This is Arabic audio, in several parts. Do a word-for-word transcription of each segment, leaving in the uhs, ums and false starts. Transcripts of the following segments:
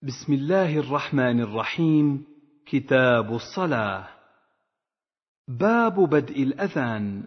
بسم الله الرحمن الرحيم. كتاب الصلاة. باب بدء الأذان.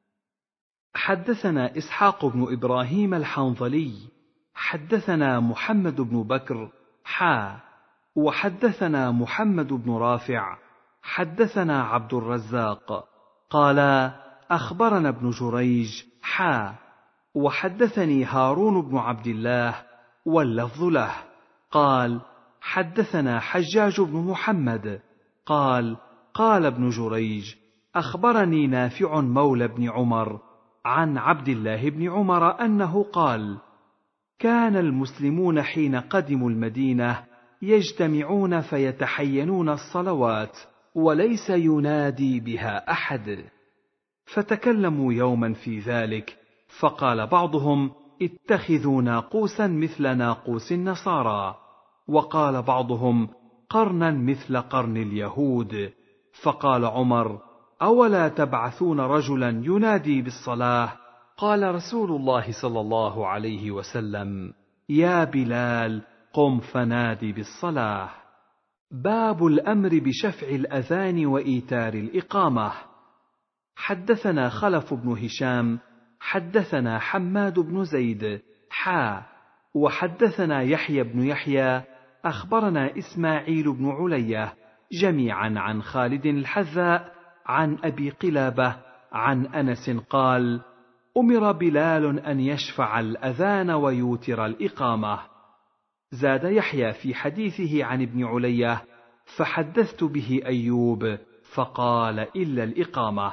حدثنا إسحاق بن إبراهيم الحنظلي حدثنا محمد بن بكر حا وحدثنا محمد بن رافع حدثنا عبد الرزاق قال أخبرنا ابن جريج حا وحدثني هارون بن عبد الله واللفظ له قال حدثنا حجاج بن محمد قال قال ابن جريج أخبرني نافع مولى بن عمر عن عبد الله بن عمر أنه قال كان المسلمون حين قدموا المدينة يجتمعون فيتحينون الصلوات وليس ينادي بها أحد، فتكلموا يوما في ذلك فقال بعضهم اتخذوا ناقوسا مثل ناقوس النصارى، وقال بعضهم قرنا مثل قرن اليهود، فقال عمر أولا تبعثون رجلا ينادي بالصلاة؟ قال رسول الله صلى الله عليه وسلم يا بلال قم فنادي بالصلاة. باب الأمر بشفع الأذان وإيتار الإقامة. حدثنا خلف بن هشام حدثنا حماد بن زيد حا وحدثنا يحيى بن يحيى أخبرنا إسماعيل بن علية جميعا عن خالد الحذاء عن أبي قلابة عن أنس قال أمر بلال أن يشفع الأذان ويوتر الإقامة. زاد يحيى في حديثه عن ابن علية فحدثت به أيوب فقال إلا الإقامة.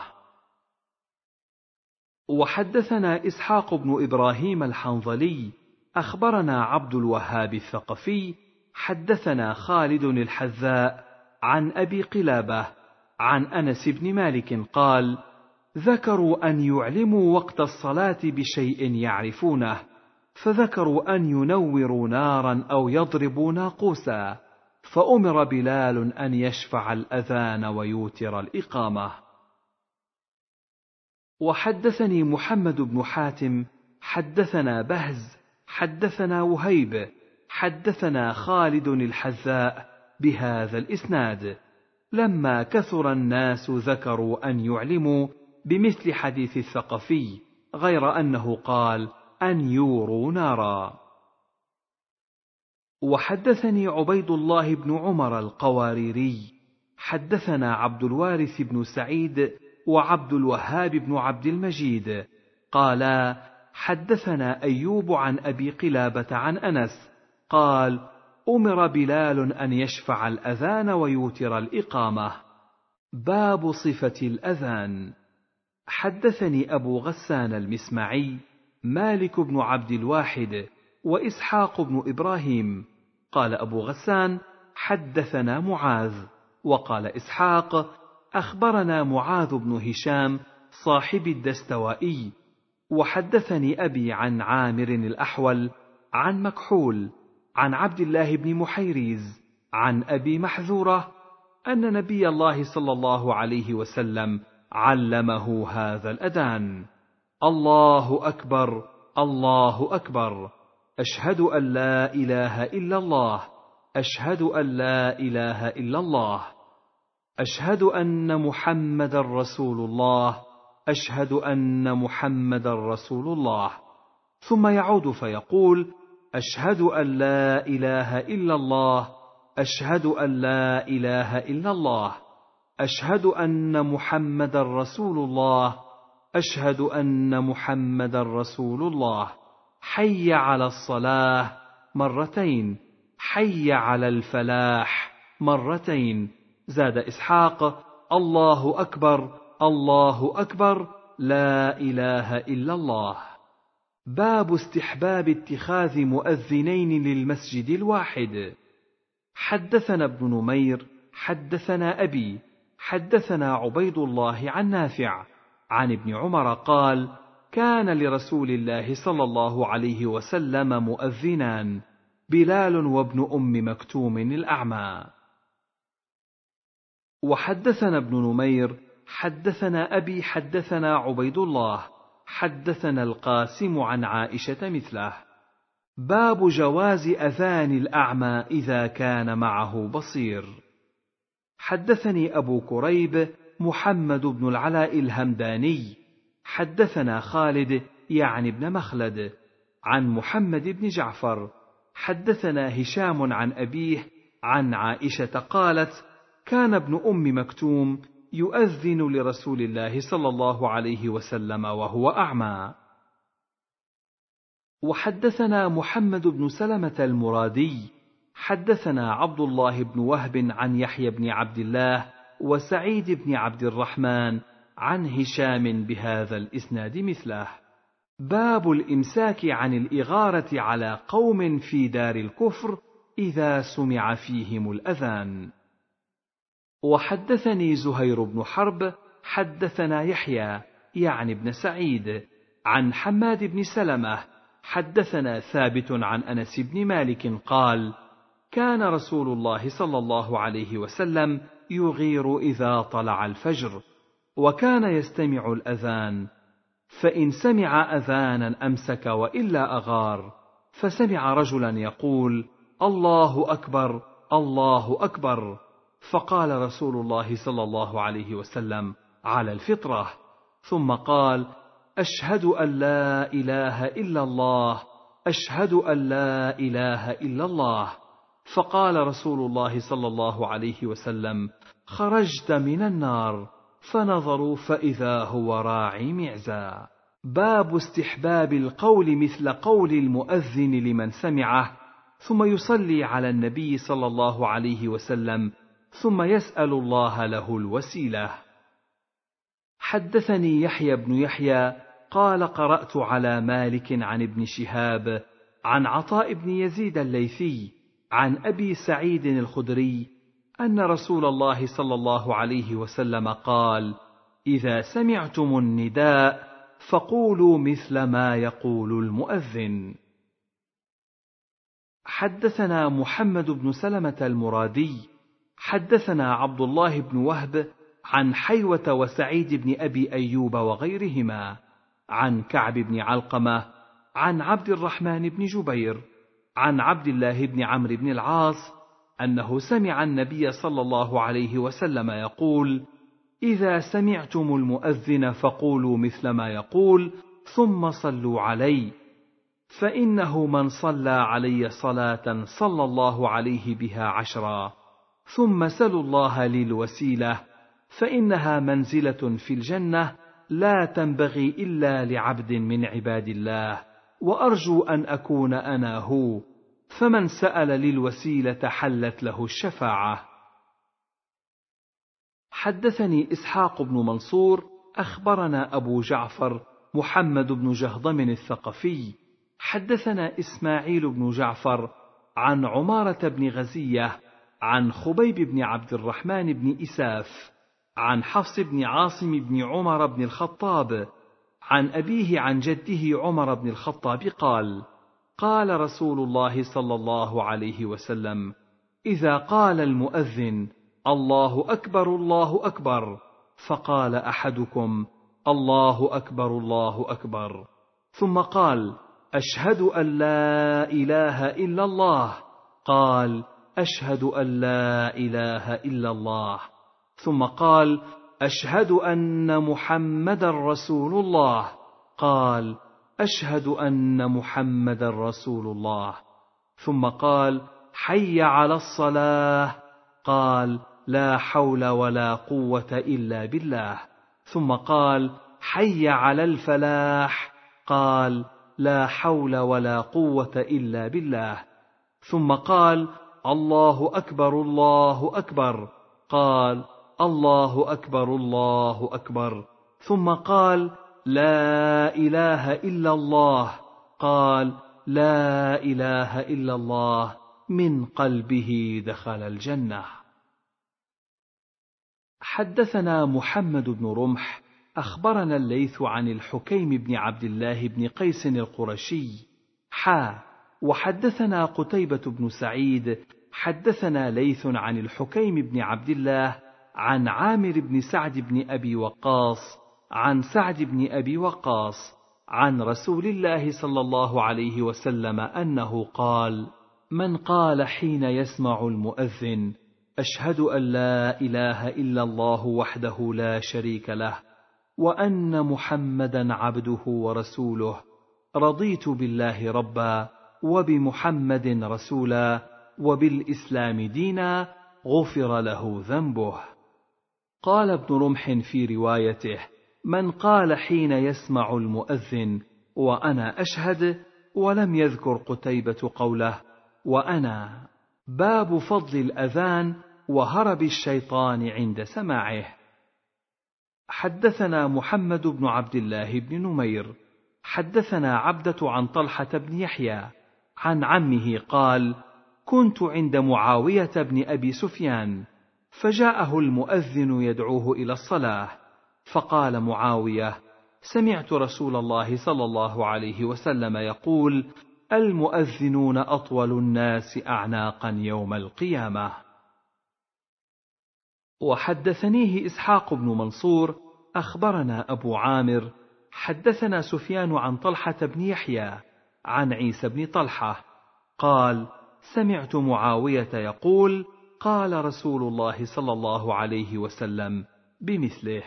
وحدثنا إسحاق بن إبراهيم الحنظلي أخبرنا عبد الوهاب الثقفي حدثنا خالد الحذاء عن أبي قلابة عن أنس بن مالك قال ذكروا أن يعلموا وقت الصلاة بشيء يعرفونه، فذكروا أن ينوروا نارا أو يضربوا ناقوسا، فأمر بلال أن يشفع الأذان ويوتر الإقامة. وحدثني محمد بن حاتم حدثنا بهز حدثنا وهيب حدثنا خالد الحذاء بهذا الإسناد، لما كثر الناس ذكروا أن يعلموا بمثل حديث الثقفي، غير أنه قال أن يوروا نارا. وحدثني عبيد الله بن عمر القواريري حدثنا عبد الوارث بن سعيد وعبد الوهاب بن عبد المجيد قالا حدثنا أيوب عن أبي قلابة عن أنس قال أمر بلال أن يشفع الأذان ويوتر الإقامة. باب صفة الأذان. حدثني أبو غسان المسمعي مالك بن عبد الواحد وإسحاق بن إبراهيم قال أبو غسان حدثنا معاذ، وقال إسحاق أخبرنا معاذ بن هشام صاحب الدستوائي، وحدثني أبي عن عامر الأحول عن مكحول عن عبد الله بن محيريز عن أبي محذورة أن نبي الله صلى الله عليه وسلم علمه هذا الأذان: الله أكبر الله أكبر، أشهد أن لا إله إلا الله، أشهد أن لا إله إلا الله، أشهد أن محمدا رسول الله، أشهد أن محمدا رسول الله، ثم يعود فيقول أشهد أن لا إله إلا الله، أشهد أن لا إله إلا الله، أشهد أن محمدا رسول الله، أشهد أن محمدا رسول الله، حي على الصلاة مرتين، حي على الفلاح مرتين. زاد إسحاق الله أكبر الله أكبر لا إله إلا الله. باب استحباب اتخاذ مؤذنين للمسجد الواحد. حدثنا ابن نمير حدثنا أبي حدثنا عبيد الله عن نافع عن ابن عمر قال كان لرسول الله صلى الله عليه وسلم مؤذنان، بلال وابن أم مكتوم الأعمى. وحدثنا ابن نمير حدثنا أبي حدثنا عبيد الله حدثنا القاسم عن عائشة مثله. باب جواز أذان الأعمى إذا كان معه بصير. حدثني أبو كريب محمد بن العلاء الهمداني حدثنا خالد يعني بن مخلد عن محمد بن جعفر حدثنا هشام عن أبيه عن عائشة قالت: كان ابن أم مكتوم يؤذن لرسول الله صلى الله عليه وسلم وهو أعمى. وحدثنا محمد بن سلمة المرادي حدثنا عبد الله بن وهب عن يحيى بن عبد الله وسعيد بن عبد الرحمن عن هشام بهذا الإسناد مثله. باب الإمساك عن الإغارة على قوم في دار الكفر إذا سمع فيهم الأذان. وحدثني زهير بن حرب حدثنا يحيى يعني بن سعيد عن حماد بن سلمة حدثنا ثابت عن أنس بن مالك قال: كان رسول الله صلى الله عليه وسلم يغير إذا طلع الفجر، وكان يستمع الأذان، فإن سمع أذانا أمسك وإلا أغار، فسمع رجلا يقول: الله أكبر الله أكبر، فقال رسول الله صلى الله عليه وسلم: على الفطرة، ثم قال: أشهد أن لا إله إلا الله أشهد أن لا إله إلا الله، فقال رسول الله صلى الله عليه وسلم: خرجت من النار، فنظروا فإذا هو راعي معزى. باب استحباب القول مثل قول المؤذن لمن سمعه، ثم يصلي على النبي صلى الله عليه وسلم، ثم يسأل الله له الوسيلة. حدثني يحيى بن يحيى قال: قرأت على مالك عن ابن شهاب عن عطاء بن يزيد الليثي عن أبي سعيد الخدري أن رسول الله صلى الله عليه وسلم قال: إذا سمعتم النداء فقولوا مثل ما يقول المؤذن. حدثنا محمد بن سلمة المرادي حدثنا عبد الله بن وهب عن حيوة وسعيد بن أبي أيوب وغيرهما عن كعب بن علقمة عن عبد الرحمن بن جبير عن عبد الله بن عمرو بن العاص أنه سمع النبي صلى الله عليه وسلم يقول: إذا سمعتم المؤذن فقولوا مثل ما يقول، ثم صلوا علي، فإنه من صلى علي صلاة صلى الله عليه بها عشرا، ثم سلوا الله لي الوسيلة، فإنها منزلة في الجنة لا تنبغي إلا لعبد من عباد الله، وأرجو أن أكون أنا هو، فمن سأل للوسيلة حلت له الشفاعة. حدثني إسحاق بن منصور أخبرنا أبو جعفر محمد بن جهضم الثقفي حدثنا إسماعيل بن جعفر عن عمارة بن غزية عن خبيب بن عبد الرحمن بن إساف عن حفص بن عاصم بن عمر بن الخطاب عن أبيه عن جده عمر بن الخطاب قال: قال رسول الله صلى الله عليه وسلم: إذا قال المؤذن: الله أكبر الله أكبر، فقال أحدكم: الله أكبر الله أكبر، ثم قال: أشهد أن لا إله إلا الله، قال: أشهد أن لا إله إلا الله، ثم قال: أشهد أن محمدا رسول الله، قال: أشهد أن محمدا رسول الله، ثم قال: حي على الصلاة، قال: لا حول ولا قوة إلا بالله، ثم قال: حي على الفلاح، قال: لا حول ولا قوة إلا بالله، ثم قال: الله أكبر الله أكبر، قال: الله أكبر الله أكبر، ثم قال: لا إله إلا الله، قال: لا إله إلا الله، من قلبه دخل الجنة. حدثنا محمد بن رمح أخبرنا الليث عن الحكيم بن عبد الله بن قيس القرشي حا وحدثنا قتيبة بن سعيد حدثنا ليث عن الحكيم بن عبد الله عن عامر بن سعد بن أبي وقاص عن سعد بن أبي وقاص عن رسول الله صلى الله عليه وسلم أنه قال: من قال حين يسمع المؤذن: أشهد أن لا إله إلا الله وحده لا شريك له وأن محمدا عبده ورسوله، رضيت بالله ربا وبمحمد رسولا وبالإسلام دينا، غفر له ذنبه. قال ابن رمح في روايته: من قال حين يسمع المؤذن: وأنا أشهد، ولم يذكر قتيبة قوله وأنا. باب فضل الأذان وهرب الشيطان عند سماعه. حدثنا محمد بن عبد الله بن نمير حدثنا عبدة عن طلحة بن يحيى عن عمه قال: كنت عند معاوية بن أبي سفيان، فجاءه المؤذن يدعوه إلى الصلاة، فقال معاوية: سمعت رسول الله صلى الله عليه وسلم يقول: المؤذنون أطول الناس أعناقا يوم القيامة. وحدثنيه إسحاق بن منصور أخبرنا أبو عامر حدثنا سفيان عن طلحة بن يحيى عن عيسى بن طلحة قال: سمعت معاوية يقول: قال رسول الله صلى الله عليه وسلم بمثله.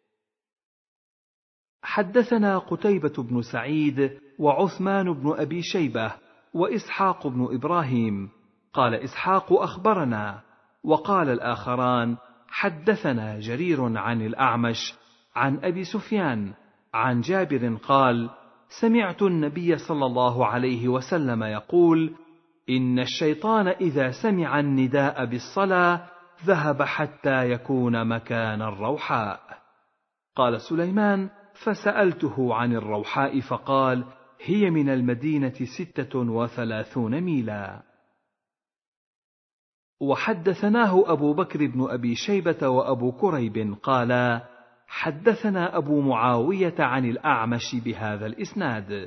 حدثنا قتيبة بن سعيد وعثمان بن أبي شيبة وإسحاق بن إبراهيم. قال إسحاق: أخبرنا. وقال الآخران: حدثنا جرير عن الأعمش عن أبي سفيان عن جابر قال: سمعت النبي صلى الله عليه وسلم يقول: إن الشيطان إذا سمع النداء بالصلاة ذهب حتى يكون مكان الروحاء. قال سليمان: فسألته عن الروحاء فقال: هي من المدينة ستة وثلاثون ميلا. وحدثناه أبو بكر بن أبي شيبة وأبو كريب قالا: حدثنا أبو معاوية عن الأعمش بهذا الإسناد.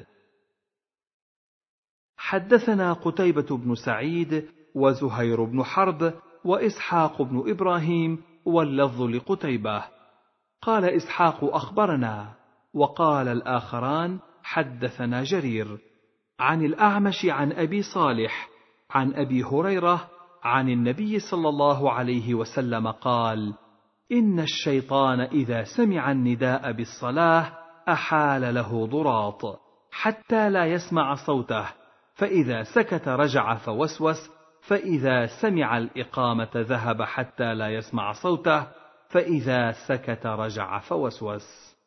حدثنا قتيبة بن سعيد وزهير بن حرب وإسحاق بن إبراهيم واللفظ لقتيبة. قال إسحاق: أخبرنا. وقال الآخران: حدثنا جرير عن الأعمش عن أبي صالح عن أبي هريرة عن النبي صلى الله عليه وسلم قال: إن الشيطان إذا سمع النداء بالصلاة أحال له ضراط حتى لا يسمع صوته، فإذا سكت رجع فوسوس، فإذا سمع الإقامة ذهب حتى لا يسمع صوته، فإذا سكت رجع فوسوس.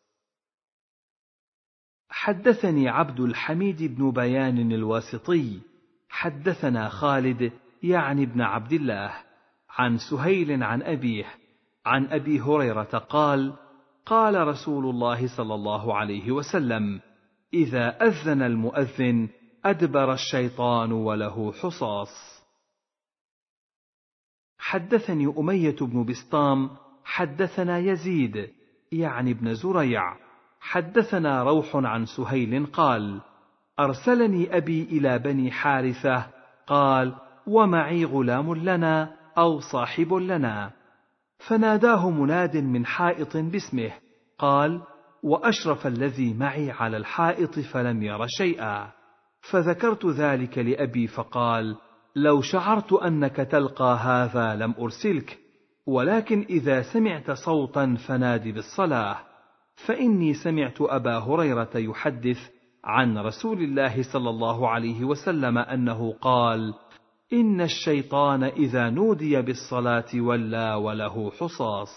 حدثني عبد الحميد بن بيان الواسطي حدثنا خالد يعني ابن عبد الله عن سهيل عن أبيه عن أبي هريرة قال: قال رسول الله صلى الله عليه وسلم: إذا أذن المؤذن أدبر الشيطان وله حصاص. حدثني أمية بن بسطام حدثنا يزيد يعني ابن زريع حدثنا روح عن سهيل قال: أرسلني أبي إلى بني حارثة قال: ومعي غلام لنا أو صاحب لنا، فناداه مناد من حائط باسمه، قال: وأشرف الذي معي على الحائط فلم ير شيئا، فذكرت ذلك لأبي فقال: لو شعرت أنك تلقى هذا لم أرسلك، ولكن إذا سمعت صوتا فناد بالصلاة، فإني سمعت أبا هريرة يحدث عن رسول الله صلى الله عليه وسلم أنه قال: إن الشيطان إذا نودي بالصلاة ولى وله حصاص.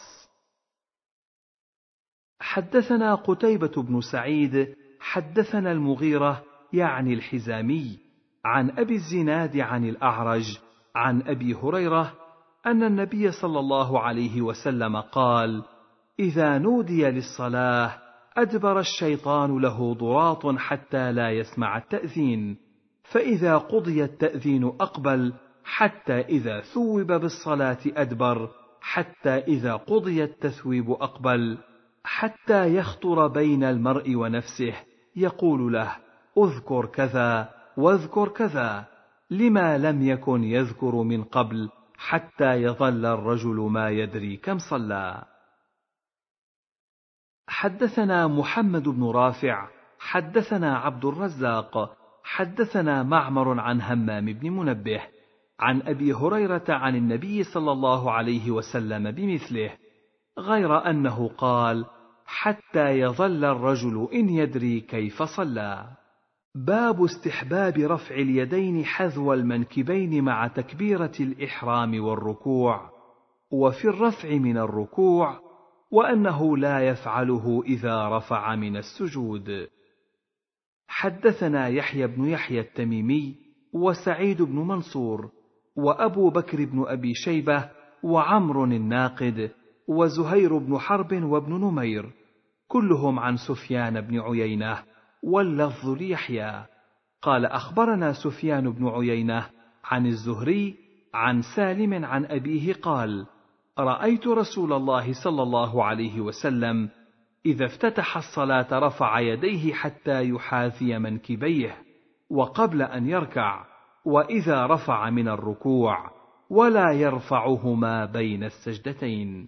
حدثنا قتيبة بن سعيد حدثنا المغيرة يعني الحزامي عن أبي الزناد عن الأعرج عن أبي هريرة أن النبي صلى الله عليه وسلم قال: إذا نودي للصلاة أدبر الشيطان له ضراط حتى لا يسمع التأذين، فإذا قضي التأذين أقبل، حتى إذا ثوب بالصلاة أدبر، حتى إذا قضي التثويب أقبل، حتى يخطر بين المرء ونفسه يقول له: اذكر كذا واذكر كذا، لما لم يكن يذكر من قبل، حتى يظل الرجل ما يدري كم صلى. حدثنا محمد بن رافع حدثنا عبد الرزاق حدثنا معمر عن همام بن منبه عن أبي هريرة عن النبي صلى الله عليه وسلم بمثله، غير أنه قال: حتى يظل الرجل إن يدري كيف صلى. باب استحباب رفع اليدين حذو المنكبين مع تكبيرة الإحرام والركوع، وفي الرفع من الركوع، وأنه لا يفعله إذا رفع من السجود. حدثنا يحيى بن يحيى التميمي وسعيد بن منصور وأبو بكر بن أبي شيبة وعمر الناقد وزهير بن حرب وابن نمير، كلهم عن سفيان بن عيينة، واللفظ ليحيى قال: أخبرنا سفيان بن عيينة عن الزهري عن سالم عن أبيه قال: رأيت رسول الله صلى الله عليه وسلم إذا افتتح الصلاة رفع يديه حتى يحاذي منكبيه، وقبل أن يركع، وإذا رفع من الركوع، ولا يرفعهما بين السجدتين.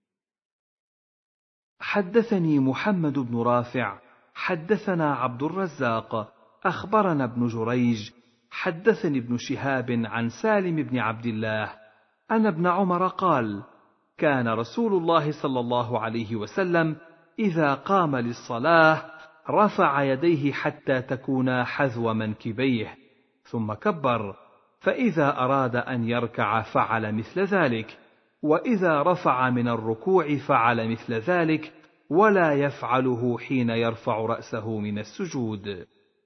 حدثني محمد بن رافع حدثنا عبد الرزاق أخبرنا ابن جريج حدثني ابن شهاب عن سالم بن عبد الله أن ابن عمر قال: كان رسول الله صلى الله عليه وسلم إذا قام للصلاة رفع يديه حتى تكونا حذو منكبيه، ثم كبر، فإذا أراد أن يركع فعل مثل ذلك، وإذا رفع من الركوع فعل مثل ذلك، ولا يفعله حين يرفع رأسه من السجود.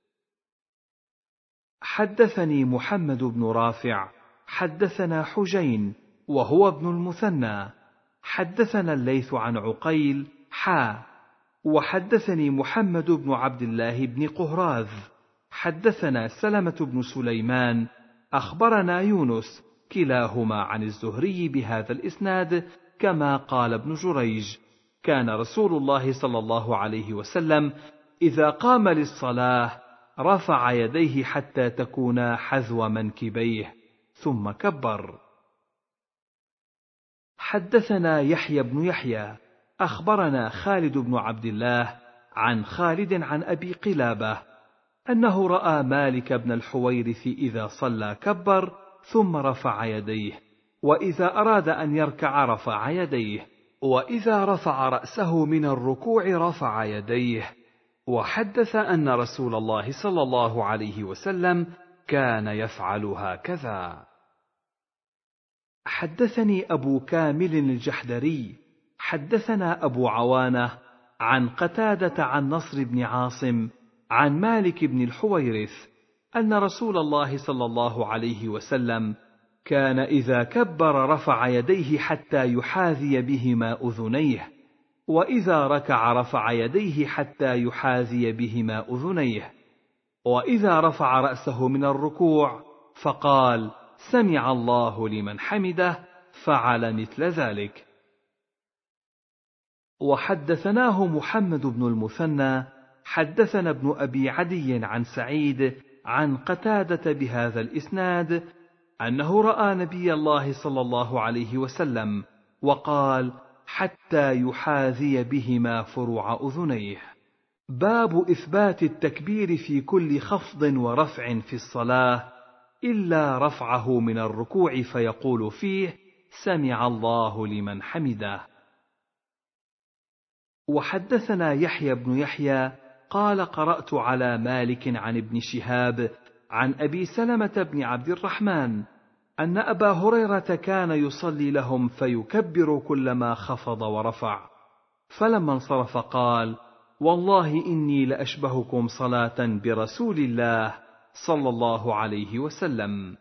حدثني محمد بن رافع حدثنا حجين وهو ابن المثنى حدثنا الليث عن عقيل حا وحدثني محمد بن عبد الله بن قهراذ حدثنا سلمة بن سليمان أخبرنا يونس كلاهما عن الزهري بهذا الإسناد كما قال ابن جريج: كان رسول الله صلى الله عليه وسلم إذا قام للصلاة رفع يديه حتى تكونا حذو منكبيه، ثم كبر. حدثنا يحيى بن يحيى أخبرنا خالد بن عبد الله عن خالد عن أبي قلابة أنه رأى مالك بن الحويرث إذا صلى كبر ثم رفع يديه، وإذا أراد أن يركع رفع يديه، وإذا رفع رأسه من الركوع رفع يديه. وحدث أن رسول الله صلى الله عليه وسلم كان يفعل هكذا. حدثني أبو كامل الجحدري حدثنا أبو عوانة عن قتادة عن نصر بن عاصم عن مالك بن الحويرث أن رسول الله صلى الله عليه وسلم كان إذا كبر رفع يديه حتى يحاذي بهما أذنيه، وإذا ركع رفع يديه حتى يحاذي بهما أذنيه، وإذا رفع رأسه من الركوع فقال: سمع الله لمن حمده، فعل مثل ذلك. وحدثناه محمد بن المثنى حدثنا ابن أبي عدي عن سعيد عن قتادة بهذا الإسناد أنه رأى نبي الله صلى الله عليه وسلم وقال: حتى يحاذي بهما فروع أذنيه. باب إثبات التكبير في كل خفض ورفع في الصلاة إلا رفعه من الركوع فيقول فيه: سمع الله لمن حمده. وحدثنا يحيى بن يحيى قال: قرأت على مالك عن ابن شهاب عن أبي سلمة بن عبد الرحمن أن أبا هريرة كان يصلي لهم فيكبر كلما خفض ورفع، فلما انصرف قال: والله إني لأشبهكم صلاة برسول الله صلى الله عليه وسلم.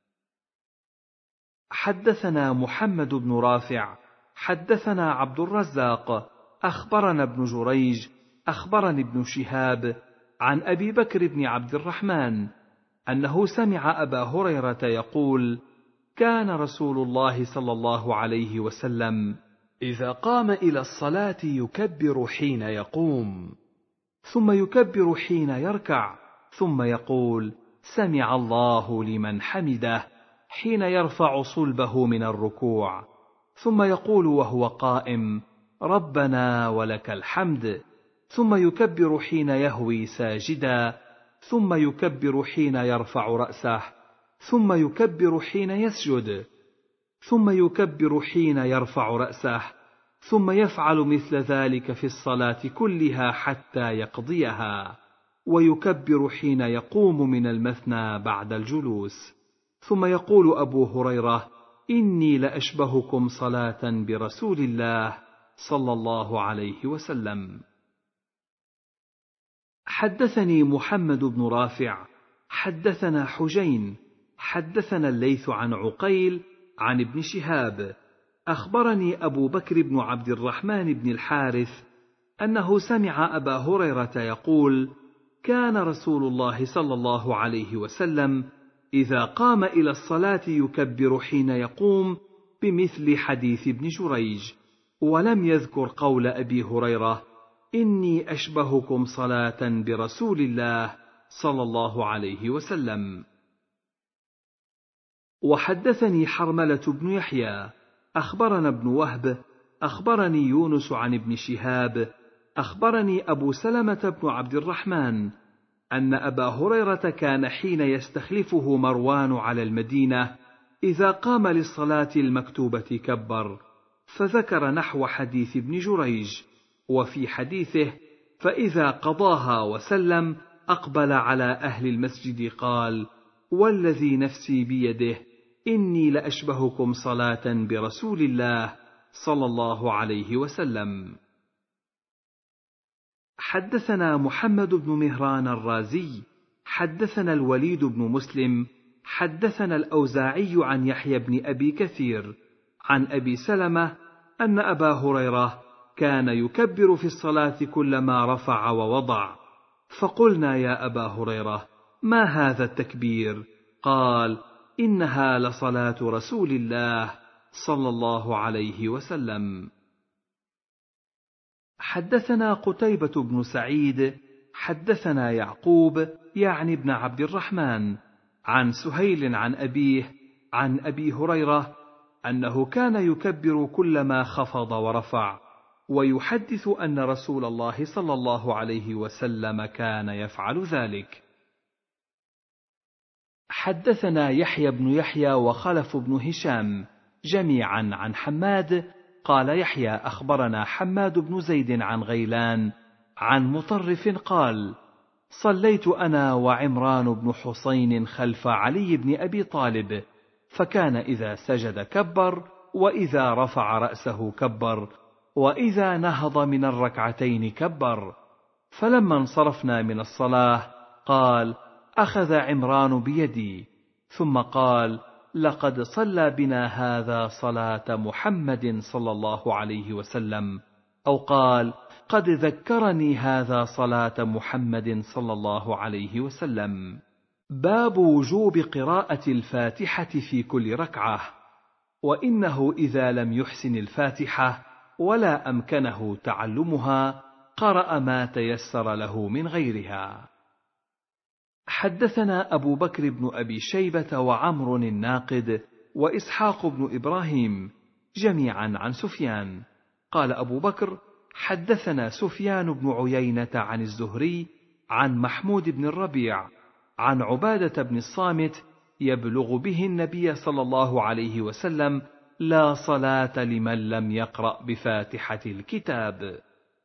حدثنا محمد بن رافع حدثنا عبد الرزاق أخبرنا ابن جريج أخبرني ابن شهاب عن أبي بكر بن عبد الرحمن أنه سمع أبا هريرة يقول: كان رسول الله صلى الله عليه وسلم إذا قام إلى الصلاة يكبر حين يقوم، ثم يكبر حين يركع، ثم يقول: سمع الله لمن حمده، حين يرفع صلبه من الركوع، ثم يقول وهو قائم: ربنا ولك الحمد، ثم يكبر حين يهوي ساجدا، ثم يكبر حين يرفع رأسه، ثم يكبر حين يسجد، ثم يكبر حين يرفع رأسه، ثم يفعل مثل ذلك في الصلاة كلها حتى يقضيها، ويكبر حين يقوم من المثنى بعد الجلوس. ثم يقول أبو هريرة: إني لأشبهكم صلاة برسول الله صلى الله عليه وسلم. حدثني محمد بن رافع حدثنا حجين حدثنا الليث عن عقيل عن ابن شهاب أخبرني أبو بكر بن عبد الرحمن بن الحارث أنه سمع أبا هريرة يقول: كان رسول الله صلى الله عليه وسلم إذا قام إلى الصلاة يكبر حين يقوم بمثل حديث ابن جريج، ولم يذكر قول أبي هريرة: إني أشبهكم صلاة برسول الله صلى الله عليه وسلم. وحدثني حرملة بن يحيى أخبرنا ابن وهب أخبرني يونس عن ابن شهاب أخبرني أبو سلمة بن عبد الرحمن أن أبا هريرة كان حين يستخلفه مروان على المدينة إذا قام للصلاة المكتوبة كبر، فذكر نحو حديث ابن جريج، وفي حديثه: فإذا قضاها وسلم أقبل على أهل المسجد قال: والذي نفسي بيده إني لأشبهكم صلاة برسول الله صلى الله عليه وسلم. حدثنا محمد بن مهران الرازي حدثنا الوليد بن مسلم حدثنا الأوزاعي عن يحيى بن أبي كثير عن أبي سلمة أن أبا هريرة كان يكبر في الصلاة كلما رفع ووضع، فقلنا: يا أبا هريرة، ما هذا التكبير؟ قال: إنها لصلاة رسول الله صلى الله عليه وسلم. حدثنا قتيبة بن سعيد حدثنا يعقوب يعني ابن عبد الرحمن عن سهيل عن أبيه عن أبي هريرة أنه كان يكبر كلما خفض ورفع، ويحدث أن رسول الله صلى الله عليه وسلم كان يفعل ذلك. حدثنا يحيى بن يحيى وخلف بن هشام جميعا عن حماد قال يحيى أخبرنا حماد بن زيد عن غيلان عن مطرف قال: صليت أنا وعمران بن حسين خلف علي بن أبي طالب، فكان إذا سجد كبر، وإذا رفع رأسه كبر، وإذا نهض من الركعتين كبر. فلما انصرفنا من الصلاة قال: أخذ عمران بيدي، ثم قال: لقد صلى بنا هذا صلاة محمد صلى الله عليه وسلم، أو قال: قد ذكرني هذا صلاة محمد صلى الله عليه وسلم. باب وجوب قراءة الفاتحة في كل ركعة، وإنه إذا لم يحسن الفاتحة ولا أمكنه تعلمها قرأ ما تيسر له من غيرها. حدثنا أبو بكر بن أبي شيبة وعمر الناقد وإسحاق بن إبراهيم جميعا عن سفيان قال أبو بكر: حدثنا سفيان بن عيينة عن الزهري عن محمود بن الربيع عن عبادة بن الصامت يبلغ به النبي صلى الله عليه وسلم: لا صلاة لمن لم يقرأ بفاتحة الكتاب.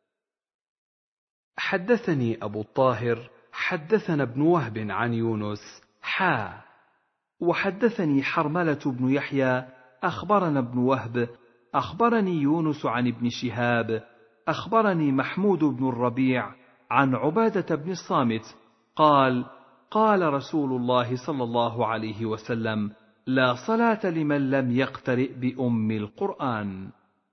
حدثني أبو الطاهر حدثنا ابن وهب عن يونس حا وحدثني حرملة بن يحيى أخبرنا ابن وهب أخبرني يونس عن ابن شهاب أخبرني محمود بن الربيع عن عبادة بن الصامت قال: قال رسول الله صلى الله عليه وسلم: لا صلاة لمن لم يقترئ بأم القرآن.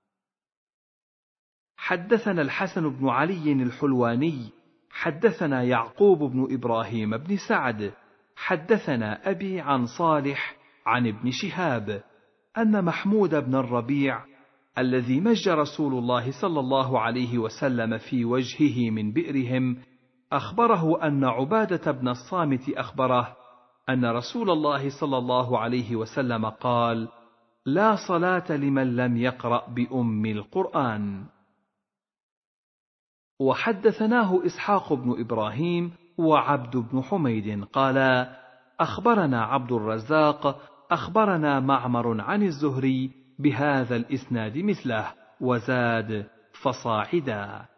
حدثنا الحسن بن علي الحلواني حدثنا يعقوب بن إبراهيم بن سعد حدثنا أبي عن صالح عن ابن شهاب أن محمود بن الربيع الذي مج رسول الله صلى الله عليه وسلم في وجهه من بئرهم أخبره أن عبادة بن الصامت أخبره أن رسول الله صلى الله عليه وسلم قال: لا صلاة لمن لم يقرأ بأم القرآن. وحدثناه إسحاق بن إبراهيم وعبد بن حميد قالا: أخبرنا عبد الرزاق أخبرنا معمر عن الزهري بهذا الإسناد مثله، وزاد: فصاعدا.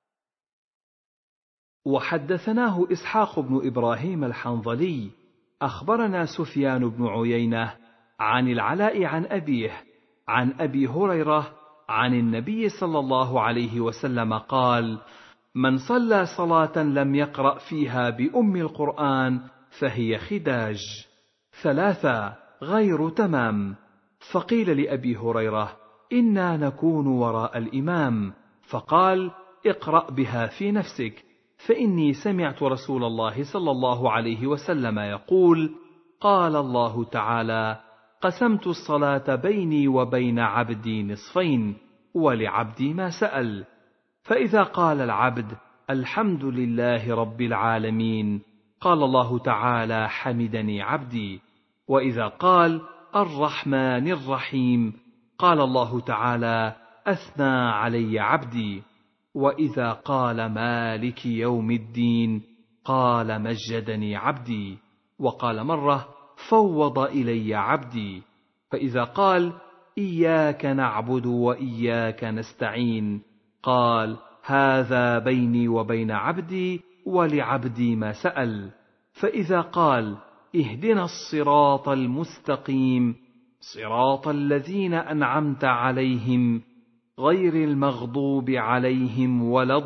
وحدثناه إسحاق بن إبراهيم الحنظلي أخبرنا سفيان بن عيينة عن العلاء عن أبيه عن أبي هريرة عن النبي صلى الله عليه وسلم قال: من صلى صلاة لم يقرأ فيها بأم القرآن فهي خداج. ثلاثة غير تمام. فقيل لأبي هريرة: إنا نكون وراء الإمام، فقال: اقرأ بها في نفسك، فإني سمعت رسول الله صلى الله عليه وسلم يقول: قال الله تعالى: قسمت الصلاة بيني وبين عبدي نصفين، ولعبدي ما سأل. فإذا قال العبد: الحمد لله رب العالمين، قال الله تعالى: حمدني عبدي. وإذا قال: الرحمن الرحيم، قال الله تعالى: أثنى علي عبدي. وإذا قال: مالك يوم الدين، قال: مجدني عبدي. وقال مرة: فوض إلي عبدي. فإذا قال: إياك نعبد وإياك نستعين، قال: هذا بيني وبين عبدي، ولعبدي ما سأل. فإذا قال: اهدنا الصراط المستقيم، صراط الذين أنعمت عليهم غير المغضوب عليهم ولا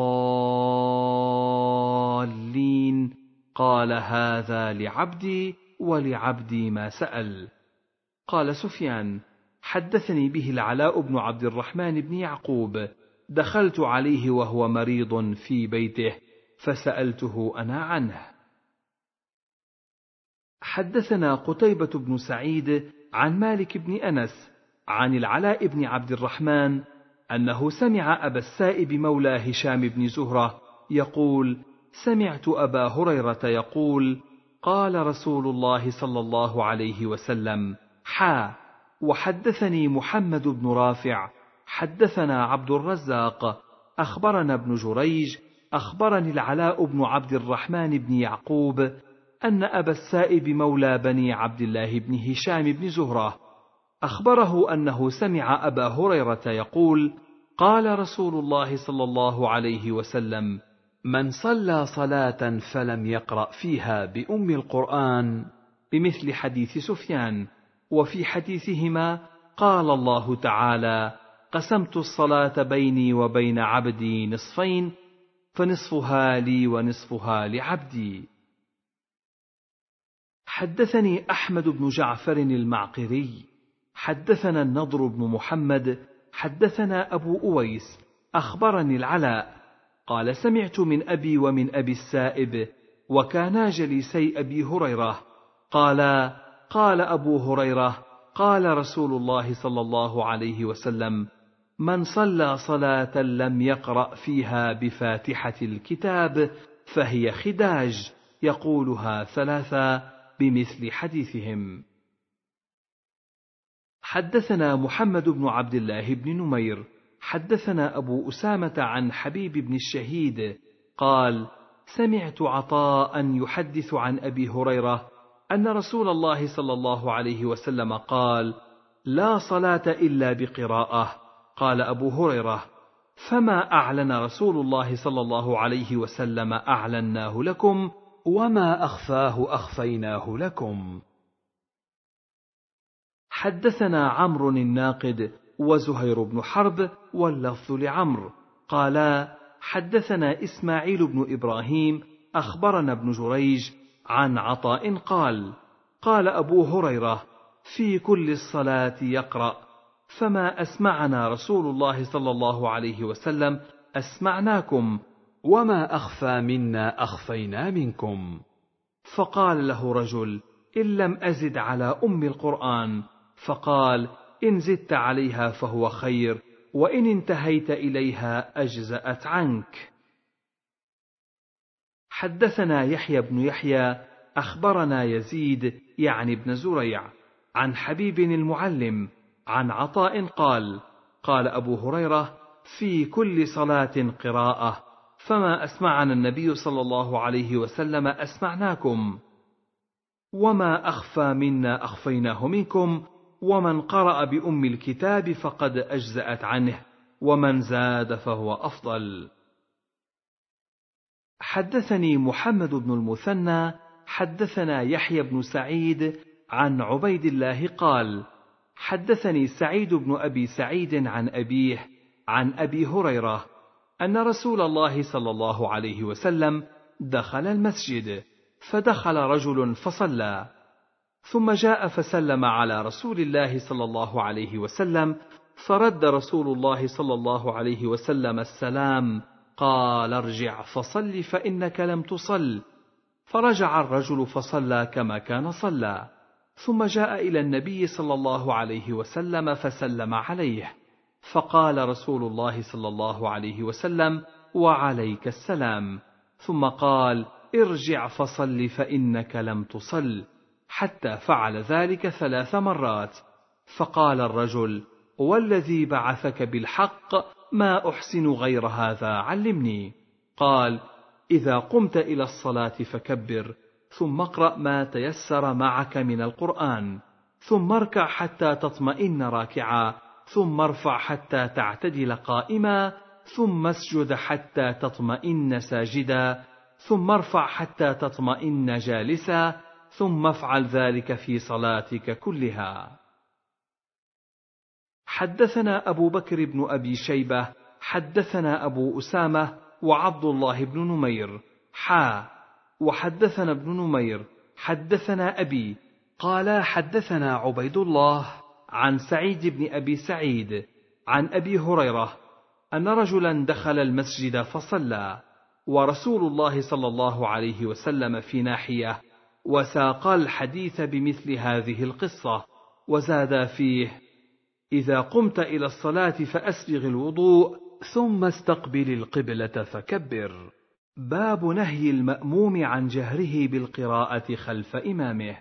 الضالين، قال: هذا لعبدي ولعبدي ما سأل. قال سفيان: حدثني به العلاء بن عبد الرحمن بن يعقوب، دخلت عليه وهو مريض في بيته فسألته أنا عنه. حدثنا قتيبة بن سعيد عن مالك بن أنس عن العلاء بن عبد الرحمن أنه سمع أبا السائب مولى هشام بن زهرة يقول: سمعت أبا هريرة يقول: قال رسول الله صلى الله عليه وسلم: حا. وحدثني محمد بن رافع حدثنا عبد الرزاق أخبرنا ابن جريج أخبرني العلاء بن عبد الرحمن بن يعقوب أن أبا السائب مولى بني عبد الله بن هشام بن زهرة أخبره أنه سمع أبا هريرة يقول: قال رسول الله صلى الله عليه وسلم: من صلى صلاة فلم يقرأ فيها بأم القرآن، بمثل حديث سفيان. وفي حديثهما قال الله تعالى: قسمت الصلاة بيني وبين عبدي نصفين، فنصفها لي ونصفها لعبدي. حدثني أحمد بن جعفر المعقري حدثنا النضر بن محمد حدثنا أبو أويس أخبرني العلاء قال: سمعت من أبي ومن أبي السائب وكانا جليسي أبي هريرة قال: قال أبو هريرة: قال رسول الله صلى الله عليه وسلم: من صلى صلاة لم يقرأ فيها بفاتحة الكتاب فهي خداج، يقولها ثلاثة، بمثل حديثهم. حدثنا محمد بن عبد الله بن نمير حدثنا أبو أسامة عن حبيب بن الشهيد قال: سمعت عطاء يحدث عن أبي هريرة أن رسول الله صلى الله عليه وسلم قال: لا صلاة إلا بقراءة. قال أبو هريرة: فما أعلن رسول الله صلى الله عليه وسلم أعلناه لكم، وما أخفاه أخفيناه لكم. حدثنا عمرو الناقد وزهير بن حرب واللفظ لعمرو قالا: حدثنا إسماعيل بن إبراهيم أخبرنا ابن جريج عن عطاء قال: قال أبو هريرة: في كل الصلاة يقرأ، فما أسمعنا رسول الله صلى الله عليه وسلم أسمعناكم، وما أخفى منا أخفينا منكم. فقال له رجل: إن لم أزد على أم القرآن. فقال: إن زدت عليها فهو خير، وإن انتهيت إليها أجزأت عنك. حدثنا يحيى بن يحيى أخبرنا يزيد يعني ابن زريع عن حبيب المعلم عن عطاء قال: قال أبو هريرة: في كل صلاة قراءة، فما أسمعنا النبي صلى الله عليه وسلم أسمعناكم، وما أخفى منا أخفيناه منكم، ومن قرأ بأم الكتاب فقد أجزأت عنه، ومن زاد فهو أفضل. حدثني محمد بن المثنى حدثنا يحيى بن سعيد عن عبيد الله قال: حدثني سعيد بن أبي سعيد عن أبيه عن أبي هريرة أن رسول الله صلى الله عليه وسلم دخل المسجد، فدخل رجل فصلى، ثم جاء فسلم على رسول الله صلى الله عليه وسلم، فرد رسول الله صلى الله عليه وسلم السلام، قال: ارجع فصل فإنك لم تصل. فرجع الرجل فصلى كما كان صلى، ثم جاء إلى النبي صلى الله عليه وسلم فسلم عليه، فقال رسول الله صلى الله عليه وسلم: وعليك السلام. ثم قال: ارجع فصل فإنك لم تصل، حتى فعل ذلك ثلاث مرات. فقال الرجل: والذي بعثك بالحق ما أحسن غير هذا، علمني. قال: إذا قمت إلى الصلاة فكبر، ثم اقرأ ما تيسر معك من القرآن، ثم اركع حتى تطمئن راكعا، ثم ارفع حتى تعتدل قائما، ثم اسجد حتى تطمئن ساجدا، ثم ارفع حتى تطمئن جالسا، ثم افعل ذلك في صلاتك كلها. حدثنا أبو بكر بن أبي شيبة حدثنا أبو أسامة وعبد الله بن نمير حا وحدثنا ابن نمير حدثنا أبي قال: حدثنا عبيد الله عن سعيد بن أبي سعيد عن أبي هريرة أن رجلا دخل المسجد فصلى، ورسول الله صلى الله عليه وسلم في ناحية، وساقا الحديث بمثل هذه القصة، وزاد فيه: إذا قمت إلى الصلاة فأسبغ الوضوء، ثم استقبل القبلة فكبر. باب نهي المأموم عن جهره بالقراءة خلف إمامه.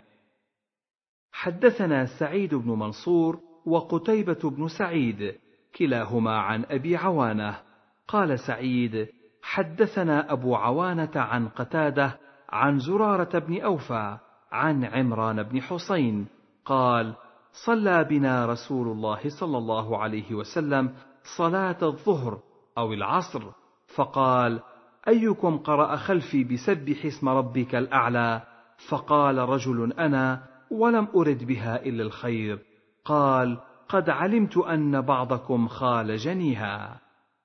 حدثنا سعيد بن منصور وقتيبة بن سعيد كلاهما عن أبي عوانة قال سعيد: حدثنا أبو عوانة عن قتادة عن زرارة بن أوفى عن عمران بن حسين قال: صلى بنا رسول الله صلى الله عليه وسلم صلاة الظهر أو العصر، فقال: أيكم قرأ خلفي بسبح اسم ربك الأعلى؟ فقال رجل: أنا، ولم أرد بها إلا الخير. قال: قد علمت أن بعضكم خالجنيها.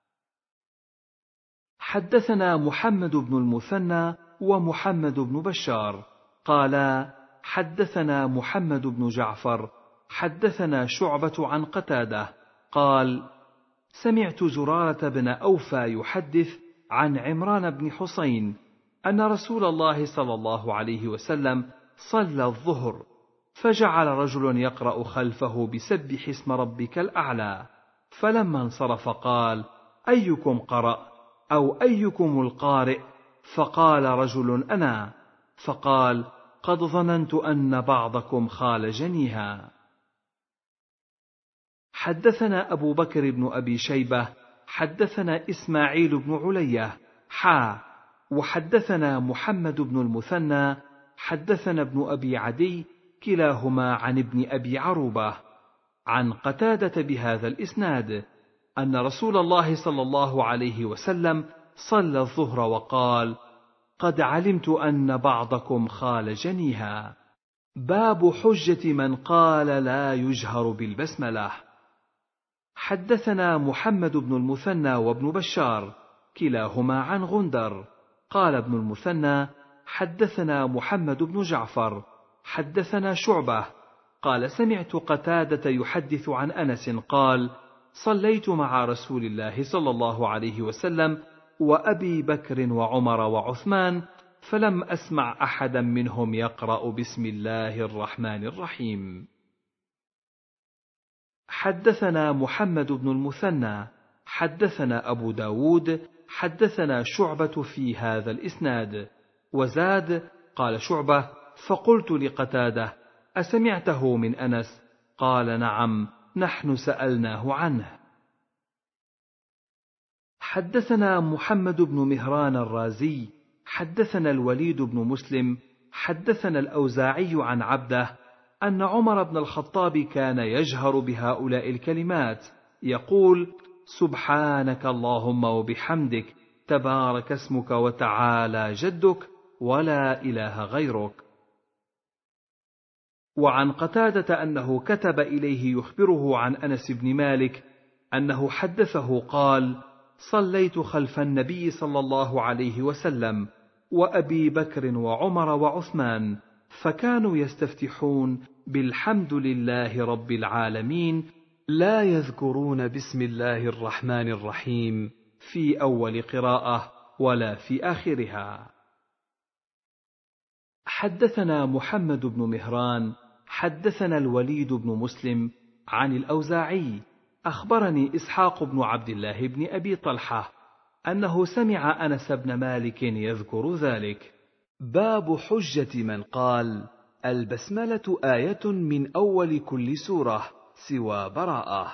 حدثنا محمد بن المثنى ومحمد بن بشار قالا: حدثنا محمد بن جعفر حدثنا شعبة عن قتادة قال: سمعت زرارة بن أوفى يحدث عن عمران بن حسين أن رسول الله صلى الله عليه وسلم صلى الظهر، فجعل رجل يقرأ خلفه بسبح اسم ربك الأعلى، فلما انصرف قال: أيكم قرأ أو أيكم القارئ؟ فقال رجل: أنا. فقال: قد ظننت أن بعضكم خالجنيها. حدثنا أبو بكر بن أبي شيبة حدثنا إسماعيل بن علية حا وحدثنا محمد بن المثنى حدثنا ابن أبي عدي كلاهما عن ابن أبي عروبة عن قتادة بهذا الإسناد أن رسول الله صلى الله عليه وسلم صلى الظهر وقال: قد علمت أن بعضكم خالجنيها. باب حجة من قال لا يجهر بالبسملة. حدثنا محمد بن المثنى وابن بشار كلاهما عن غندر قال ابن المثنى: حدثنا محمد بن جعفر حدثنا شعبة قال: سمعت قتادة يحدث عن أنس قال: صليت مع رسول الله صلى الله عليه وسلم وأبي بكر وعمر وعثمان، فلم أسمع أحدا منهم يقرأ بسم الله الرحمن الرحيم. حدثنا محمد بن المثنى حدثنا أبو داود حدثنا شعبة في هذا الإسناد، وزاد قال شعبة: فقلت لقتادة: أسمعته من أنس؟ قال: نعم، نحن سألناه عنه. حدثنا محمد بن مهران الرازي حدثنا الوليد بن مسلم حدثنا الأوزاعي عن عبده أن عمر بن الخطاب كان يجهر بهؤلاء الكلمات يقول: سبحانك اللهم وبحمدك، تبارك اسمك وتعالى جدك، ولا إله غيرك. وعن قتادة أنه كتب إليه يخبره عن أنس بن مالك أنه حدثه قال: صليت خلف النبي صلى الله عليه وسلم وأبي بكر وعمر وعثمان، فكانوا يستفتحون بالحمد لله رب العالمين، لا يذكرون بسم الله الرحمن الرحيم في أول قراءة ولا في آخرها. حدثنا محمد بن مهران حدثنا الوليد بن مسلم عن الأوزاعي أخبرني إسحاق بن عبد الله بن أبي طلحة أنه سمع أنس بن مالك يذكر ذلك. باب حجة من قال: البسملة آية من أول كل سورة سوى براءة.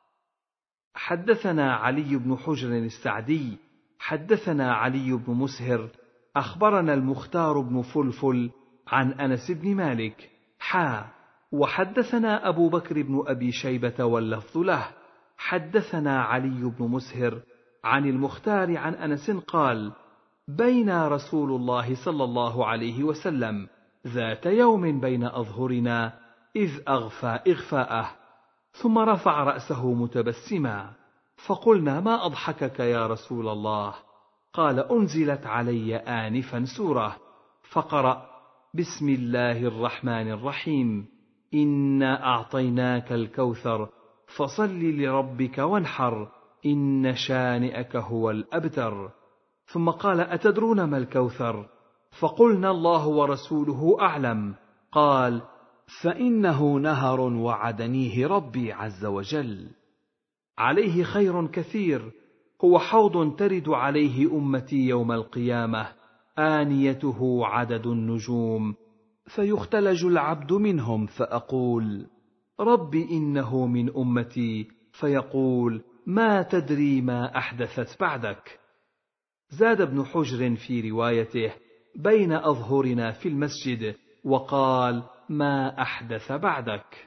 حدثنا علي بن حجر السعدي حدثنا علي بن مسهر أخبرنا المختار بن فلفل عن أنس بن مالك حا وحدثنا أبو بكر بن أبي شيبة واللفظ له حدثنا علي بن مسهر عن المختار عن أنس قال: بين رسول الله صلى الله عليه وسلم ذات يوم بين أظهرنا إذ أغفى إغفاءه، ثم رفع رأسه متبسما، فقلنا: ما أضحكك يا رسول الله؟ قال: أنزلت علي آنفا سورة، فقرأ: بسم الله الرحمن الرحيم، إنا أعطيناك الكوثر فصل لربك وانحر، إن شانئك هو الأبتر. ثم قال: أتدرون ما الكوثر؟ فقلنا: الله ورسوله أعلم. قال: فإنه نهر وعدنيه ربي عز وجل، عليه خير كثير، هو حوض ترد عليه أمتي يوم القيامة، آنيته عدد النجوم، فيختلج العبد منهم فأقول: رب إنه من أمتي، فيقول: ما تدري ما أحدثت بعدك. زاد ابن حجر في روايته: بين أظهرنا في المسجد، وقال: ما أحدث بعدك.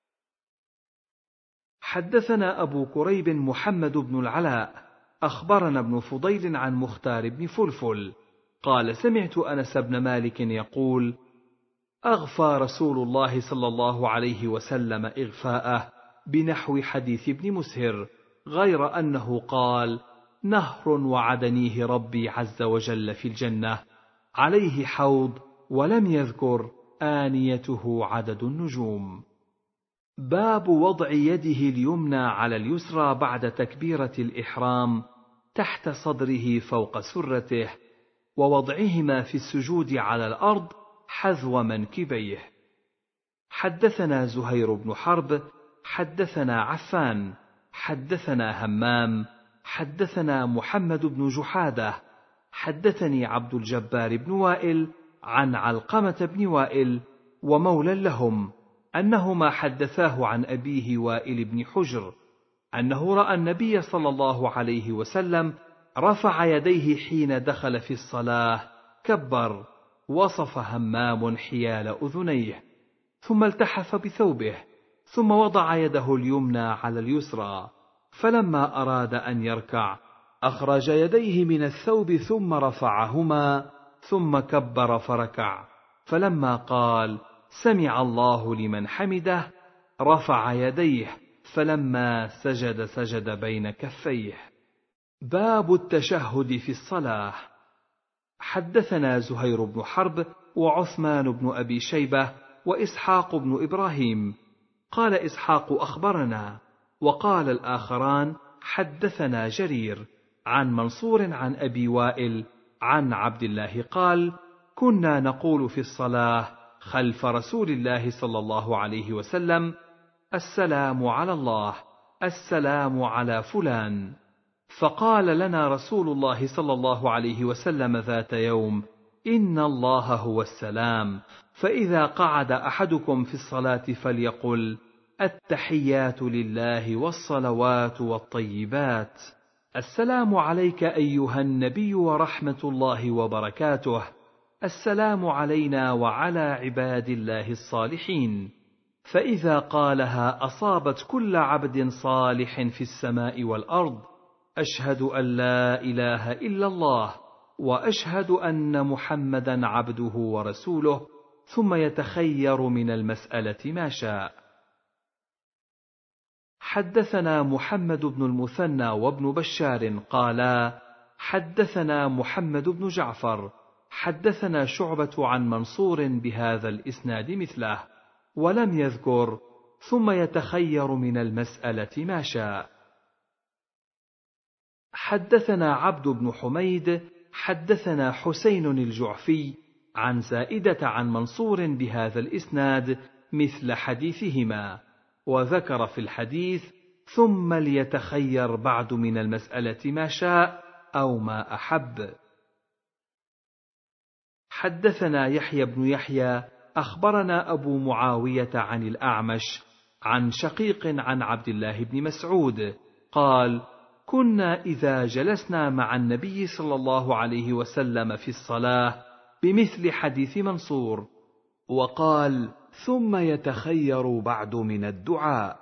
حدثنا أبو كريب محمد بن العلاء أخبرنا ابن فضيل عن مختار بن فلفل قال: سمعت أنس بن مالك يقول: أغفى رسول الله صلى الله عليه وسلم إغفاءه بنحو حديث ابن مسهر، غير أنه قال: نهر وعدنيه ربي عز وجل في الجنة، عليه حوض، ولم يذكر آنيته عدد النجوم. باب وضع يده اليمنى على اليسرى بعد تكبيرة الإحرام تحت صدره فوق سرته، ووضعهما في السجود على الأرض حذو منكبيه. حدثنا زهير بن حرب حدثنا عفان حدثنا همام حدثنا محمد بن جحادة حدثني عبد الجبار بن وائل عن علقمة بن وائل ومولى لهم أنهما حدثاه عن أبيه وائل بن حجر أنه رأى النبي صلى الله عليه وسلم رفع يديه حين دخل في الصلاة كبر، وصف همام حيال أذنيه، ثم التحف بثوبه، ثم وضع يده اليمنى على اليسرى، فلما أراد أن يركع أخرج يديه من الثوب ثم رفعهما، ثم كبر فركع، فلما قال: سمع الله لمن حمده، رفع يديه، فلما سجد سجد بين كفيه. باب التشهد في الصلاة. حدثنا زهير بن حرب وعثمان بن أبي شيبة وإسحاق بن إبراهيم. قال إسحاق: أخبرنا. وقال الآخران: حدثنا جرير عن منصور عن أبي وائل عن عبد الله قال: كنا نقول في الصلاة خلف رسول الله صلى الله عليه وسلم: السلام على الله، السلام على فلان. فقال لنا رسول الله صلى الله عليه وسلم ذات يوم: إن الله هو السلام، فإذا قعد أحدكم في الصلاة فليقل: التحيات لله والصلوات والطيبات، السلام عليك أيها النبي ورحمة الله وبركاته. السلام علينا وعلى عباد الله الصالحين. فإذا قالها أصابت كل عبد صالح في السماء والأرض. أشهد أن لا إله إلا الله وأشهد أن محمدا عبده ورسوله، ثم يتخير من المسألة ما شاء. حدثنا محمد بن المثنى وابن بشار قالا حدثنا محمد بن جعفر حدثنا شعبة عن منصور بهذا الإسناد مثله، ولم يذكر ثم يتخير من المسألة ما شاء. حدثنا عبد بن حميد حدثنا حسين الجعفي عن زائدة عن منصور بهذا الإسناد مثل حديثهما، وذكر في الحديث ثم ليتخير بعد من المسألة ما شاء أو ما أحب. حدثنا يحيى بن يحيى أخبرنا أبو معاوية عن الأعمش عن شقيق عن عبد الله بن مسعود قال: كنا إذا جلسنا مع النبي صلى الله عليه وسلم في الصلاة بمثل حديث منصور، وقال: ثم يتخير بعد من الدعاء.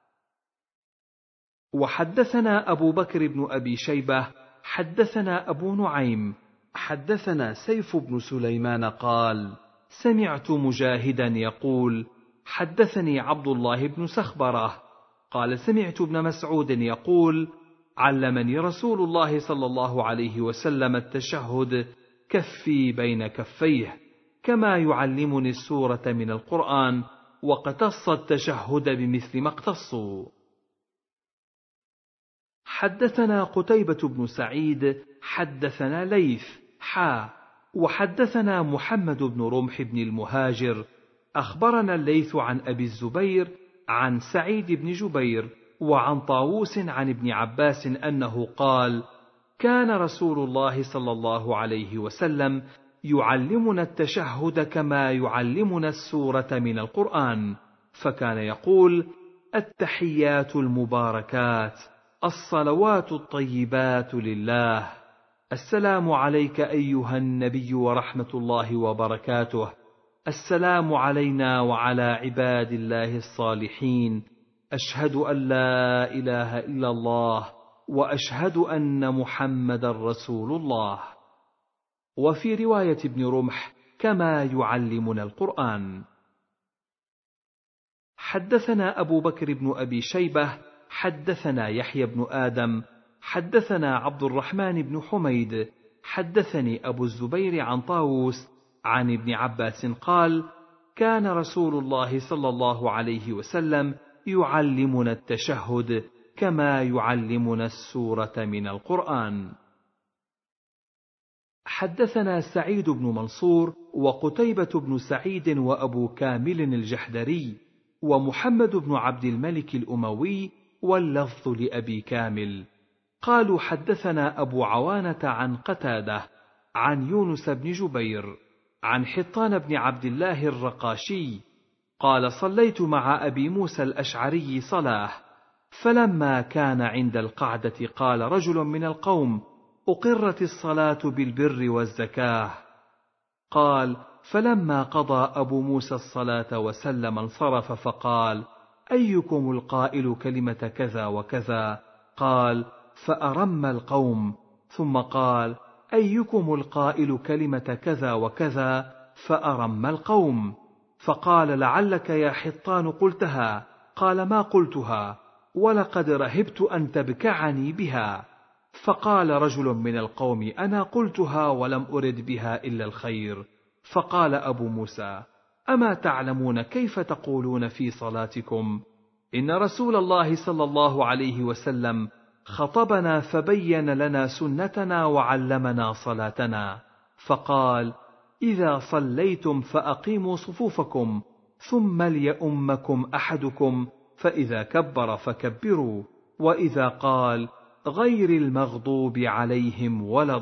وحدثنا أبو بكر بن أبي شيبة حدثنا أبو نعيم حدثنا سيف بن سليمان قال: سمعت مجاهدا يقول: حدثني عبد الله بن سخبرة قال: سمعت ابن مسعود يقول: علمني رسول الله صلى الله عليه وسلم التشهد كفي بين كفيه، كما يعلمني السورة من القرآن، واقتص التشهد بمثل ما اقتصوا. حدثنا قتيبة بن سعيد حدثنا ليث حا وحدثنا محمد بن رمح بن المهاجر أخبرنا الليث عن أبي الزبير عن سعيد بن جبير وعن طاووس عن ابن عباس أنه قال: كان رسول الله صلى الله عليه وسلم يعلمنا التشهد كما يعلمنا السورة من القرآن، فكان يقول: التحيات المباركات الصلوات الطيبات لله، السلام عليك أيها النبي ورحمة الله وبركاته، السلام علينا وعلى عباد الله الصالحين، أشهد أن لا إله إلا الله وأشهد أن محمدا رسول الله. وفي رواية ابن رمح: كما يعلمنا القرآن. حدثنا أبو بكر بن أبي شيبة حدثنا يحيى بن آدم حدثنا عبد الرحمن بن حميد حدثني أبو الزبير عن طاووس عن ابن عباس قال: كان رسول الله صلى الله عليه وسلم يعلمنا التشهد كما يعلمنا السورة من القرآن. حدثنا سعيد بن منصور وقتيبة بن سعيد وأبو كامل الجحدري ومحمد بن عبد الملك الأموي، واللفظ لأبي كامل، قالوا: حدثنا أبو عوانة عن قتادة عن يونس بن جبير عن حطان بن عبد الله الرقاشي قال: صليت مع أبي موسى الأشعري صلاة، فلما كان عند القعدة قال رجل من القوم: أقرت الصلاة بالبر والزكاة. قال: فلما قضى أبو موسى الصلاة وسلم انصرف فقال: أيكم القائل كلمة كذا وكذا؟ قال: فأرم القوم. ثم قال: أيكم القائل كلمة كذا وكذا؟ فأرم القوم. فقال: لعلك يا حطان قلتها. قال: ما قلتها، ولقد رهبت أن تبكعني بها. فقال رجل من القوم: أنا قلتها ولم أرد بها إلا الخير. فقال أبو موسى: أما تعلمون كيف تقولون في صلاتكم؟ إن رسول الله صلى الله عليه وسلم خطبنا فبين لنا سنتنا وعلمنا صلاتنا، فقال: إذا صليتم فأقيموا صفوفكم، ثم ليؤمكم أحدكم، فإذا كبر فكبروا، وإذا قال: غير المغضوب عليهم ولا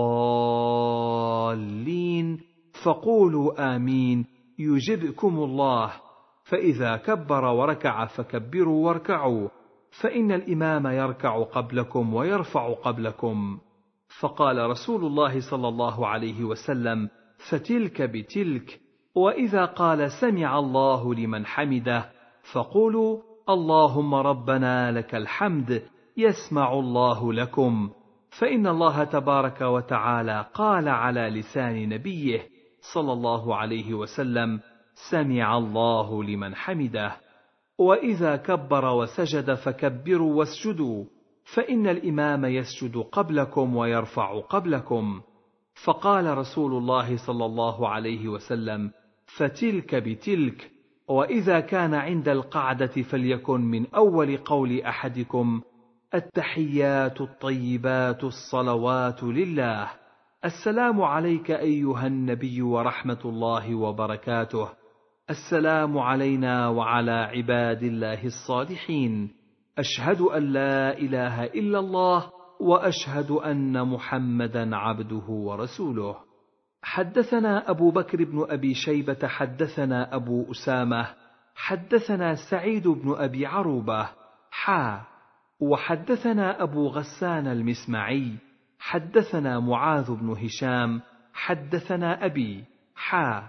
الضالين فقولوا آمين يجبكم الله، فإذا كبر وركع فكبروا واركعوا، فإن الإمام يركع قبلكم ويرفع قبلكم. فقال رسول الله صلى الله عليه وسلم: فتلك بتلك. وإذا قال سمع الله لمن حمده فقولوا اللهم ربنا لك الحمد، يسمع الله لكم، فإن الله تبارك وتعالى قال على لسان نبيه صلى الله عليه وسلم: سمع الله لمن حمده. وإذا كبر وسجد فكبروا واسجدوا، فإن الإمام يسجد قبلكم ويرفع قبلكم. فقال رسول الله صلى الله عليه وسلم: فتلك بتلك. وإذا كان عند القعدة فليكن من أول قول أحدكم: التحيات الطيبات الصلوات لله، السلام عليك أيها النبي ورحمة الله وبركاته، السلام علينا وعلى عباد الله الصالحين، أشهد أن لا إله إلا الله وأشهد أن محمدا عبده ورسوله. حدثنا أبو بكر بن أبي شيبة حدثنا أبو أسامة حدثنا سعيد بن أبي عروبة حا وحدثنا أبو غسان المسمعي حدثنا معاذ بن هشام حدثنا أبي حا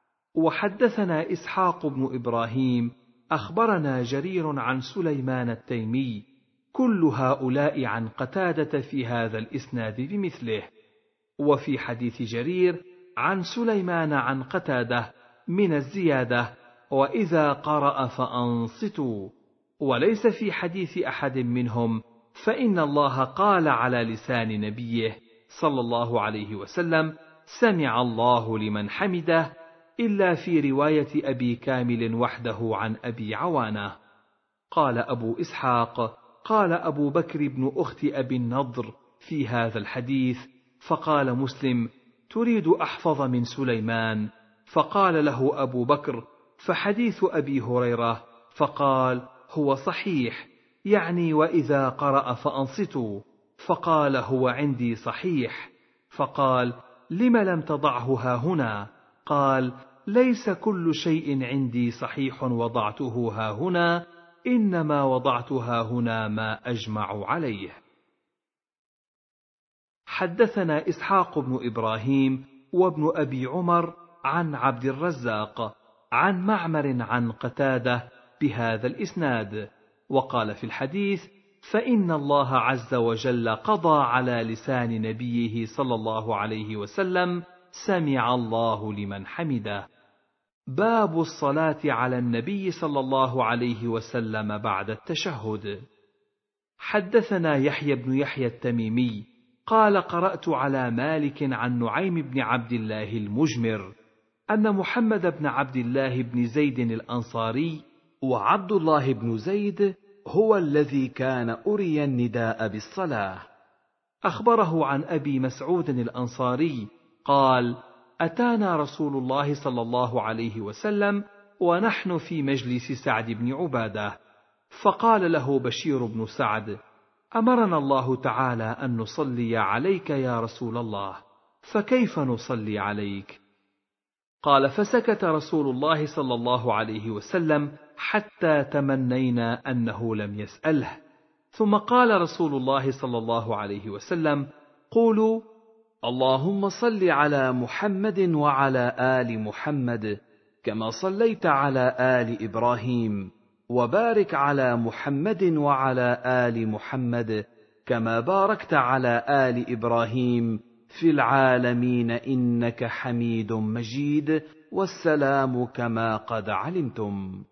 وحدثنا إسحاق بن إبراهيم أخبرنا جرير عن سليمان التيمي، كل هؤلاء عن قتادة في هذا الإسناد بمثله. وفي حديث جرير عن سليمان عن قتادة من الزيادة: وإذا قرأ فأنصتوا، وليس في حديث أحد منهم فإن الله قال على لسان نبيه صلى الله عليه وسلم: سمع الله لمن حمده، إلا في رواية أبي كامل وحده عن أبي عوانة. قال أبو إسحاق: قال أبو بكر بن أخت أبي النضر في هذا الحديث، فقال مسلم: تريد أحفظ من سليمان؟ فقال له أبو بكر: فحديث أبي هريرة، فقال: هو صحيح، يعني وإذا قرأ فأنصتوا، فقال: هو عندي صحيح. فقال: لم لم تضعه ها هنا؟ قال: ليس كل شيء عندي صحيح وضعته ها هنا، إنما وضعت ها هنا ما أجمع عليه. حدثنا إسحاق بن إبراهيم وابن أبي عمر عن عبد الرزاق عن معمر عن قتادة بهذا الإسناد، وقال في الحديث: فإن الله عز وجل قضى على لسان نبيه صلى الله عليه وسلم: سمع الله لمن حمده. باب الصلاة على النبي صلى الله عليه وسلم بعد التشهد. حدثنا يحيى بن يحيى التميمي قال: قرأت على مالك عن نعيم بن عبد الله المجمر أن محمد بن عبد الله بن زيد الأنصاري وعبد الله بن زيد هو الذي كان أري النداء بالصلاة، أخبره عن أبي مسعود الأنصاري قال: أتانا رسول الله صلى الله عليه وسلم ونحن في مجلس سعد بن عبادة، فقال له بشير بن سعد: أمرنا الله تعالى أن نصلي عليك يا رسول الله، فكيف نصلي عليك؟ قال: فسكت رسول الله صلى الله عليه وسلم حتى تمنينا أنه لم يسأله، ثم قال رسول الله صلى الله عليه وسلم: قولوا اللهم صل على محمد وعلى آل محمد كما صليت على آل إبراهيم، وبارك على محمد وعلى آل محمد كما باركت على آل إبراهيم في العالمين إنك حميد مجيد، والسلام كما قد علمتم.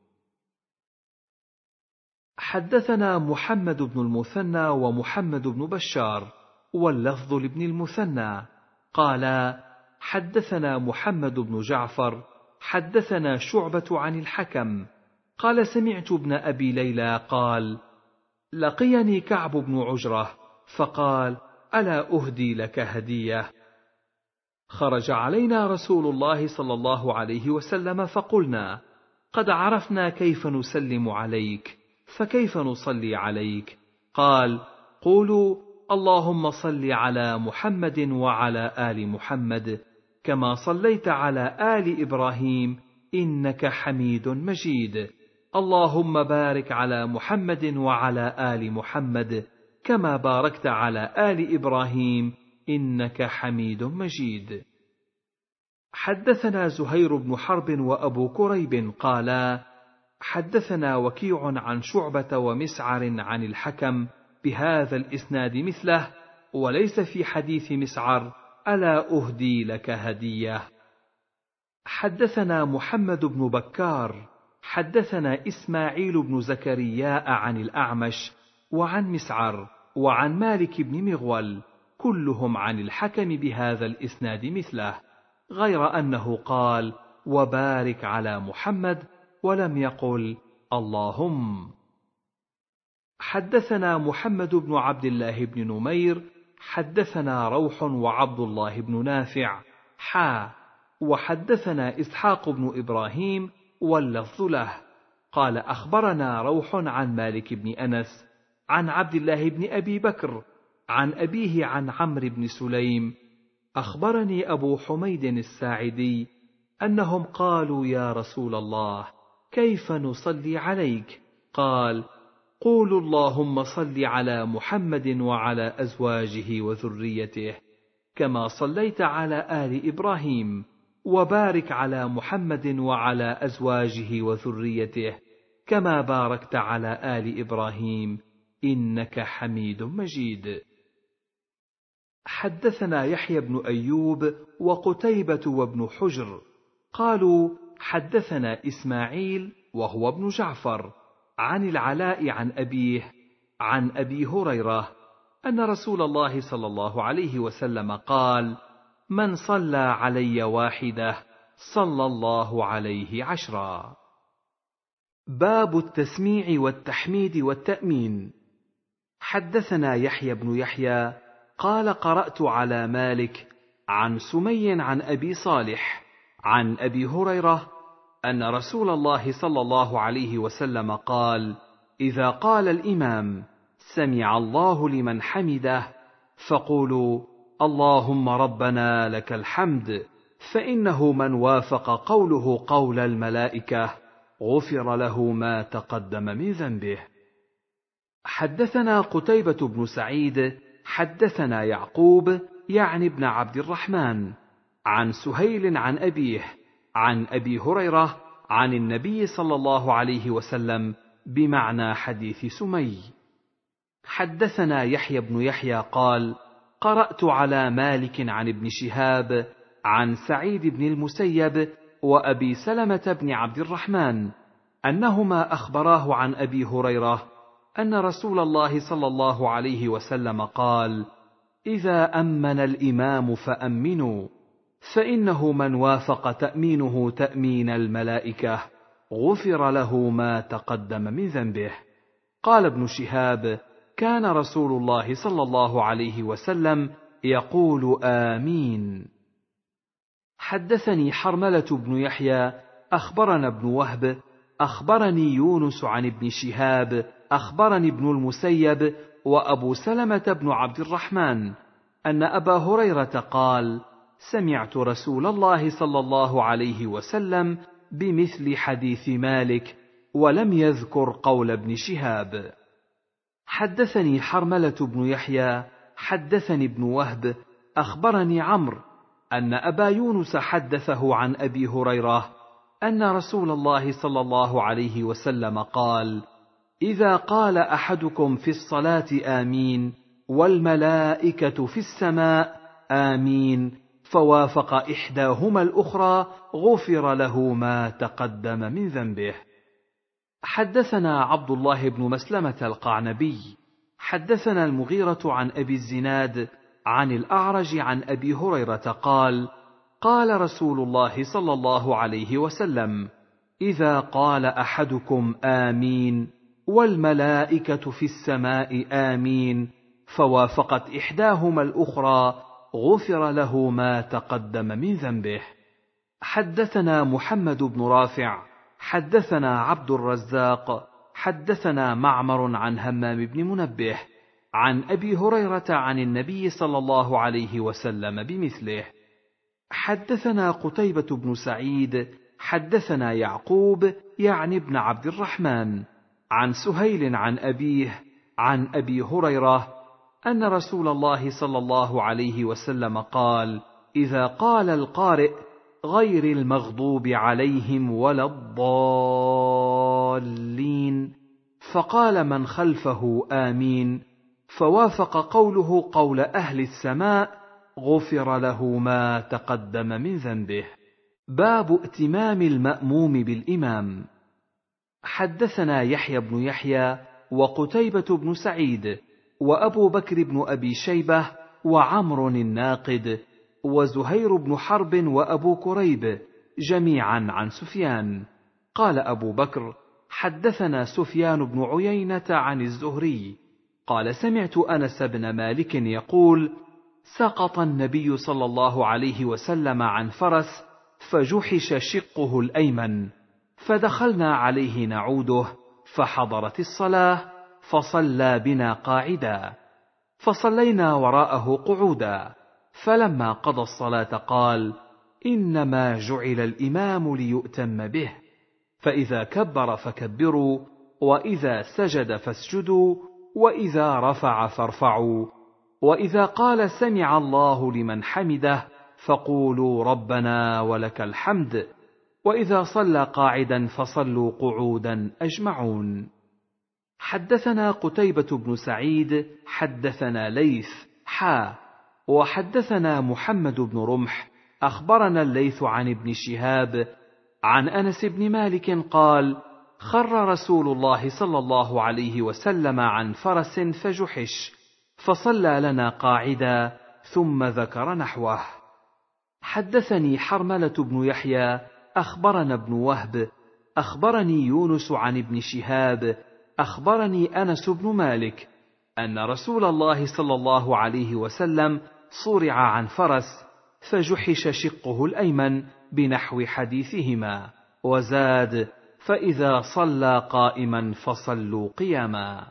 حدثنا محمد بن المثنى ومحمد بن بشار واللفظ لابن المثنى قالا: حدثنا محمد بن جعفر حدثنا شعبة عن الحكم قال: سمعت ابن أبي ليلى قال: لقيني كعب بن عجرة فقال: ألا أهدي لك هدية؟ خرج علينا رسول الله صلى الله عليه وسلم فقلنا: قد عرفنا كيف نسلم عليك، فكيف نصلي عليك؟ قال: قولوا اللهم صل على محمد وعلى آل محمد كما صليت على آل إبراهيم إنك حميد مجيد، اللهم بارك على محمد وعلى آل محمد كما باركت على آل إبراهيم إنك حميد مجيد. حدثنا زهير بن حرب وأبو كريب قالا حدثنا وكيع عن شعبة ومسعر عن الحكم بهذا الإسناد مثله، وليس في حديث مسعر ألا أهدي لك هدية. حدثنا محمد بن بكار حدثنا إسماعيل بن زكرياء عن الأعمش وعن مسعر وعن مالك بن مغول كلهم عن الحكم بهذا الإسناد مثله، غير أنه قال وبارك على محمد ولم يقل اللهم. حدثنا محمد بن عبد الله بن نمير حدثنا روح وعبد الله بن نافع حا وحدثنا إسحاق بن إبراهيم واللفظ له قال أخبرنا روح عن مالك بن أنس عن عبد الله بن أبي بكر عن أبيه عن عمرو بن سليم أخبرني أبو حميد الساعدي أنهم قالوا يا رسول الله كيف نصلي عليك؟ قال قولوا اللهم صل على محمد وعلى أزواجه وذريته كما صليت على آل إبراهيم، وبارك على محمد وعلى أزواجه وذريته كما باركت على آل إبراهيم إنك حميد مجيد. حدثنا يحيى بن أيوب وقتيبة وابن حجر قالوا حدثنا إسماعيل وهو ابن جعفر عن العلاء عن أبيه عن أبي هريرة أن رسول الله صلى الله عليه وسلم قال من صلى علي واحدة صلى الله عليه عشرا. باب التسميع والتحميد والتأمين. حدثنا يحيى بن يحيى قال قرأت على مالك عن سمي عن أبي صالح عن أبي هريرة أن رسول الله صلى الله عليه وسلم قال إذا قال الإمام سمع الله لمن حمده فقولوا اللهم ربنا لك الحمد، فإنه من وافق قوله قول الملائكة غفر له ما تقدم من ذنبه. حدثنا قتيبة بن سعيد حدثنا يعقوب يعني ابن عبد الرحمن عن سهيل عن أبيه عن أبي هريرة عن النبي صلى الله عليه وسلم بمعنى حديث سمي. حدثنا يحيى بن يحيى قال قرأت على مالك عن ابن شهاب عن سعيد بن المسيب وأبي سلمة بن عبد الرحمن أنهما أخبراه عن أبي هريرة أن رسول الله صلى الله عليه وسلم قال إذا أمن الإمام فأمنوا، فإنه من وافق تأمينه تأمين الملائكة غفر له ما تقدم من ذنبه. قال ابن شهاب كان رسول الله صلى الله عليه وسلم يقول آمين. حدثني حرملة بن يحيى أخبرنا ابن وهب أخبرني يونس عن ابن شهاب أخبرني ابن المسيب وأبو سلمة بن عبد الرحمن أن أبا هريرة قال سمعت رسول الله صلى الله عليه وسلم بمثل حديث مالك ولم يذكر قول ابن شهاب. حدثني حرملة بن يحيى حدثني ابن وهب أخبرني عمرو أن أبا يونس حدثه عن أبي هريرة أن رسول الله صلى الله عليه وسلم قال إذا قال أحدكم في الصلاة آمين والملائكة في السماء آمين فوافق إحداهما الأخرى غفر له ما تقدم من ذنبه. حدثنا عبد الله بن مسلمة القعنبي حدثنا المغيرة عن أبي الزناد عن الأعرج عن أبي هريرة قال قال رسول الله صلى الله عليه وسلم إذا قال أحدكم آمين والملائكة في السماء آمين فوافقت إحداهما الأخرى غفر له ما تقدم من ذنبه. حدثنا محمد بن رافع حدثنا عبد الرزاق حدثنا معمر عن همام بن منبه عن أبي هريرة عن النبي صلى الله عليه وسلم بمثله. حدثنا قتيبة بن سعيد حدثنا يعقوب يعني ابن عبد الرحمن عن سهيل عن أبيه عن أبي هريرة أن رسول الله صلى الله عليه وسلم قال: إذا قال القارئ غير المغضوب عليهم ولا الضالين فقال من خلفه آمين فوافق قوله قول أهل السماء غفر له ما تقدم من ذنبه. باب ائتمام المأموم بالإمام. حدثنا يحيى بن يحيى وقتيبة بن سعيد وأبو بكر بن أبي شيبة وعمر الناقد وزهير بن حرب وأبو كريب جميعا عن سفيان. قال أبو بكر: حدثنا سفيان بن عيينة عن الزهري قال: سمعت أنس بن مالك يقول: سقط النبي صلى الله عليه وسلم عن فرس فجحش شقه الأيمن، فدخلنا عليه نعوده، فحضرت الصلاة فصلى بنا قاعدا، فصلينا وراءه قعودا، فلما قضى الصلاة قال: إنما جعل الإمام ليؤتم به، فإذا كبر فكبروا، وإذا سجد فاسجدوا، وإذا رفع فارفعوا، وإذا قال سمع الله لمن حمده فقولوا ربنا ولك الحمد، وإذا صلى قاعدا فصلوا قعودا أجمعون. حدثنا قتيبة بن سعيد حدثنا ليث حا وحدثنا محمد بن رمح أخبرنا الليث عن ابن شهاب عن أنس بن مالك قال: خر رسول الله صلى الله عليه وسلم عن فرس فجحش، فصلى لنا قاعدا، ثم ذكر نحوه. حدثني حرملة بن يحيى أخبرنا ابن وهب أخبرني يونس عن ابن شهاب أخبرني أنس بن مالك أن رسول الله صلى الله عليه وسلم صرع عن فرس فجحش شقه الأيمن بنحو حديثهما، وزاد: فإذا صلى قائما فصلوا قياما.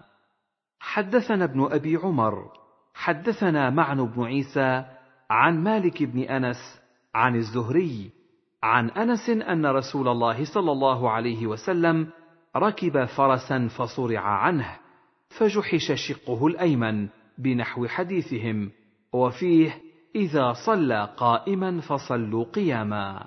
حدثنا ابن أبي عمر حدثنا معن بن عيسى عن مالك بن أنس عن الزهري عن أنس أن رسول الله صلى الله عليه وسلم ركب فرسا فصرع عنه فجحش شقه الأيمن بنحو حديثهم، وفيه: إذا صلى قائما فصلوا قياما.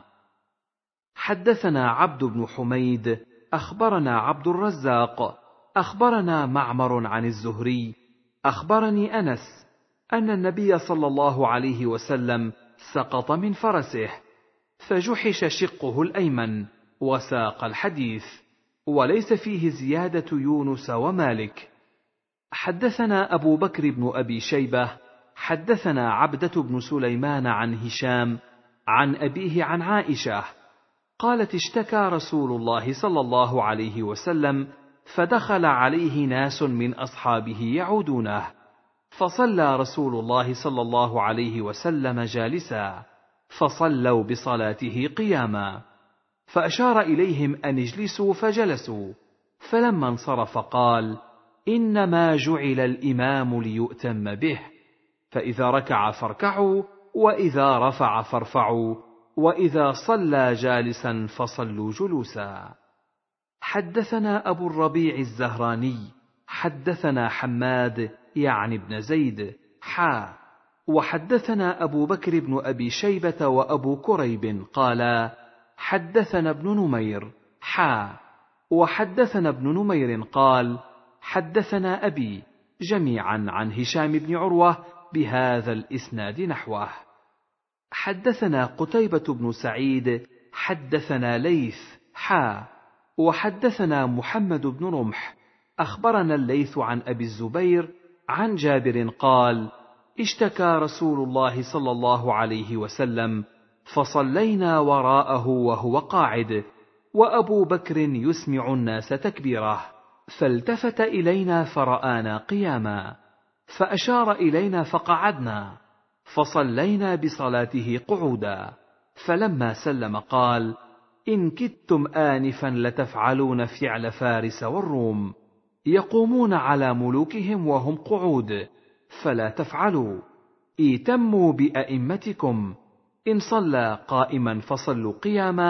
حدثنا عبد بن حميد أخبرنا عبد الرزاق أخبرنا معمر عن الزهري أخبرني أنس أن النبي صلى الله عليه وسلم سقط من فرسه فجحش شقه الأيمن، وساق الحديث، وليس فيه زيادة يونس ومالك. حدثنا أبو بكر بن أبي شيبة حدثنا عبدة بن سليمان عن هشام عن أبيه عن عائشة قالت: اشتكى رسول الله صلى الله عليه وسلم فدخل عليه ناس من أصحابه يعودونه، فصلى رسول الله صلى الله عليه وسلم جالسا، فصلوا بصلاته قياما، فأشار إليهم أن اجلسوا فجلسوا، فلما انصرف قال: إنما جعل الإمام ليؤتم به، فإذا ركع فاركعوا، وإذا رفع فارفعوا، وإذا صلى جالسا فصلوا جلوسا. حدثنا أبو الربيع الزهراني حدثنا حماد يعني ابن زيد حا وحدثنا أبو بكر بن أبي شيبة وأبو كريب قالا: حدثنا ابن نمير حا وحدثنا ابن نمير قال: حدثنا أبي، جميعا عن هشام بن عروة بهذا الإسناد نحوه. حدثنا قتيبة بن سعيد حدثنا ليث حا وحدثنا محمد بن رمح أخبرنا الليث عن أبي الزبير عن جابر قال: اشتكى رسول الله صلى الله عليه وسلم فصلينا وراءه وهو قاعد، وأبو بكر يسمع الناس تكبيره، فالتفت إلينا فرآنا قياما، فأشار إلينا فقعدنا، فصلينا بصلاته قعودا، فلما سلم قال: إن كدتم آنفا لتفعلون فعل فارس والروم، يقومون على ملوكهم وهم قعود، فلا تفعلوا، ائتموا بأئمتكم، إن صلى قائما فصلوا قياما،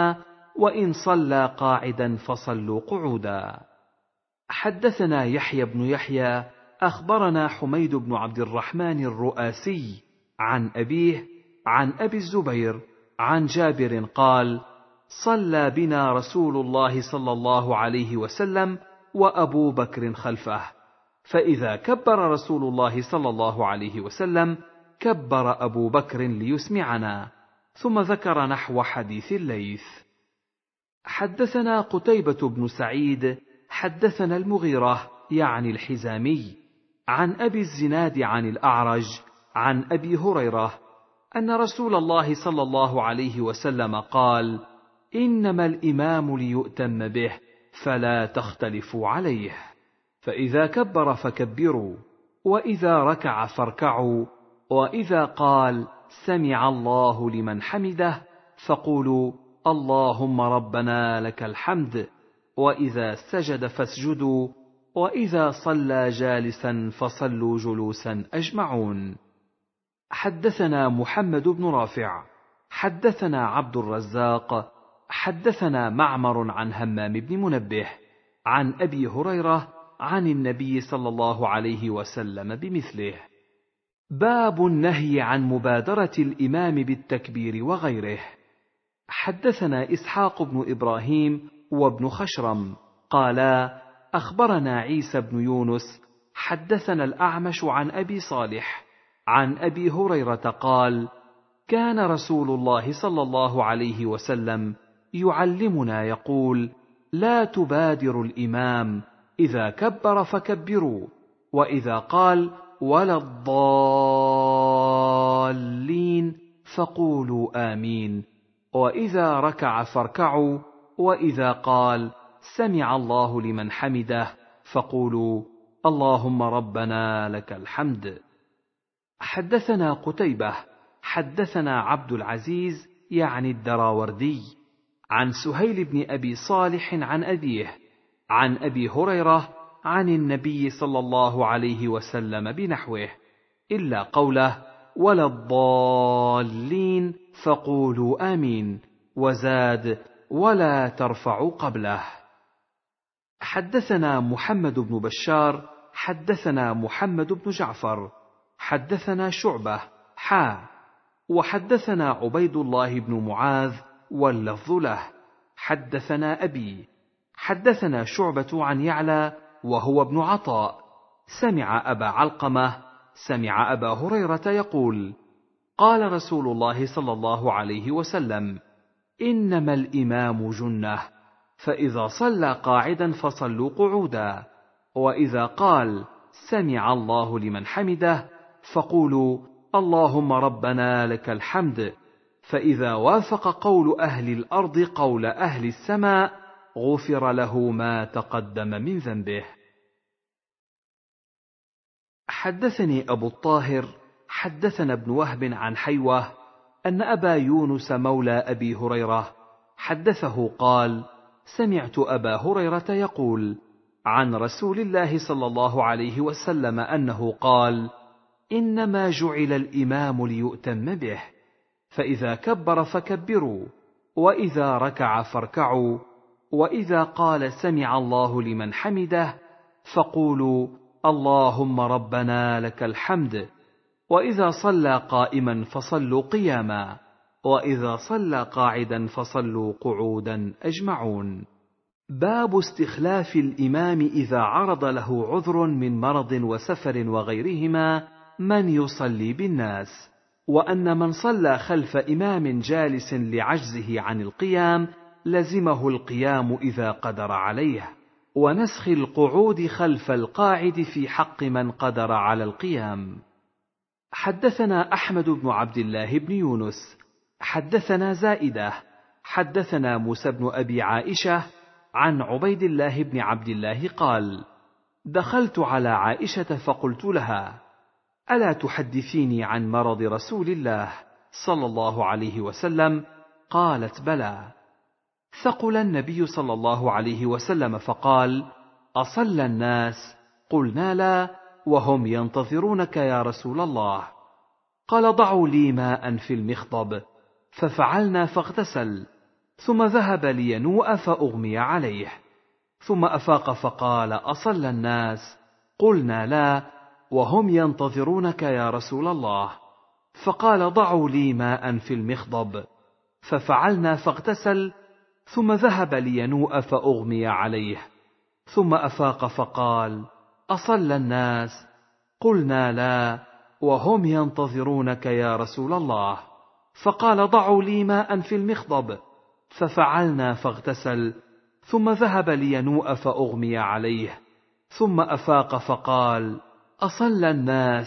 وإن صلى قاعدا فصلوا قعودا. حدثنا يحيى بن يحيى أخبرنا حميد بن عبد الرحمن الرؤاسي عن أبيه عن أبي الزبير عن جابر قال: صلى بنا رسول الله صلى الله عليه وسلم وأبو بكر خلفه، فإذا كبر رسول الله صلى الله عليه وسلم كبر أبو بكر ليسمعنا، ثم ذكر نحو حديث الليث. حدثنا قتيبة بن سعيد حدثنا المغيرة يعني الحزامي عن أبي الزناد عن الأعرج عن أبي هريرة أن رسول الله صلى الله عليه وسلم قال: إنما الإمام ليؤتم به فلا تختلفوا عليه، فإذا كبر فكبروا، وإذا ركع فاركعوا، وإذا قال سمع الله لمن حمده فقولوا اللهم ربنا لك الحمد، وإذا سجد فاسجدوا، وإذا صلى جالسا فصلوا جلوسا أجمعون. حدثنا محمد بن رافع حدثنا عبد الرزاق حدثنا معمر عن همام بن منبه عن أبي هريرة عن النبي صلى الله عليه وسلم بمثله. باب النهي عن مبادرة الإمام بالتكبير وغيره. حدثنا إسحاق بن إبراهيم وابن خشرم قالا: أخبرنا عيسى بن يونس حدثنا الأعمش عن أبي صالح عن أبي هريرة قال: كان رسول الله صلى الله عليه وسلم يعلمنا يقول: لا تبادروا الإمام، إذا كبر فكبروا، وإذا قال ولا الضالين فقولوا آمين، وإذا ركع فاركعوا، وإذا قال سمع الله لمن حمده فقولوا اللهم ربنا لك الحمد. حدثنا قتيبة حدثنا عبد العزيز يعني الدراوردي عن سهيل بن أبي صالح عن أبيه عن أبي هريرة عن النبي صلى الله عليه وسلم بنحوه، إلا قوله ولا الضالين فقولوا آمين، وزاد ولا ترفعوا قبله. حدثنا محمد بن بشار حدثنا محمد بن جعفر حدثنا شعبة حا وحدثنا عبيد الله بن معاذ واللفظ له حدثنا أبي حدثنا شعبة عن يعلى وهو ابن عطاء سمع أبا علقمة سمع أبا هريرة يقول: قال رسول الله صلى الله عليه وسلم: إنما الإمام جنة، فإذا صلى قاعدا فصلوا قعودا، وإذا قال سمع الله لمن حمده فقولوا اللهم ربنا لك الحمد، فإذا وافق قول أهل الأرض قول أهل السماء غفر له ما تقدم من ذنبه. حدثني أبو الطاهر حدثنا ابن وهب عن حيوة أن أبا يونس مولى أبي هريرة حدثه قال: سمعت أبا هريرة يقول عن رسول الله صلى الله عليه وسلم أنه قال: إنما جعل الإمام ليؤتم به، فإذا كبر فكبروا، وإذا ركع فاركعوا، وإذا قال سمع الله لمن حمده فقولوا اللهم ربنا لك الحمد، وإذا صلى قائما فصلوا قياما، وإذا صلى قاعدا فصلوا قعودا أجمعون. باب استخلاف الإمام إذا عرض له عذر من مرض وسفر وغيرهما من يصلي بالناس، وأن من صلى خلف إمام جالس لعجزه عن القيام لزمه القيام إذا قدر عليه، ونسخ القعود خلف القاعد في حق من قدر على القيام. حدثنا أحمد بن عبد الله بن يونس حدثنا زائدة حدثنا موسى بن أبي عائشة عن عبيد الله بن عبد الله قال: دخلت على عائشة فقلت لها: ألا تحدثيني عن مرض رسول الله صلى الله عليه وسلم؟ قالت: بلى. ثقل النبي صلى الله عليه وسلم فقال: أصلى الناس؟ قلنا: لا، وهم ينتظرونك يا رسول الله. قال: ضعوا لي ماء في المخضب، ففعلنا فاغتسل، ثم ذهب لينوء فأغمي عليه، ثم أفاق فقال: أصلى الناس؟ قلنا: لا، وهم ينتظرونك يا رسول الله. فقال: ضعوا لي ماء في المخضب، ففعلنا فاغتسل، ثم ذهب لينوء فأغمي عليه، ثم أفاق فقال: أصلى الناس؟ قلنا: لا، وهم ينتظرونك يا رسول الله. فقال: ضعوا لي ماء في المخضب، ففعلنا فاغتسل، ثم ذهب لينوء فأغمي عليه، ثم أفاق فقال: أصلى الناس؟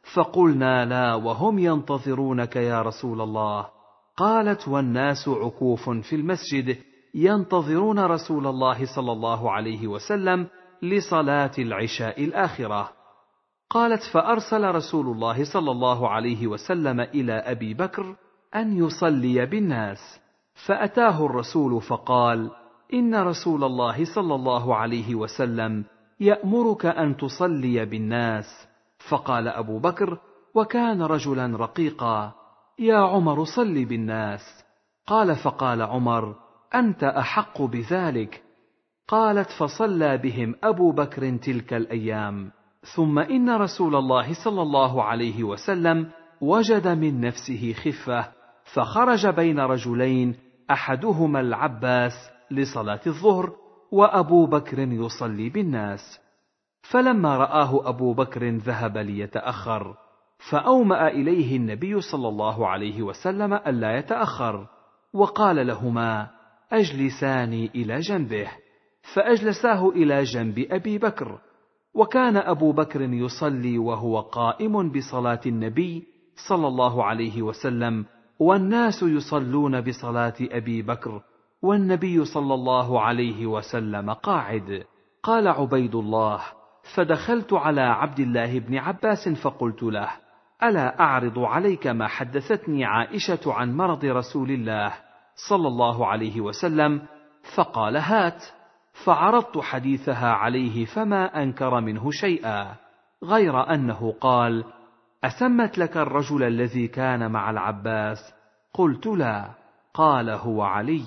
فقلنا: لا، وهم ينتظرونك يا رسول الله. قالت: والناس عكوف في المسجد ينتظرون رسول الله صلى الله عليه وسلم لصلاة العشاء الآخرة. قالت: فأرسل رسول الله صلى الله عليه وسلم إلى أبي بكر أن يصلي بالناس، فأتاه الرسول فقال: إن رسول الله صلى الله عليه وسلم يأمرك أن تصلي بالناس. فقال أبو بكر، وكان رجلا رقيقا: يا عمر صل بالناس. قال: فقال عمر: أنت أحق بذلك. قالت: فصلى بهم أبو بكر تلك الأيام. ثم إن رسول الله صلى الله عليه وسلم وجد من نفسه خفة، فخرج بين رجلين، أحدهما العباس لصلاة الظهر، وأبو بكر يصلي بالناس. فلما رآه أبو بكر ذهب ليتأخر، فأومأ إليه النبي صلى الله عليه وسلم ألا يتأخر، وقال لهما: أجلساني إلى جنبه. فأجلساه إلى جنب أبي بكر، وكان أبو بكر يصلي وهو قائم بصلاة النبي صلى الله عليه وسلم، والناس يصلون بصلاة أبي بكر، والنبي صلى الله عليه وسلم قاعد. قال عبيد الله: فدخلت على عبد الله بن عباس فقلت له: ألا أعرض عليك ما حدثتني عائشة عن مرض رسول الله صلى الله عليه وسلم؟ فقال: هات. فعرضت حديثها عليه فما أنكر منه شيئا، غير أنه قال: أسمت لك الرجل الذي كان مع العباس؟ قلت: لا. قال: هو علي.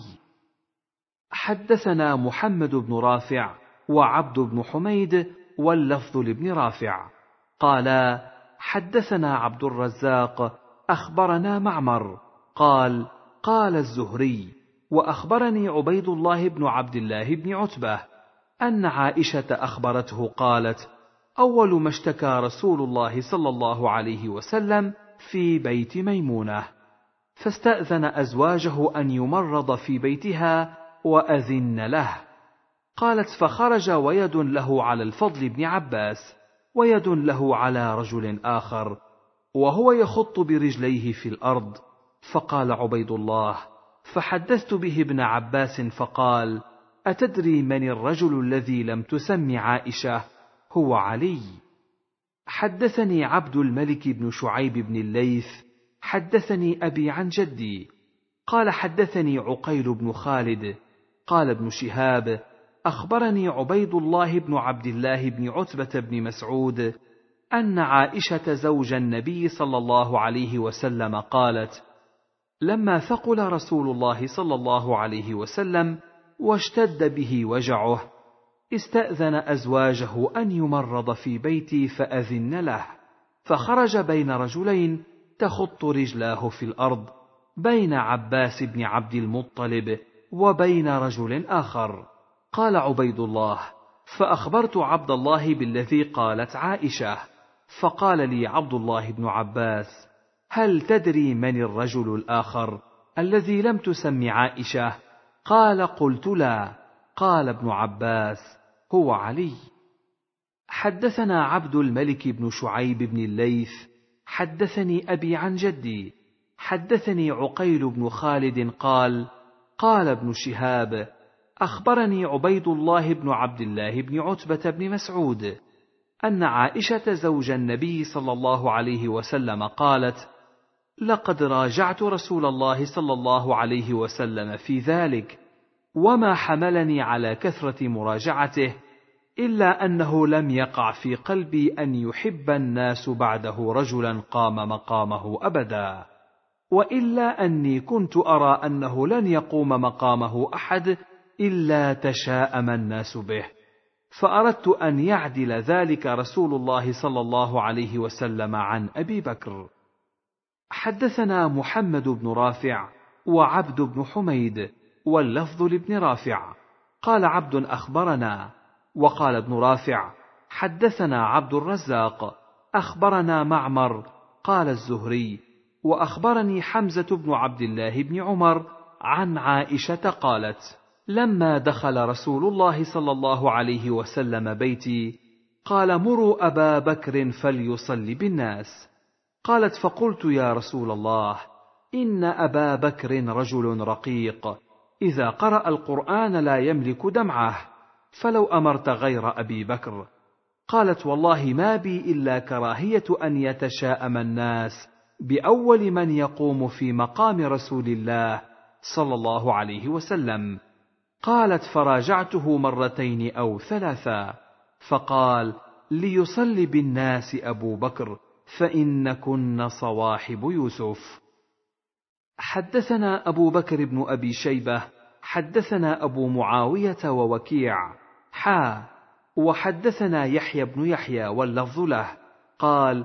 حدثنا محمد بن رافع وعبد بن حميد واللفظ لابن رافع قالا: حدثنا عبد الرزاق أخبرنا معمر قال: قال الزهري: وأخبرني عبيد الله بن عبد الله بن عتبة أن عائشة أخبرته قالت: أول ما اشتكى رسول الله صلى الله عليه وسلم في بيت ميمونة، فاستأذن أزواجه أن يمرض في بيتها وأذن له. قالت: فخرج ويد له على الفضل بن عباس، ويد له على رجل آخر، وهو يخط برجليه في الأرض. فقال عبيد الله: فحدثت به ابن عباس فقال: أتدري من الرجل الذي لم تسم عائشة؟ هو علي. حدثني عبد الملك بن شعيب بن الليث حدثني أبي عن جدي قال: حدثني عقيل بن خالد قال ابن شهاب: أخبرني عبيد الله بن عبد الله بن عتبة بن مسعود أن عائشة زوج النبي صلى الله عليه وسلم قالت: لما ثقل رسول الله صلى الله عليه وسلم واشتد به وجعه، استأذن أزواجه أن يمرض في بيتي فأذن له، فخرج بين رجلين تخط رجلاه في الأرض، بين عباس بن عبد المطلب وبين رجل آخر. قال عبيد الله: فأخبرت عبد الله بالذي قالت عائشة، فقال لي عبد الله بن عباس: هل تدري من الرجل الآخر الذي لم تسم عائشة؟ قال: قلت: لا. قال ابن عباس: هو علي. حدثنا عبد الملك بن شعيب بن الليث حدثني أبي عن جدي حدثني عقيل بن خالد قال: قال ابن شهاب: أخبرني عبيد الله بن عبد الله بن عتبة بن مسعود أن عائشة زوج النبي صلى الله عليه وسلم قالت: لقد راجعت رسول الله صلى الله عليه وسلم في ذلك، وما حملني على كثرة مراجعته إلا أنه لم يقع في قلبي أن يحب الناس بعده رجلا قام مقامه أبدا. وإلا أني كنت أرى أنه لن يقوم مقامه أحد إلا تشاءم الناس به، فأردت أن يعدل ذلك رسول الله صلى الله عليه وسلم عن أبي بكر. حدثنا محمد بن رافع وعبد بن حميد، واللفظ لابن رافع. قال عبد أخبرنا، وقال ابن رافع حدثنا عبد الرزاق أخبرنا معمر قال الزهري وأخبرني حمزة بن عبد الله بن عمر عن عائشة قالت: لما دخل رسول الله صلى الله عليه وسلم بيتي قال: مروا أبا بكر فليصلي بالناس. قالت: فقلت: يا رسول الله، إن أبا بكر رجل رقيق، إذا قرأ القرآن لا يملك دمعه، فلو أمرت غير أبي بكر. قالت: والله ما بي إلا كراهية أن يتشاءم الناس بأول من يقوم في مقام رسول الله صلى الله عليه وسلم. قالت: فراجعته مرتين أو ثلاثا، فقال: ليصلي بالناس أبو بكر، فإنكن صواحب يوسف. حدثنا أبو بكر بن أبي شيبة حدثنا أبو معاوية ووكيع حا وحدثنا يحيى بن يحيى واللفظ له قال: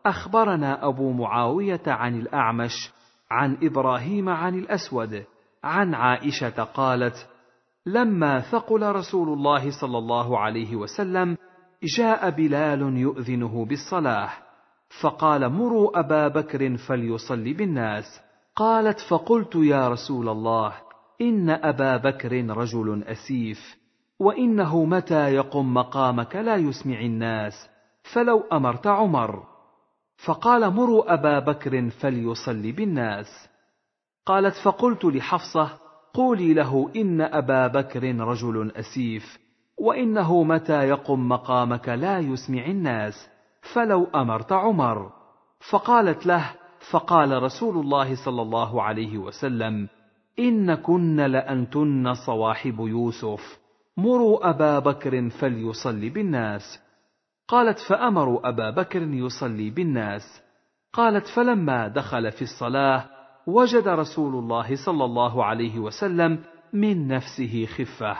أخبرنا أبو معاوية عن الأعمش عن إبراهيم عن الأسود عن عائشة قالت: لما ثقل رسول الله صلى الله عليه وسلم جاء بلال يؤذنه بالصلاة، فقال: مروا أبا بكر فليصلي بالناس. قالت: فقلت: يا رسول الله، إن أبا بكر رجل أسيف، وإنه متى يقم مقامك لا يسمع الناس، فلو أمرت عمر. فقال: مروا أبا بكر فليصلي بالناس. قالت: فقلت لحفصة: قولي له إن أبا بكر رجل أسيف، وإنه متى يقم مقامك لا يسمع الناس، فلو أمرت عمر. فقالت له: فقال رسول الله صلى الله عليه وسلم: إن كن لأنتن صواحب يوسف، مروا أبا بكر فليصلي بالناس. قالت: فأمروا أبا بكر يصلي بالناس. قالت: فلما دخل في الصلاة وجد رسول الله صلى الله عليه وسلم من نفسه خفة،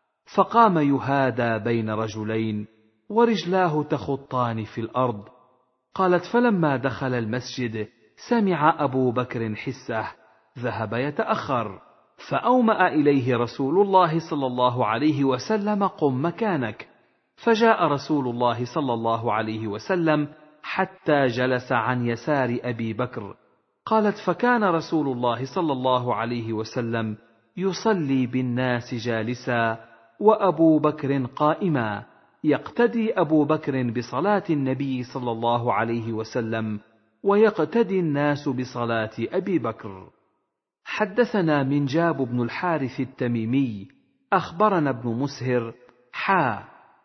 فقام يهادى بين رجلين ورجلاه تخطان في الأرض. قالت: فلما دخل المسجد سمع أبو بكر حسه، ذهب يتأخر، فأومأ إليه رسول الله صلى الله عليه وسلم: قم مكانك. فجاء رسول الله صلى الله عليه وسلم حتى جلس عن يسار أبي بكر. قالت: فكان رسول الله صلى الله عليه وسلم يصلي بالناس جالسا وأبو بكر قائما، يقتدي أبو بكر بصلاة النبي صلى الله عليه وسلم، ويقتدي الناس بصلاة أبي بكر. حدثنا منجاب بن الحارث التميمي أخبرنا ابن مسهر حا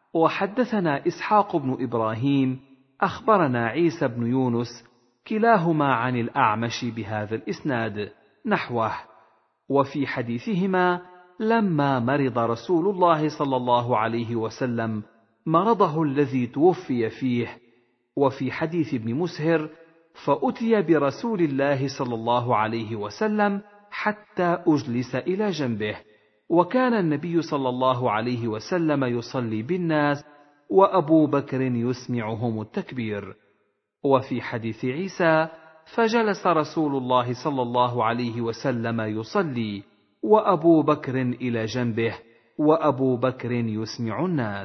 وحدثنا إسحاق بن إبراهيم أخبرنا عيسى بن يونس كلاهما عن الأعمش بهذا الإسناد نحوه. وفي حديثهما: لما مرض رسول الله صلى الله عليه وسلم مرضه الذي توفي فيه. وفي حديث ابن مسهر: فأتي برسول الله صلى الله عليه وسلم حتى أجلس إلى جنبه، وكان النبي صلى الله عليه وسلم يصلي بالناس وأبو بكر يسمعهم التكبير. وفي حديث عيسى: فجلس رسول الله صلى الله عليه وسلم يصلي وأبو بكر إلى جنبه وأبو بكر يسمع الناس.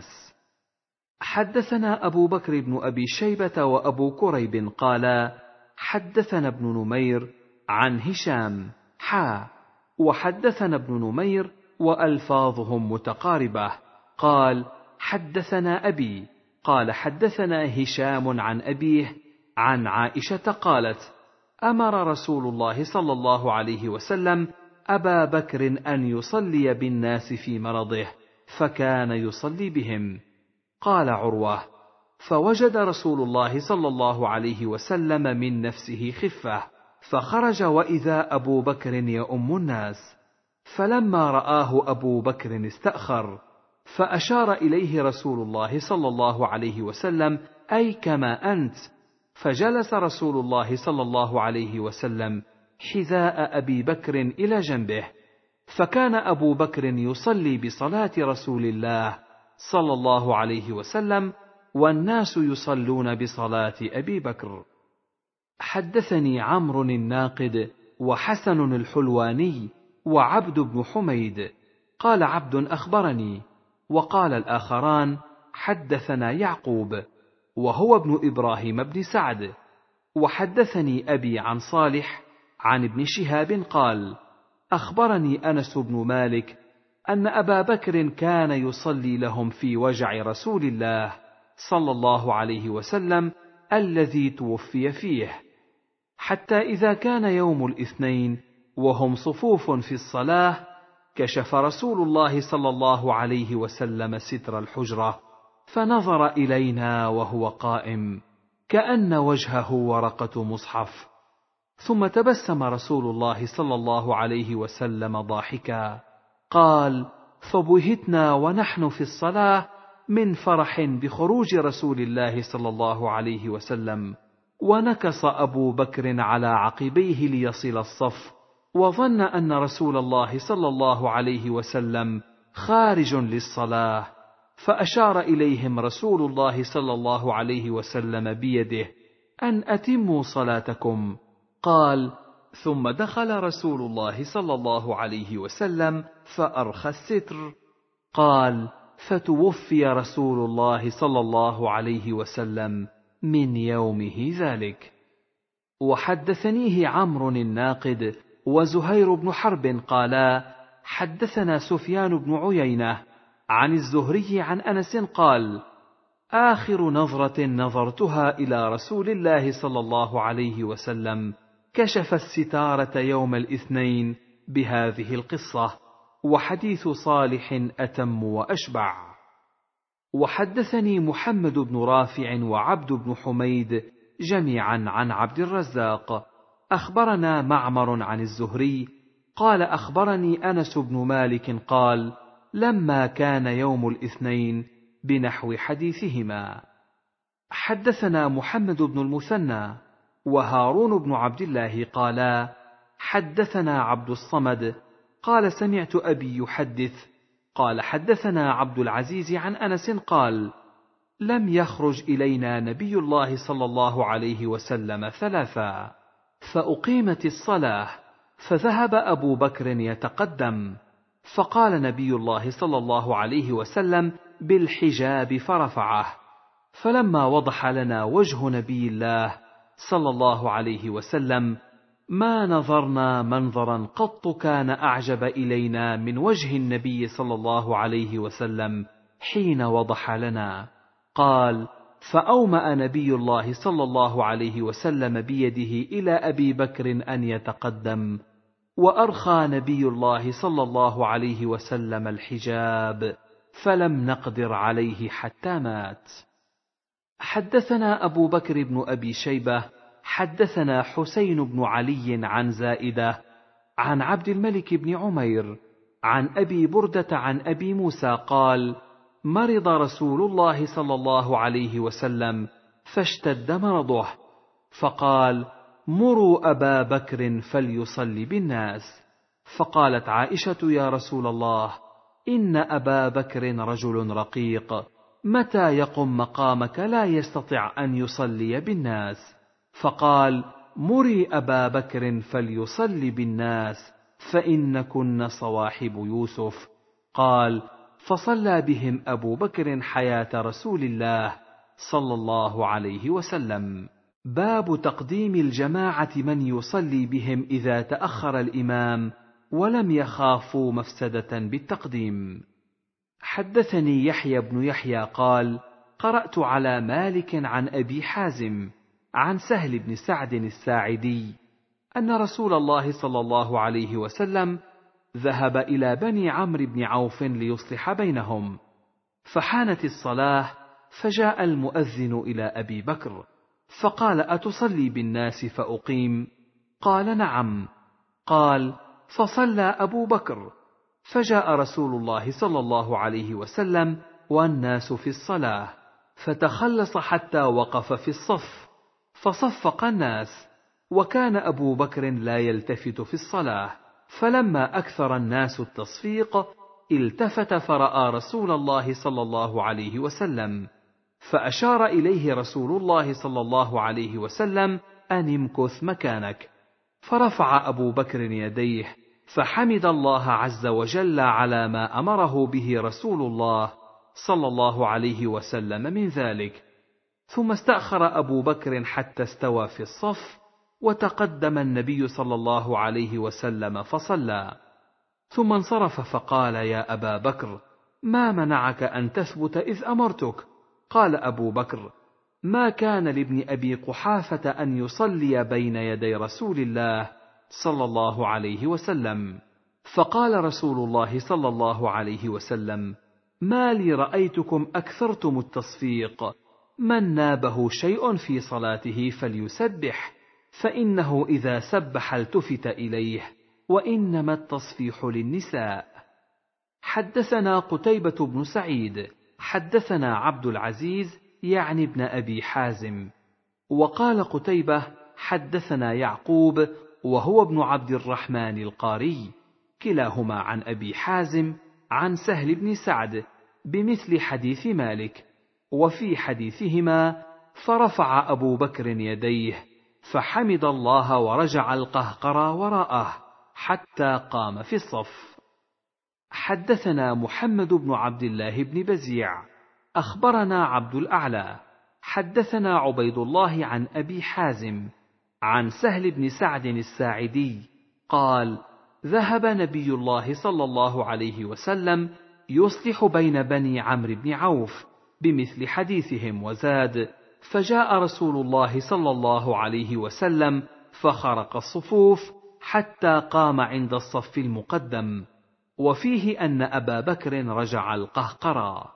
حدثنا أبو بكر بن أبي شيبة وأبو كريب قالا: حدثنا ابن نمير عن هشام حا وحدثنا ابن نمير وألفاظهم متقاربة قال: حدثنا أبي قال: حدثنا هشام عن أبيه عن عائشة قالت: أمر رسول الله صلى الله عليه وسلم أبا بكر أن يصلي بالناس في مرضه، فكان يصلي بهم. قال عروة: فوجد رسول الله صلى الله عليه وسلم من نفسه خفة، فخرج وإذا أبو بكر يؤم الناس، فلما رآه أبو بكر استأخر، فأشار إليه رسول الله صلى الله عليه وسلم: أي كما أنت. فجلس رسول الله صلى الله عليه وسلم حذاء أبي بكر إلى جنبه، فكان أبو بكر يصلي بصلاة رسول الله صلى الله عليه وسلم، والناس يصلون بصلاة أبي بكر. حدثني عمرو الناقد وحسن الحلواني وعبد بن حميد قال عبد أخبرني، وقال الآخران حدثنا يعقوب وهو ابن إبراهيم بن سعد. وحدثني أبي عن صالح عن ابن شهاب قال أخبرني أنس بن مالك أن أبا بكر كان يصلي لهم في وجع رسول الله صلى الله عليه وسلم الذي توفي فيه، حتى إذا كان يوم الاثنين وهم صفوف في الصلاة كشف رسول الله صلى الله عليه وسلم ستر الحجرة فنظر إلينا وهو قائم كأن وجهه ورقة مصحف، ثم تبسم رسول الله صلى الله عليه وسلم ضاحكا قال فبهتنا ونحن في الصلاة من فرح بخروج رسول الله صلى الله عليه وسلم، ونكص أبو بكر على عقبيه ليصل الصف، وظن أن رسول الله صلى الله عليه وسلم خارج للصلاة، فأشار إليهم رسول الله صلى الله عليه وسلم بيده أن أتموا صلاتكم. قال ثم دخل رسول الله صلى الله عليه وسلم فأرخى الستر. قال فتوفي رسول الله صلى الله عليه وسلم من يومه ذلك. وحدثنيه عمرو الناقد وزهير بن حرب قالا حدثنا سفيان بن عيينة عن الزهري عن أنس قال آخر نظرة نظرتها إلى رسول الله صلى الله عليه وسلم كشف الستارة يوم الاثنين بهذه القصة، وحديث صالح أتم وأشبع. وحدثني محمد بن رافع وعبد بن حميد جميعا عن عبد الرزاق أخبرنا معمر عن الزهري قال أخبرني أنس بن مالك قال لما كان يوم الاثنين بنحو حديثهما. حدثنا محمد بن المثنى وهارون بن عبد الله قالا حدثنا عبد الصمد قال سمعت أبي يحدث قال حدثنا عبد العزيز عن أنس قال لم يخرج إلينا نبي الله صلى الله عليه وسلم ثلاثا، فأقيمت الصلاة فذهب أبو بكر يتقدم، فقال نبي الله صلى الله عليه وسلم بالحجاب فرفعه، فلما وضح لنا وجه نبي الله صلى الله عليه وسلم ما نظرنا منظرا قط كان أعجب إلينا من وجه النبي صلى الله عليه وسلم حين وضح لنا. قال فأومأ نبي الله صلى الله عليه وسلم بيده إلى أبي بكر أن يتقدم، وأرخى نبي الله صلى الله عليه وسلم الحجاب فلم نقدر عليه حتى مات. حدثنا أبو بكر بن أبي شيبة حدثنا حسين بن علي عن زائدة عن عبد الملك بن عمير عن أبي بردة عن أبي موسى قال مرض رسول الله صلى الله عليه وسلم فاشتد مرضه، فقال مروا أبا بكر فليصلي بالناس، فقالت عائشة يا رسول الله إن أبا بكر رجل رقيق متى يقم مقامك لا يستطيع أن يصلي بالناس، فقال مري أبا بكر فليصلي بالناس فإنكن صواحب يوسف. قال فصلى بهم أبو بكر حياة رسول الله صلى الله عليه وسلم. باب تقديم الجماعة من يصلي بهم إذا تأخر الإمام ولم يخافوا مفسدة بالتقديم. حدثني يحيى بن يحيى قال قرأت على مالك عن أبي حازم عن سهل بن سعد الساعدي أن رسول الله صلى الله عليه وسلم ذهب إلى بني عمرو بن عوف ليصلح بينهم، فحانت الصلاة فجاء المؤذن إلى أبي بكر فقال أتصلي بالناس فأقيم؟ قال نعم. قال فصلى أبو بكر، فجاء رسول الله صلى الله عليه وسلم والناس في الصلاة فتخلص حتى وقف في الصف فصفق الناس، وكان أبو بكر لا يلتفت في الصلاة، فلما أكثر الناس التصفيق التفت فرأى رسول الله صلى الله عليه وسلم، فأشار إليه رسول الله صلى الله عليه وسلم أن امكث مكانك، فرفع أبو بكر يديه فحمد الله عز وجل على ما أمره به رسول الله صلى الله عليه وسلم من ذلك، ثم استأخر أبو بكر حتى استوى في الصف، وتقدم النبي صلى الله عليه وسلم فصلى، ثم انصرف فقال: يا أبا بكر، ما منعك أن تثبت إذ أمرتك؟ قال أبو بكر: ما كان لابن أبي قحافة أن يصلي بين يدي رسول الله صلى الله عليه وسلم. فقال رسول الله صلى الله عليه وسلم: ما لي رأيتكم أكثرتم التصفيق، من نابه شيء في صلاته فليسبح، فإنه إذا سبح التفت إليه، وإنما التصفيح للنساء. حدثنا قتيبة بن سعيد حدثنا عبد العزيز يعني ابن أبي حازم. وقال قتيبة: حدثنا يعقوب وهو ابن عبد الرحمن القاري، كلاهما عن أبي حازم عن سهل بن سعد بمثل حديث مالك، وفي حديثهما: فرفع أبو بكر يديه فحمد الله ورجع القهقرى وراءه حتى قام في الصف. حدثنا محمد بن عبد الله بن بزيع أخبرنا عبد الأعلى حدثنا عبيد الله عن أبي حازم عن سهل بن سعد الساعدي قال: ذهب نبي الله صلى الله عليه وسلم يصلح بين بني عمرو بن عوف بمثل حديثهم وزاد: فجاء رسول الله صلى الله عليه وسلم فخرق الصفوف حتى قام عند الصف المقدم، وفيه أن أبا بكر رجع القهقرى.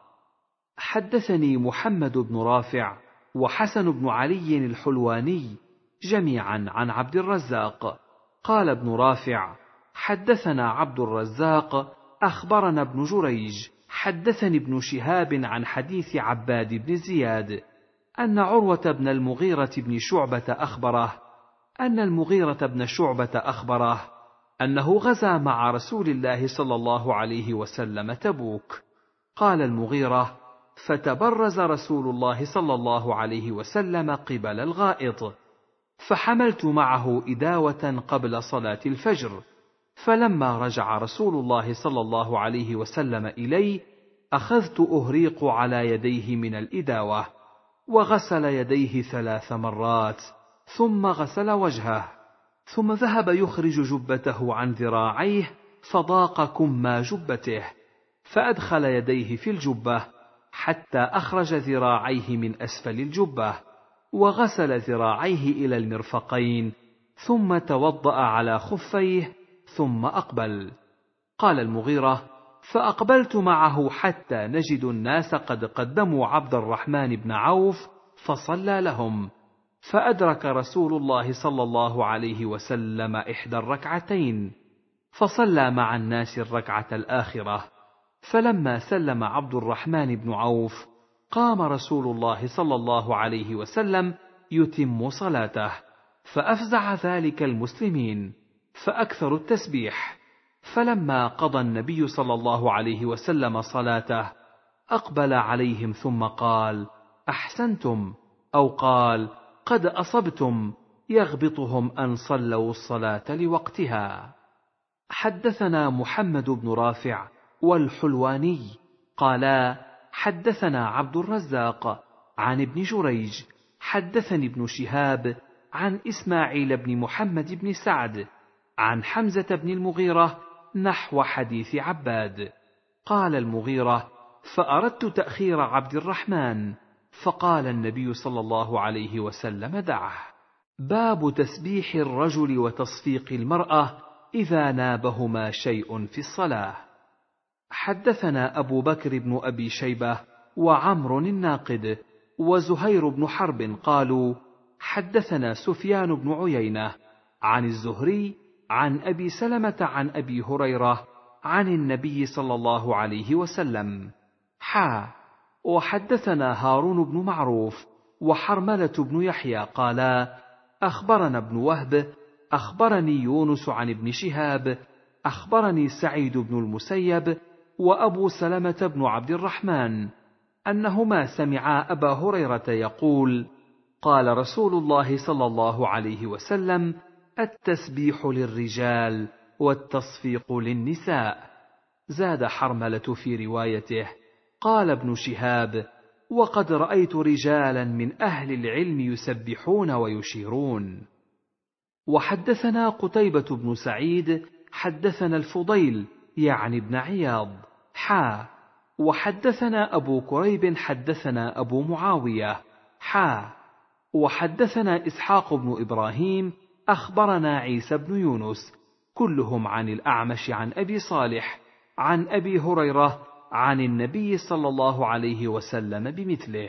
حدثني محمد بن رافع وحسن بن علي الحلواني جميعا عن عبد الرزاق قال ابن رافع: حدثنا عبد الرزاق أخبرنا ابن جريج حدثني ابن شهاب عن حديث عباد بن زياد أن عروة بن المغيرة بن شعبة أخبره أن المغيرة بن شعبة أخبره أنه غزا مع رسول الله صلى الله عليه وسلم تبوك. قال المغيرة: فتبرز رسول الله صلى الله عليه وسلم قبل الغائط، فحملت معه إداوة قبل صلاة الفجر، فلما رجع رسول الله صلى الله عليه وسلم إلي أخذت أهريق على يديه من الإداوة، وغسل يديه ثلاث مرات، ثم غسل وجهه، ثم ذهب يخرج جبته عن ذراعيه فضاق كما جبته، فأدخل يديه في الجبة حتى أخرج ذراعيه من أسفل الجبة، وغسل ذراعيه إلى المرفقين، ثم توضأ على خفيه ثم أقبل. قال المغيرة: فأقبلت معه حتى نجد الناس قد قدموا عبد الرحمن بن عوف فصلى لهم، فأدرك رسول الله صلى الله عليه وسلم إحدى الركعتين، فصلى مع الناس الركعة الآخرة، فلما سلم عبد الرحمن بن عوف قام رسول الله صلى الله عليه وسلم يتم صلاته، فأفزع ذلك المسلمين فأكثروا التسبيح، فلما قضى النبي صلى الله عليه وسلم صلاته أقبل عليهم ثم قال: أحسنتم، أو قال: قد أصبتم، يغبطهم أن صلوا الصلاة لوقتها. حدثنا محمد بن رافع والحلواني قالا: حدثنا عبد الرزاق عن ابن جريج حدثني ابن شهاب عن إسماعيل بن محمد بن سعد عن حمزة بن المغيرة نحو حديث عباد. قال المغيرة: فأردت تأخير عبد الرحمن، فقال النبي صلى الله عليه وسلم: دعه. باب تسبيح الرجل وتصفيق المرأة إذا نابهما شيء في الصلاة. حدثنا أبو بكر بن أبي شيبة وعمر الناقد وزهير بن حرب قالوا: حدثنا سفيان بن عيينة عن الزهري عن أبي سلمة عن أبي هريرة عن النبي صلى الله عليه وسلم حا. وحدثنا هارون بن معروف وحرملة بن يحيى قالا: أخبرنا ابن وهب أخبرني يونس عن ابن شهاب أخبرني سعيد بن المسيب وأبو سلمة بن عبد الرحمن أنهما سمعا أبا هريرة يقول: قال رسول الله صلى الله عليه وسلم: التسبيح للرجال والتصفيق للنساء. زاد حرملة في روايته: قال ابن شهاب: وقد رأيت رجالا من أهل العلم يسبحون ويشيرون. وحدثنا قتيبة بن سعيد حدثنا الفضيل يعني ابن عياض حا وحدثنا أبو كريب حدثنا أبو معاوية حا وحدثنا إسحاق بن إبراهيم أخبرنا عيسى بن يونس كلهم عن الأعمش عن أبي صالح عن أبي هريرة عن النبي صلى الله عليه وسلم بمثله.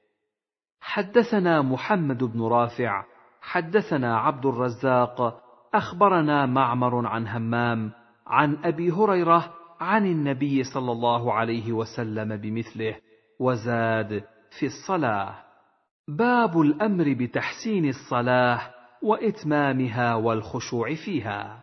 حدثنا محمد بن رافع حدثنا عبد الرزاق أخبرنا معمر عن همام عن أبي هريرة عن النبي صلى الله عليه وسلم بمثله، وزاد في الصلاة. باب الأمر بتحسين الصلاة وإتمامها والخشوع فيها.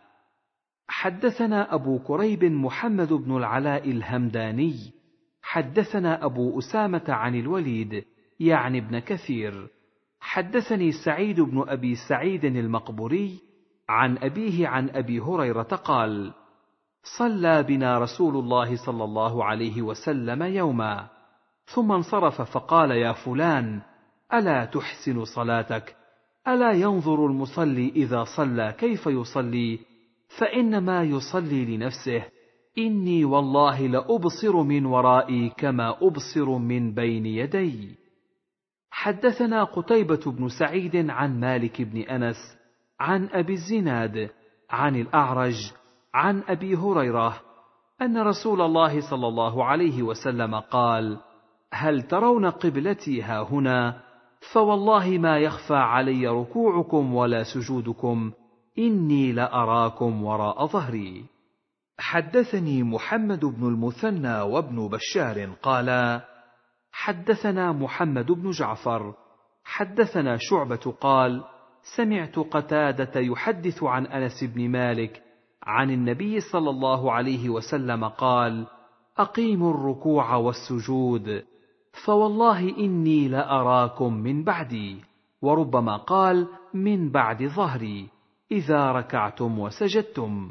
حدثنا أبو كريب محمد بن العلاء الهمداني حدثنا أبو أسامة عن الوليد يعني ابن كثير حدثني سعيد بن أبي سعيد المقبوري عن أبيه عن أبي هريرة قال: صلى بنا رسول الله صلى الله عليه وسلم يوما ثم انصرف فقال: يا فلان، ألا تحسن صلاتك؟ ألا ينظر المصلي إذا صلى كيف يصلي؟ فإنما يصلي لنفسه. إني والله لأبصر من ورائي كما أبصر من بين يدي. حدثنا قتيبة بن سعيد عن مالك بن أنس عن أبي الزناد عن الأعرج عن أبي هريرة أن رسول الله صلى الله عليه وسلم قال: هل ترون قبلتي هاهنا؟ فوالله ما يخفى علي ركوعكم ولا سجودكم، إني لأراكم وراء ظهري. حدثني محمد بن المثنى وابن بشار قالا: حدثنا محمد بن جعفر حدثنا شعبة قال: سمعت قتادة يحدث عن أنس بن مالك عن النبي صلى الله عليه وسلم قال: أقيموا الركوع والسجود، فوالله إني لأراكم من بعدي، وربما قال من بعد ظهري، إذا ركعتم وسجدتم.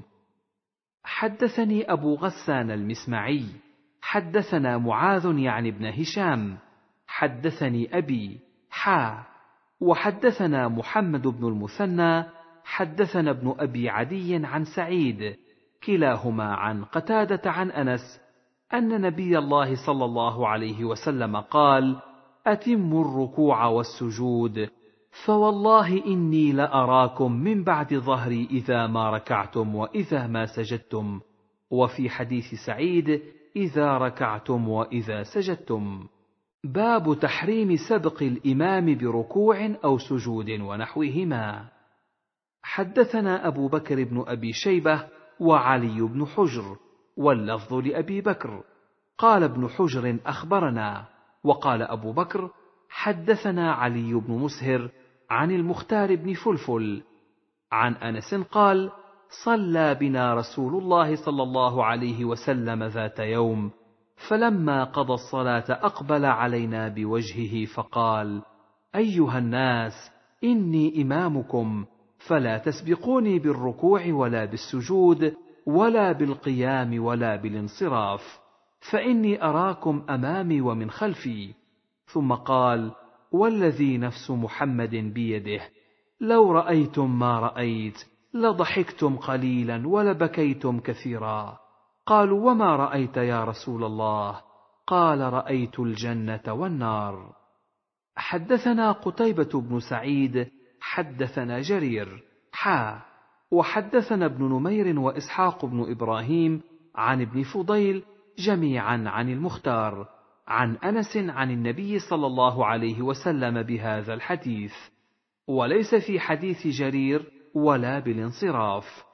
حدثني أبو غسان المسمعي حدثنا معاذ يعني ابن هشام حدثني أبي حا وحدثنا محمد بن المثنى حدثنا ابن أبي عدي عن سعيد كلاهما عن قتادة عن أنس أن نبي الله صلى الله عليه وسلم قال: أتموا الركوع والسجود، فوالله إني لأراكم من بعد ظهري إذا ما ركعتم وإذا ما سجدتم. وفي حديث سعيد: إذا ركعتم وإذا سجدتم. باب تحريم سبق الإمام بركوع أو سجود ونحوهما. حدثنا أبو بكر بن أبي شيبة وعلي بن حجر، واللفظ لأبي بكر. قال ابن حجر: أخبرنا. وقال أبو بكر: حدثنا علي بن مسهر عن المختار بن فلفل عن أنس قال: صلى بنا رسول الله صلى الله عليه وسلم ذات يوم، فلما قضى الصلاة أقبل علينا بوجهه فقال: أيها الناس، إني إمامكم، فلا تسبقوني بالركوع ولا بالسجود ولا بالقيام ولا بالانصراف، فإني أراكم أمامي ومن خلفي. ثم قال: والذي نفس محمد بيده، لو رأيتم ما رأيت لضحكتم قليلا ولبكيتم كثيرا. قالوا: وما رأيت يا رسول الله؟ قال: رأيت الجنة والنار. حدثنا قتيبة بن سعيد حدثنا جرير حا وحدثنا ابن نمير وإسحاق بن إبراهيم عن ابن فضيل جميعا عن المختار عن أنس عن النبي صلى الله عليه وسلم بهذا الحديث، وليس في حديث جرير ولا بالانصراف.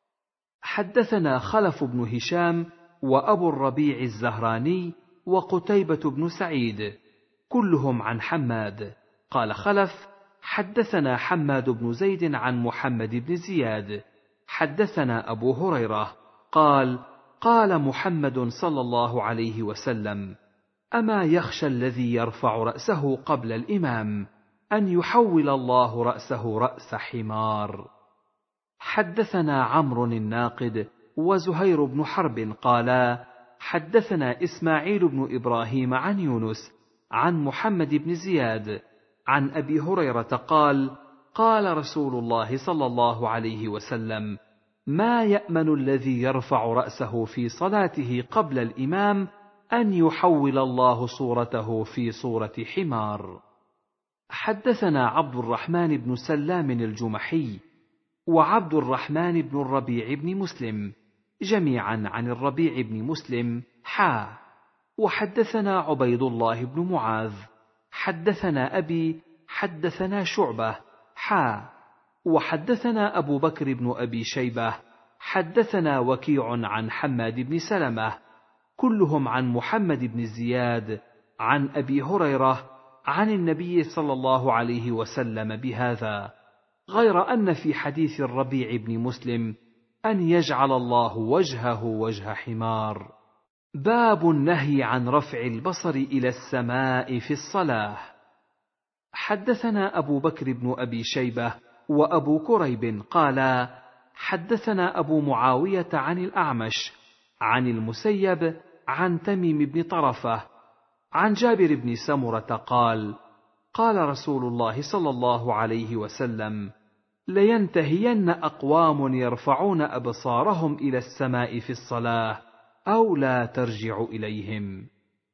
حدثنا خلف بن هشام وأبو الربيع الزهراني وقتيبة بن سعيد كلهم عن حماد. قال خلف: حدثنا حماد بن زيد عن محمد بن زياد حدثنا أبو هريرة قال قال محمد صلى الله عليه وسلم: أما يخشى الذي يرفع رأسه قبل الإمام أن يحول الله رأسه رأس حمار. حدثنا عمرو الناقد وزهير بن حرب قالا حدثنا إسماعيل بن إبراهيم عن يونس عن محمد بن زياد عن أبي هريرة قال قال رسول الله صلى الله عليه وسلم: ما يأمن الذي يرفع رأسه في صلاته قبل الإمام أن يحول الله صورته في صورة حمار. حدثنا عبد الرحمن بن سلام الجمحي وعبد الرحمن بن الربيع بن مسلم جميعا عن الربيع بن مسلم حا وحدثنا عبيد الله بن معاذ حدثنا أبي حدثنا شعبة حا وحدثنا أبو بكر بن أبي شيبة حدثنا وكيع عن حماد بن سلمة كلهم عن محمد بن زياد عن أبي هريرة عن النبي صلى الله عليه وسلم بهذا، غير أن في حديث الربيع بن مسلم أن يجعل الله وجهه وجه حمار. باب النهي عن رفع البصر إلى السماء في الصلاة. حدثنا أبو بكر بن أبي شيبة وأبو كريب قالا حدثنا أبو معاوية عن الأعمش عن المسيب عن تميم بن طرفة عن جابر بن سمرة قال قال رسول الله صلى الله عليه وسلم: لينتهين أقوام يرفعون أبصارهم إلى السماء في الصلاة أو لا ترجع إليهم.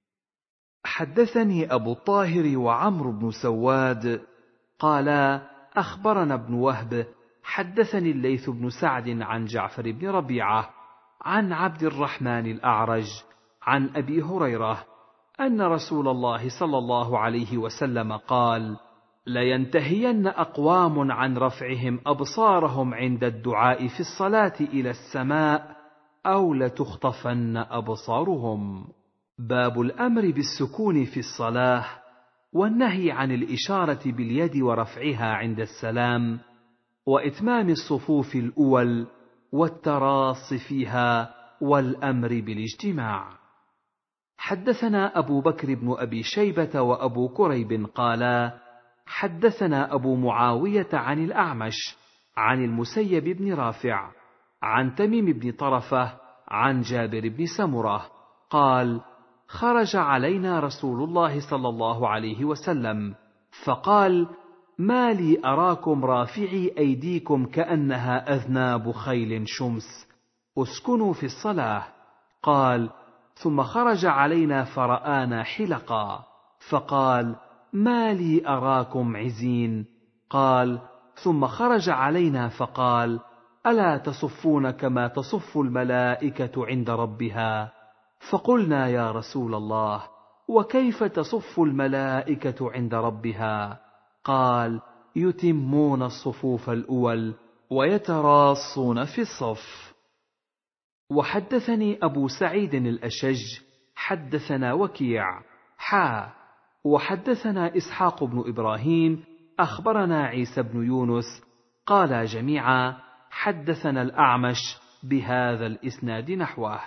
حدثني أبو الطاهر وعمرو بن سواد قالا أخبرنا ابن وهب حدثني الليث بن سعد عن جعفر بن ربيعة عن عبد الرحمن الأعرج عن أبي هريرة أن رسول الله صلى الله عليه وسلم قال: لينتهين أقوام عن رفعهم أبصارهم عند الدعاء في الصلاة إلى السماء أو لتخطفن أبصارهم. باب الأمر بالسكون في الصلاة والنهي عن الإشارة باليد ورفعها عند السلام وإتمام الصفوف الأول والتراص فيها والأمر بالاجتماع. حدثنا أبو بكر بن أبي شيبة وأبو كريب قالا حدثنا أبو معاوية عن الأعمش عن المسيب بن رافع عن تميم بن طرفة عن جابر بن سمرة قال: خرج علينا رسول الله صلى الله عليه وسلم فقال: ما لي أراكم رافعي أيديكم كأنها أذناب خيل شمس، اسكنوا في الصلاة. قال: ثم خرج علينا فرآنا حلقا فقال: ما لي أراكم عزين. قال: ثم خرج علينا فقال: ألا تصفون كما تصف الملائكة عند ربها؟ فقلنا: يا رسول الله، وكيف تصف الملائكة عند ربها؟ قال: يتمون الصفوف الأول ويتراصون في الصف. وحدثني أبو سعيد الأشج حدثنا وكيع حا وحدثنا إسحاق بن إبراهيم أخبرنا عيسى بن يونس قال جميعا حدثنا الأعمش بهذا الإسناد نحوه.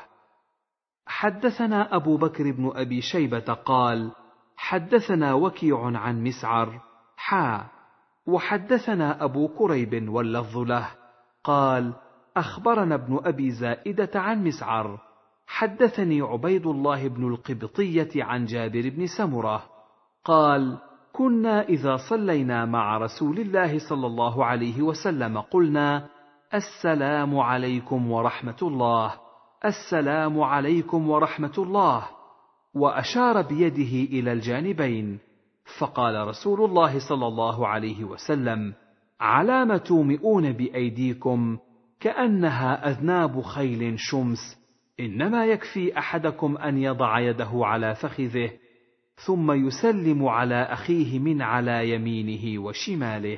حدثنا أبو بكر بن أبي شيبة قال حدثنا وكيع عن مسعر حا وحدثنا أبو كريب واللفظ له قال أخبرنا ابن أبي زائدة عن مسعر حدثني عبيد الله بن القبطية عن جابر بن سمرة قال: كنا إذا صلينا مع رسول الله صلى الله عليه وسلم قلنا: السلام عليكم ورحمة الله، السلام عليكم ورحمة الله، وأشار بيده إلى الجانبين. فقال رسول الله صلى الله عليه وسلم: علام تومئون بأيديكم كأنها أذناب خيل شمس، إنما يكفي أحدكم أن يضع يده على فخذه ثم يسلم على أخيه من على يمينه وشماله.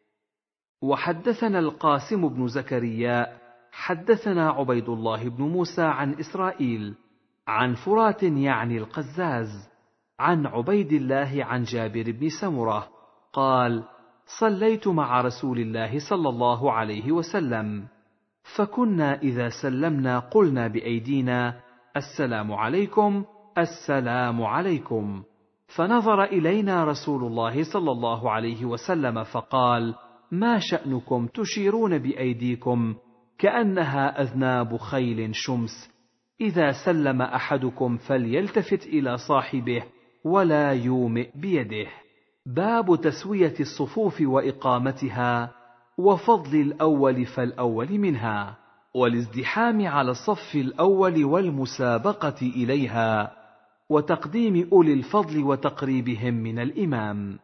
وحدثنا القاسم بن زكريا حدثنا عبيد الله بن موسى عن إسرائيل عن فرات يعني القزاز عن عبيد الله عن جابر بن سمرة قال: صليت مع رسول الله صلى الله عليه وسلم، فكنا إذا سلمنا قلنا بأيدينا: السلام عليكم، السلام عليكم. فنظر إلينا رسول الله صلى الله عليه وسلم فقال: ما شأنكم تشيرون بأيديكم كأنها أذناب خيل شمس؟ إذا سلم أحدكم فليلتفت إلى صاحبه ولا يومئ بيده. باب تسوية الصفوف وإقامتها، وفضل الأول فالأول منها، والازدحام على الصف الأول والمسابقة إليها، وتقديم أولي الفضل وتقريبهم من الإمام.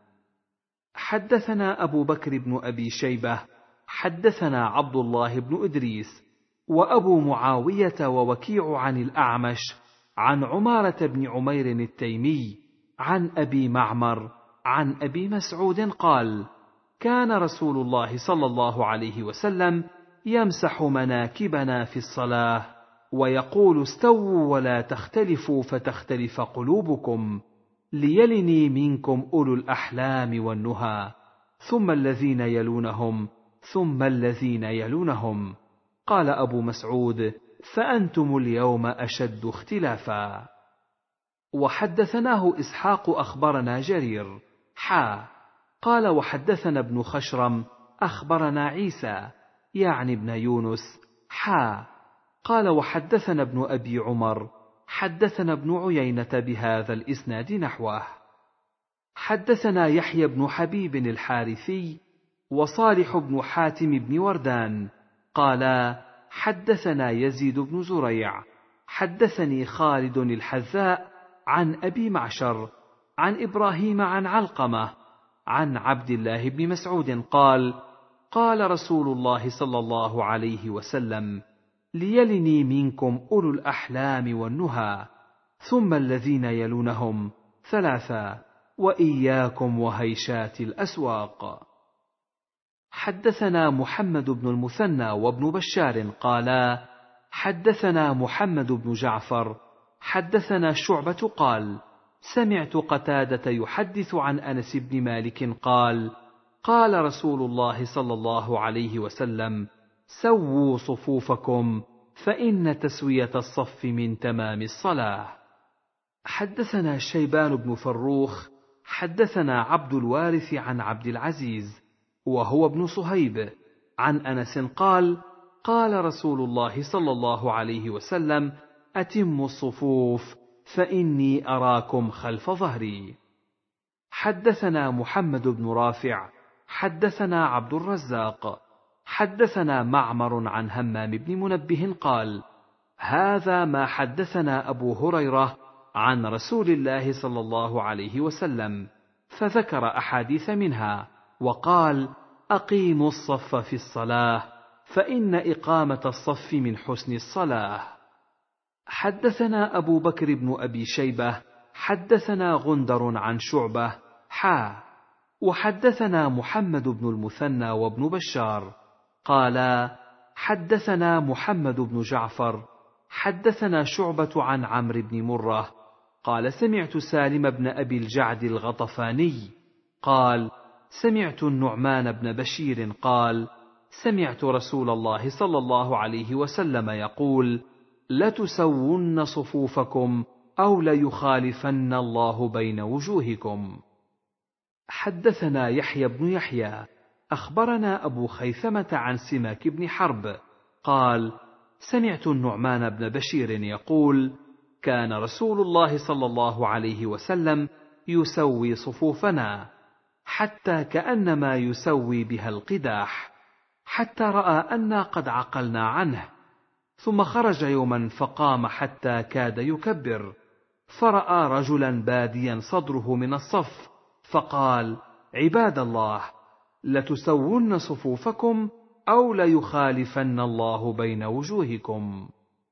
حدثنا أبو بكر بن أبي شيبة حدثنا عبد الله بن إدريس وأبو معاوية ووكيع عن الأعمش عن عمارة بن عمير التيمي عن أبي معمر عن أبي مسعود قال: كان رسول الله صلى الله عليه وسلم يمسح مناكبنا في الصلاة ويقول: استووا ولا تختلفوا فتختلف قلوبكم، ليلني منكم أولو الأحلام والنهى، ثم الذين يلونهم ثم الذين يلونهم. قال أبو مسعود: فأنتم اليوم أشد اختلافا. وحدثناه إسحاق أخبرنا جرير حا قال: وحدثنا ابن خشرم أخبرنا عيسى يعني ابن يونس حا قال: وحدثنا ابن أبي عمر حدثنا ابن عيينة بهذا الإسناد نحوه. حدثنا يحيى بن حبيب الحارثي وصالح بن حاتم بن وردان قالا: حدثنا يزيد بن زريع حدثني خالد الحذاء عن أبي معشر عن إبراهيم عن علقمة عن عبد الله بن مسعود قال: قال رسول الله صلى الله عليه وسلم: ليلني منكم أولو الأحلام والنهى، ثم الذين يلونهم ثلاثا، وإياكم وهيشات الأسواق. حدثنا محمد بن المثنى وابن بشار قالا: حدثنا محمد بن جعفر حدثنا شعبة قال: سمعت قتادة يحدث عن أنس بن مالك قال: قال رسول الله صلى الله عليه وسلم: سووا صفوفكم فإن تسوية الصف من تمام الصلاة. حدثنا شيبان بن فروخ حدثنا عبد الوارث عن عبد العزيز وهو ابن صهيب عن أنس قال: قال رسول الله صلى الله عليه وسلم: أتموا الصفوف فإني أراكم خلف ظهري. حدثنا محمد بن رافع حدثنا عبد الرزاق حدثنا معمر عن همام بن منبه قال: هذا ما حدثنا أبو هريرة عن رسول الله صلى الله عليه وسلم، فذكر أحاديث منها وقال: أقيموا الصف في الصلاة فإن إقامة الصف من حسن الصلاة. حدثنا أبو بكر بن أبي شيبة حدثنا غندر عن شعبة حا وحدثنا محمد بن المثنى وابن بشار قالا: حدثنا محمد بن جعفر حدثنا شعبة عن عمرو بن مرة قال: سمعت سالم بن أبي الجعد الغطفاني قال: سمعت النعمان بن بشير قال: سمعت رسول الله صلى الله عليه وسلم يقول: لتسون صفوفكم أو ليخالفن الله بين وجوهكم. حدثنا يحيى بن يحيى أخبرنا أبو خيثمة عن سماك بن حرب قال: سمعت النعمان بن بشير يقول: كان رسول الله صلى الله عليه وسلم يسوي صفوفنا حتى كأنما يسوي بها القداح، حتى رأى أنا قد عقلنا عنه، ثم خرج يوما فقام حتى كاد يكبر، فرأى رجلا باديا صدره من الصف فقال: عباد الله، لتسون صفوفكم أو ليخالفن الله بين وجوهكم.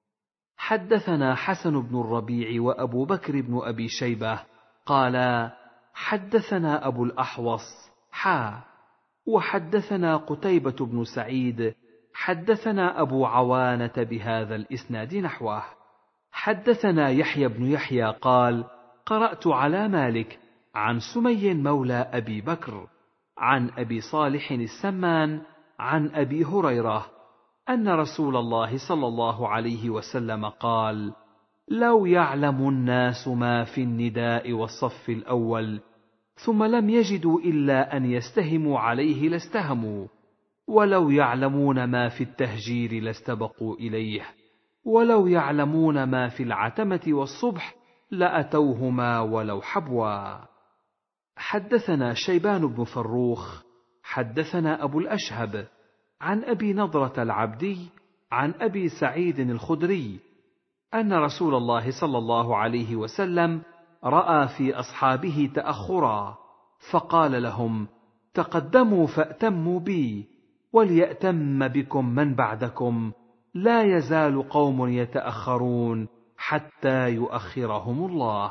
حدثنا حسن بن الربيع وأبو بكر بن أبي شيبة قالا: حدثنا أبو الأحوص حا وحدثنا قتيبة بن سعيد حدثنا أبو عوانة بهذا الإسناد نحوه. حدثنا يحيى بن يحيى قال: قرأت على مالك عن سمي مولى أبي بكر عن أبي صالح السمان عن أبي هريرة أن رسول الله صلى الله عليه وسلم قال: لو يعلم الناس ما في النداء والصف الأول ثم لم يجدوا إلا أن يستهموا عليه لاستهموا، ولو يعلمون ما في التهجير لاستبقوا إليه، ولو يعلمون ما في العتمة والصبح لأتوهما ولو حبوا. حدثنا شيبان بن فروخ حدثنا أبو الأشهب عن أبي نضرة العبدي عن أبي سعيد الخدري أن رسول الله صلى الله عليه وسلم رأى في أصحابه تأخرا، فقال لهم: تقدموا فأتموا بي، وليأتم بكم من بعدكم، لا يزال قوم يتأخرون حتى يؤخرهم الله.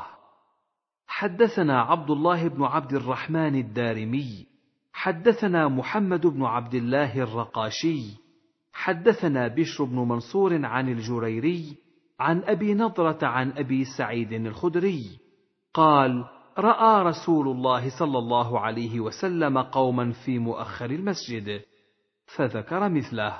حدثنا عبد الله بن عبد الرحمن الدارمي حدثنا محمد بن عبد الله الرقاشي حدثنا بشر بن منصور عن الجريري عن أبي نضرة عن أبي سعيد الخدري قال: رأى رسول الله صلى الله عليه وسلم قوما في مؤخر المسجد، فذكر مثله.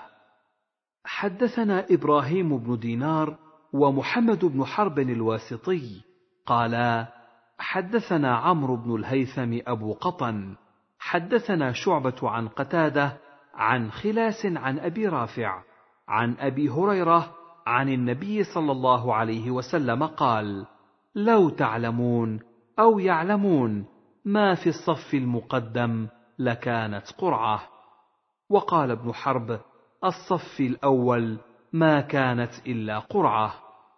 حدثنا إبراهيم بن دينار ومحمد بن حرب الواسطي قالا: حدثنا عمرو بن الهيثم أبو قطن حدثنا شعبة عن قتادة عن خلاس عن أبي رافع عن أبي هريرة عن النبي صلى الله عليه وسلم قال: لو تعلمون أو يعلمون ما في الصف المقدم لكانت قرعة. وقال ابن حرب: الصف الأول ما كانت إلا قرعة.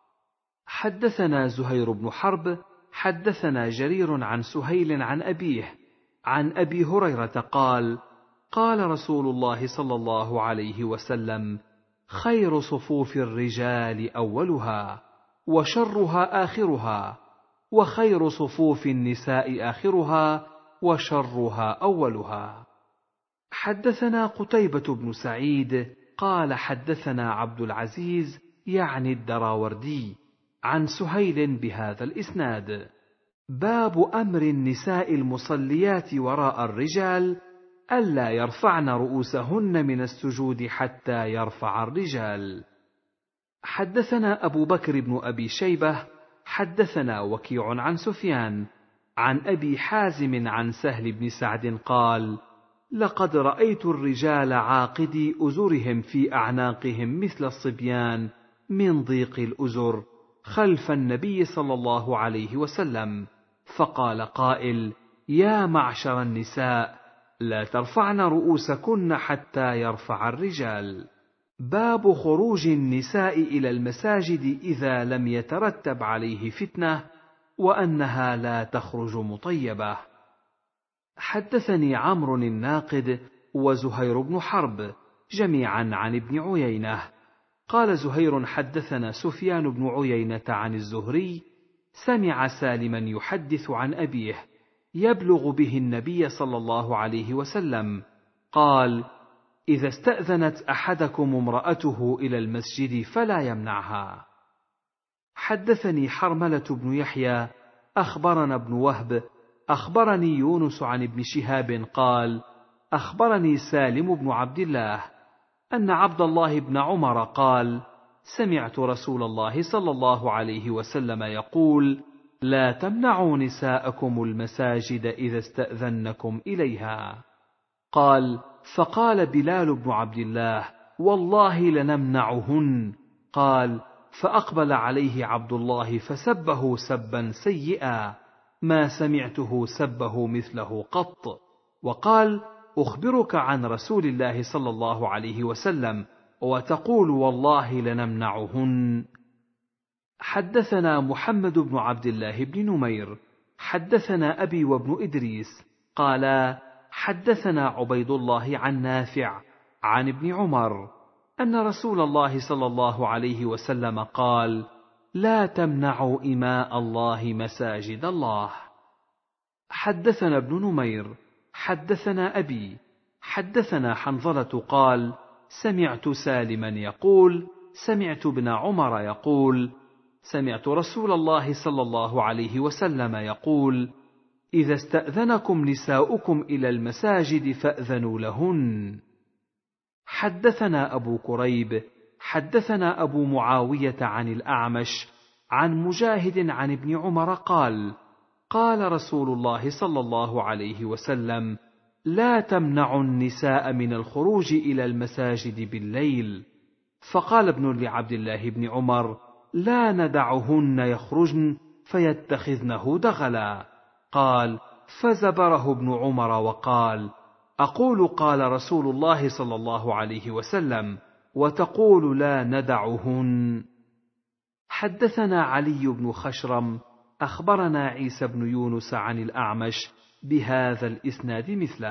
حدثنا زهير بن حرب حدثنا جرير عن سهيل عن أبيه عن أبي هريرة قال: قال رسول الله صلى الله عليه وسلم: خير صفوف الرجال أولها، وشرها آخرها، وخير صفوف النساء آخرها، وشرها أولها. حدثنا قتيبة بن سعيد قال: حدثنا عبد العزيز يعني الدراوردي عن سهيل بهذا الإسناد. باب أمر النساء المصليات وراء الرجال ألا يرفعن رؤوسهن من السجود حتى يرفع الرجال. حدثنا أبو بكر بن أبي شيبة حدثنا وكيع عن سفيان عن أبي حازم عن سهل بن سعد قال: لقد رأيت الرجال عاقدي أزرهم في أعناقهم مثل الصبيان من ضيق الأزر خلف النبي صلى الله عليه وسلم، فقال قائل: يا معشر النساء، لا ترفعن رؤوسكن حتى يرفع الرجال. باب خروج النساء إلى المساجد إذا لم يترتب عليه فتنة، وأنها لا تخرج مطيبة. حدثني عمرو الناقد وزهير بن حرب جميعا عن ابن عيينة قال زهير: حدثنا سفيان بن عيينة عن الزهري سمع سالما يحدث عن أبيه يبلغ به النبي صلى الله عليه وسلم قال: إذا استأذنت أحدكم امرأته إلى المسجد فلا يمنعها. حدثني حرملة بن يحيى أخبرنا ابن وهب أخبرني يونس عن ابن شهاب قال: أخبرني سالم بن عبد الله أن عبد الله بن عمر قال: سمعت رسول الله صلى الله عليه وسلم يقول: لا تمنعوا نساءكم المساجد إذا استأذنكم إليها. قال: فقال بلال بن عبد الله: والله لنمنعهن. قال: فأقبل عليه عبد الله فسبه سبا سيئا ما سمعته سبه مثله قط، وقال: أخبرك عن رسول الله صلى الله عليه وسلم وتقول والله لنمنعهن. حدثنا محمد بن عبد الله بن نمير حدثنا أبي وابن إدريس قالا: حدثنا عبيد الله عن نافع عن ابن عمر أن رسول الله صلى الله عليه وسلم قال: لا تمنعوا إماء الله مساجد الله. حدثنا ابن نمير حدثنا أبي حدثنا حنظلة قال: سمعت سالما يقول: سمعت ابن عمر يقول: سمعت رسول الله صلى الله عليه وسلم يقول: إذا استأذنكم نساؤكم إلى المساجد فأذنوا لهن. حدثنا أبو كريب حدثنا أبو معاوية عن الأعمش عن مجاهد عن ابن عمر قال: قال رسول الله صلى الله عليه وسلم: لا تمنعوا النساء من الخروج إلى المساجد بالليل. فقال ابن لعبد الله بن عمر: لا ندعهن يخرجن فيتخذنه دغلا. قال: فزبره ابن عمر وقال: أقول قال رسول الله صلى الله عليه وسلم، وتقول لا ندعهن. حدثنا علي بن خشرم أخبرنا عيسى بن يونس عن الأعمش بهذا الإسناد مثله.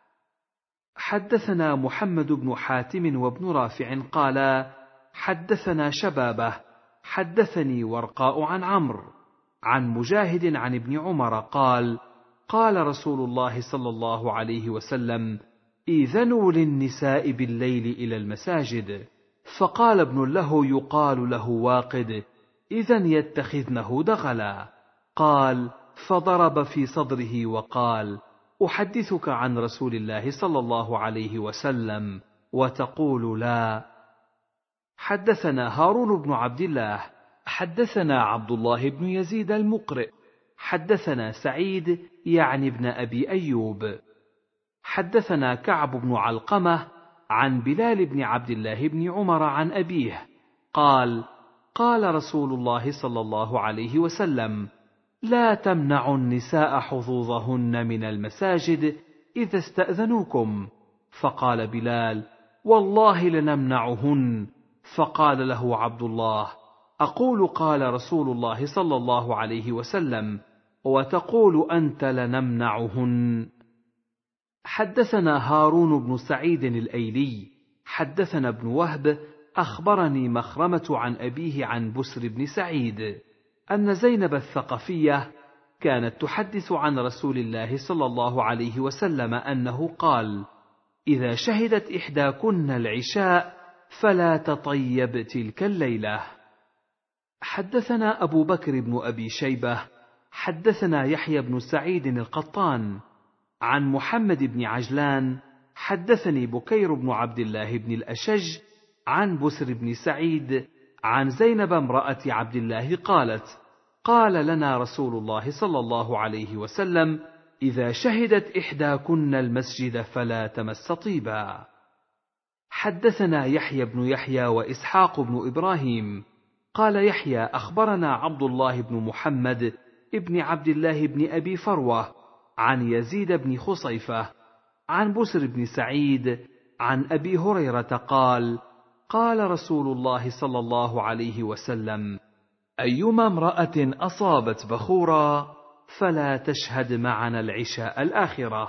حدثنا محمد بن حاتم وابن رافع قالا: حدثنا شبابه حدثني ورقاء عن عمرو عن مجاهد عن ابن عمر قال: قال رسول الله صلى الله عليه وسلم: إذنوا للنساء بالليل إلى المساجد. فقال ابن له يقال له واقد: إذن يتخذنه دغلا. قال: فضرب في صدره وقال: أحدثك عن رسول الله صلى الله عليه وسلم وتقول لا. حدثنا هارون بن عبد الله حدثنا عبد الله بن يزيد المقرئ حدثنا سعيد يعني ابن أبي أيوب حدثنا كعب بن علقمة عن بلال بن عبد الله بن عمر عن أبيه قال: قال رسول الله صلى الله عليه وسلم: لا تمنعوا النساء حظوظهن من المساجد إذا استأذنوكم. فقال بلال: والله لنمنعهن. فقال له عبد الله: أقول قال رسول الله صلى الله عليه وسلم، وتقول أنت لنمنعهن. حدثنا هارون بن سعيد الأيلي حدثنا ابن وهب أخبرني مخرمة عن أبيه عن بسر بن سعيد أن زينب الثقفية كانت تحدث عن رسول الله صلى الله عليه وسلم أنه قال: إذا شهدت إحداكن العشاء فلا تطيب تلك الليلة. حدثنا أبو بكر بن أبي شيبة حدثنا يحيى بن سعيد القطان عن محمد بن عجلان حدثني بكير بن عبد الله بن الأشج عن بسر بن سعيد عن زينب امرأة عبد الله قالت: قال لنا رسول الله صلى الله عليه وسلم: إذا شهدت إحداكن المسجد فلا تمس طيبا. حدثنا يحيى بن يحيى وإسحاق بن إبراهيم قال يحيى: أخبرنا عبد الله بن محمد ابن عبد الله بن أبي فروة عن يزيد بن خصيفة عن بسر بن سعيد عن أبي هريرة قال: قال رسول الله صلى الله عليه وسلم: أيما امرأة أصابت بخورا فلا تشهد معنا العشاء الآخرة.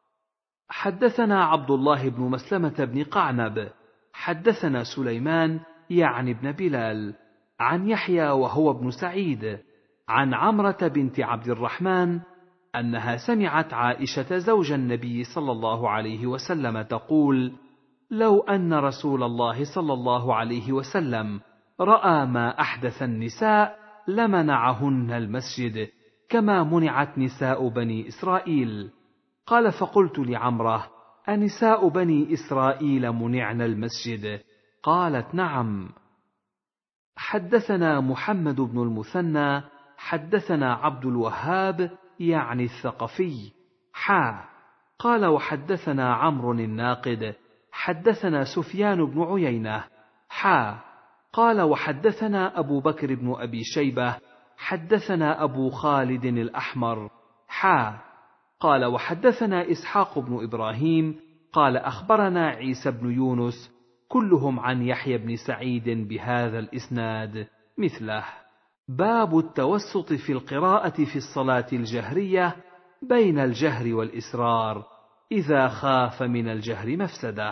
حدثنا عبد الله بن مسلمة بن قعنب حدثنا سليمان يعني ابن بلال عن يحيى وهو ابن سعيد عن عمرة بنت عبد الرحمن أنها سمعت عائشة زوج النبي صلى الله عليه وسلم تقول: لو أن رسول الله صلى الله عليه وسلم رأى ما أحدث النساء لمنعهن المسجد كما منعت نساء بني إسرائيل. قال: فقلت لعمرة: أنساء بني إسرائيل منعن المسجد؟ قالت: نعم. حدثنا محمد بن المثنى حدثنا عبد الوهاب يعني الثقفي حا قال: وحدثنا عمرو الناقد حدثنا سفيان بن عيينة حا قال: وحدثنا أبو بكر بن أبي شيبة حدثنا أبو خالد الأحمر حا قال: وحدثنا إسحاق بن إبراهيم قال: أخبرنا عيسى بن يونس كلهم عن يحيى بن سعيد بهذا الإسناد مثله. باب التوسط في القراءة في الصلاة الجهرية بين الجهر والإسرار إذا خاف من الجهر مفسدة.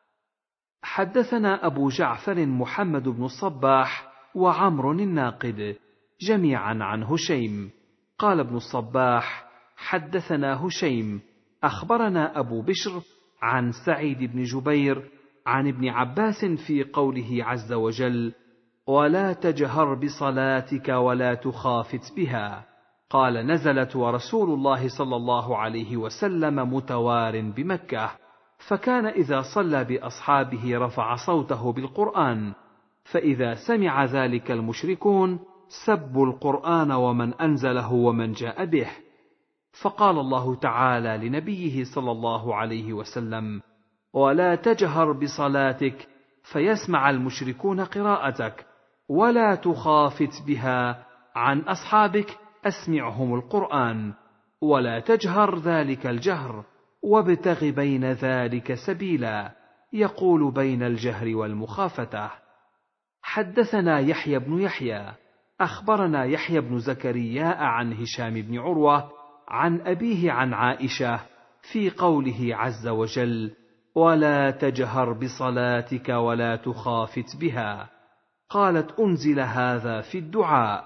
حدثنا أبو جعفر محمد بن الصباح وعمر الناقد جميعا عن هشيم قال ابن الصباح: حدثنا هشيم أخبرنا أبو بشر عن سعيد بن جبير عن ابن عباس في قوله عز وجل: ولا تجهر بصلاتك ولا تخافت بها، قال: نزلت ورسول الله صلى الله عليه وسلم متوار بمكة، فكان إذا صلى بأصحابه رفع صوته بالقرآن، فإذا سمع ذلك المشركون سبوا القرآن ومن أنزله ومن جاء به. فقال الله تعالى لنبيه صلى الله عليه وسلم: ولا تجهر بصلاتك فيسمع المشركون قراءتك، ولا تخافت بها عن أصحابك أسمعهم القرآن، ولا تجهر ذلك الجهر، وابتغ بين ذلك سبيلا، يقول بين الجهر والمخافة. حدثنا يحيى بن يحيى أخبرنا يحيى بن زكرياء عن هشام بن عروة عن أبيه عن عائشة في قوله عز وجل: ولا تجهر بصلاتك ولا تخافت بها، قالت: أنزل هذا في الدعاء.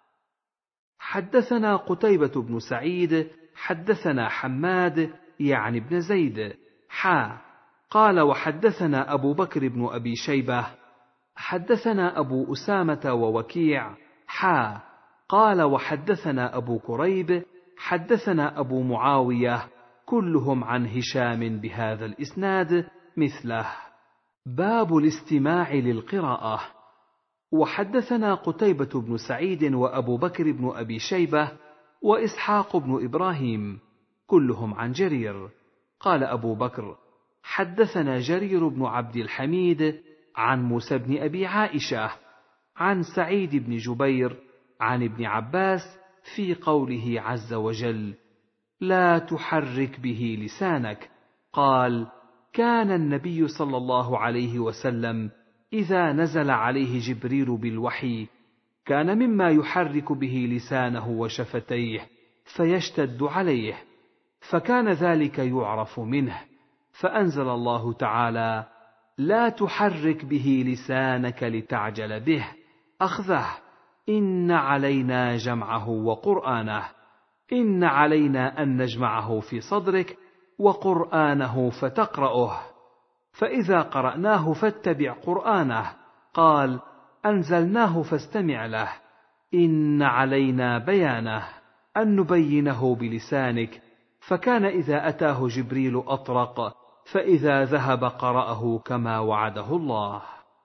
حدثنا قتيبة بن سعيد حدثنا حماد يعني بن زيد حا قال: وحدثنا أبو بكر بن أبي شيبة حدثنا أبو أسامة ووكيع حا قال: وحدثنا أبو كريب حدثنا أبو معاوية كلهم عن هشام بهذا الإسناد مثله. باب الاستماع للقراءة. وحدثنا قتيبة بن سعيد وأبو بكر بن أبي شيبة وإسحاق بن إبراهيم كلهم عن جرير. قال أبو بكر: حدثنا جرير بن عبد الحميد عن موسى بن أبي عائشة عن سعيد بن جبير عن ابن عباس في قوله عز وجل: لا تحرك به لسانك. قال: كان النبي صلى الله عليه وسلم إذا نزل عليه جبريل بالوحي كان مما يحرك به لسانه وشفتيه فيشتد عليه، فكان ذلك يعرف منه، فأنزل الله تعالى: لا تحرك به لسانك لتعجل به، أخذه، إن علينا جمعه وقرآنه، إن علينا أن نجمعه في صدرك وقرآنه فتقرأه، فإذا قرأناه فاتبع قرآنه. قال: أنزلناه فاستمع له، إن علينا بيانه، أن نبينه بلسانك، فكان إذا أتاه جبريل أطرق، فإذا ذهب قرأه كما وعده الله.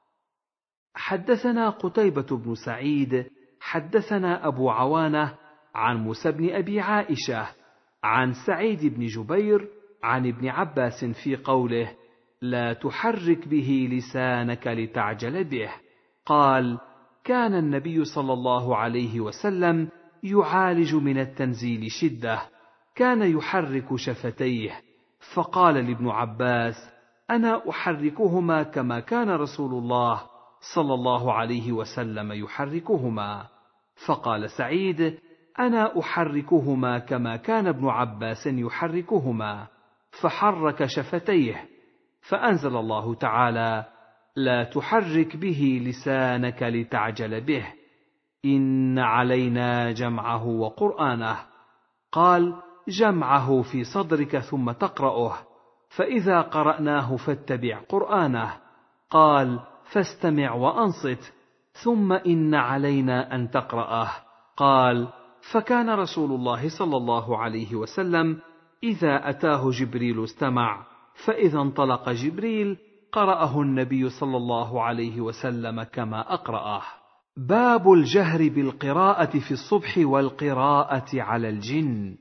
حدثنا قتيبة بن سعيد حدثنا أبو عوانة عن موسى بن أبي عائشة عن سعيد بن جبير عن ابن عباس في قوله: لا تحرك به لسانك لتعجل به. قال: كان النبي صلى الله عليه وسلم يعالج من التنزيل شدة، كان يحرك شفتيه، فقال لابن عباس: أنا أحركهما كما كان رسول الله صلى الله عليه وسلم يحركهما. فقال سعيد: أنا أحركهما كما كان ابن عباس يحركهما، فحرك شفتيه، فأنزل الله تعالى: لا تحرك به لسانك لتعجل به، إن علينا جمعه وقرآنه. قال: جمعه في صدرك ثم تقرأه، فإذا قرأناه فاتبع قرآنه. قال: فاستمع وأنصت، ثم إن علينا أن تقرأه. قال: فكان رسول الله صلى الله عليه وسلم إذا أتاه جبريل استمع، فإذا انطلق جبريل قرأه النبي صلى الله عليه وسلم كما أقرأه. باب الجهر بالقراءة في الصبح والقراءة على الجن.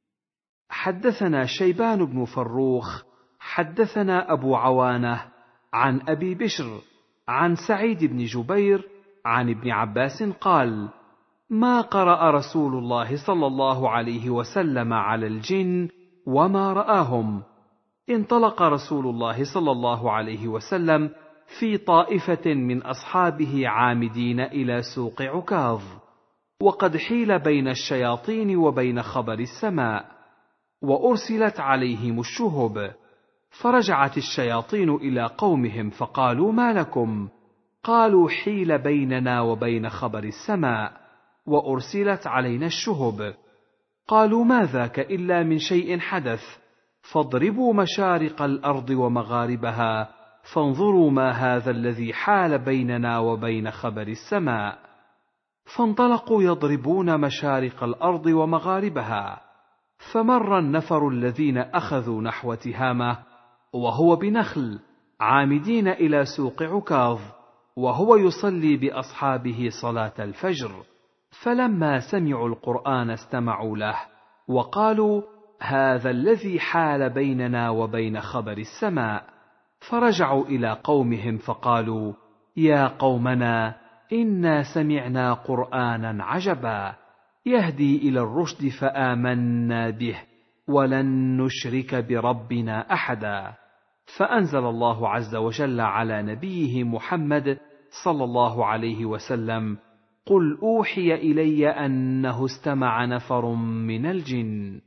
حدثنا شيبان بن فروخ حدثنا أبو عوانة عن أبي بشر عن سعيد بن جبير عن ابن عباس قال: ما قرأ رسول الله صلى الله عليه وسلم على الجن وما رآهم. انطلق رسول الله صلى الله عليه وسلم في طائفة من أصحابه عامدين إلى سوق عكاظ، وقد حيل بين الشياطين وبين خبر السماء، وأرسلت عليهم الشهب، فرجعت الشياطين إلى قومهم فقالوا: ما لكم؟ قالوا: حيل بيننا وبين خبر السماء، وأرسلت علينا الشهب. قالوا: ما ذاك إلا من شيء حدث، فاضربوا مشارق الأرض ومغاربها فانظروا ما هذا الذي حال بيننا وبين خبر السماء. فانطلقوا يضربون مشارق الأرض ومغاربها، فمر النفر الذين أخذوا نحو تهامة وهو بنخل عامدين إلى سوق عكاظ، وهو يصلي بأصحابه صلاة الفجر، فلما سمعوا القرآن استمعوا له وقالوا: هذا الذي حال بيننا وبين خبر السماء. فرجعوا إلى قومهم فقالوا: يا قومنا إنا سمعنا قرآنا عجبا يهدي إلى الرشد فآمنا به ولن نشرك بربنا أحدا. فأنزل الله عز وجل على نبيه محمد صلى الله عليه وسلم: قل أوحي إلي أنه استمع نفر من الجن.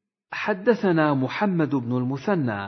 حدثنا محمد بن المثنى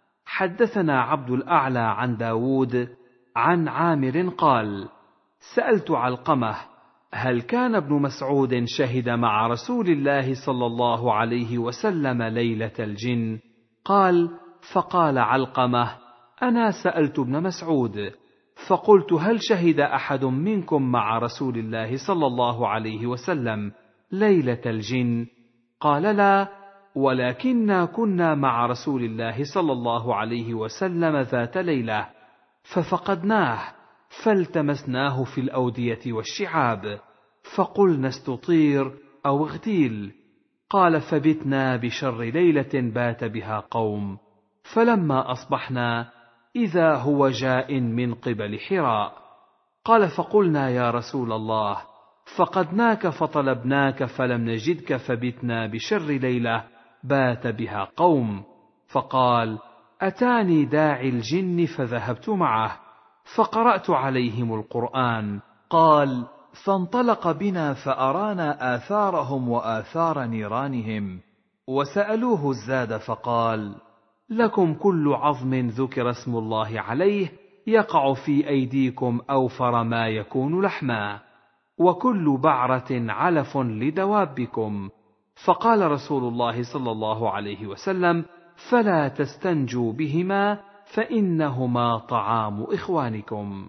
حدثنا عبد الأعلى عن داود عن عامر قال: سألت علقمة: هل كان ابن مسعود شهد مع رسول الله صلى الله عليه وسلم ليلة الجن؟ قال: فقال علقمة: أنا سألت ابن مسعود فقلت: هل شهد أحد منكم مع رسول الله صلى الله عليه وسلم ليلة الجن؟ قال: لا، ولكننا كنا مع رسول الله صلى الله عليه وسلم ذات ليلة ففقدناه، فالتمسناه في الأودية والشعاب، فقلنا استطير أو اغتيل. قال: فبتنا بشر ليلة بات بها قوم، فلما أصبحنا إذا هو جاء من قبل حراء. قال: فقلنا: يا رسول الله، فقدناك فطلبناك فلم نجدك، فبتنا بشر ليلة بات بها قوم. فقال: أتاني داعي الجن فذهبت معه فقرأت عليهم القرآن. قال: فانطلق بنا فأرانا آثارهم وآثار نيرانهم، وسألوه الزاد فقال: لكم كل عظم ذكر اسم الله عليه يقع في أيديكم أوفر ما يكون لحما، وكل بعرة علف لدوابكم. فقال رسول الله صلى الله عليه وسلم: فلا تستنجوا بهما فإنهما طعام إخوانكم.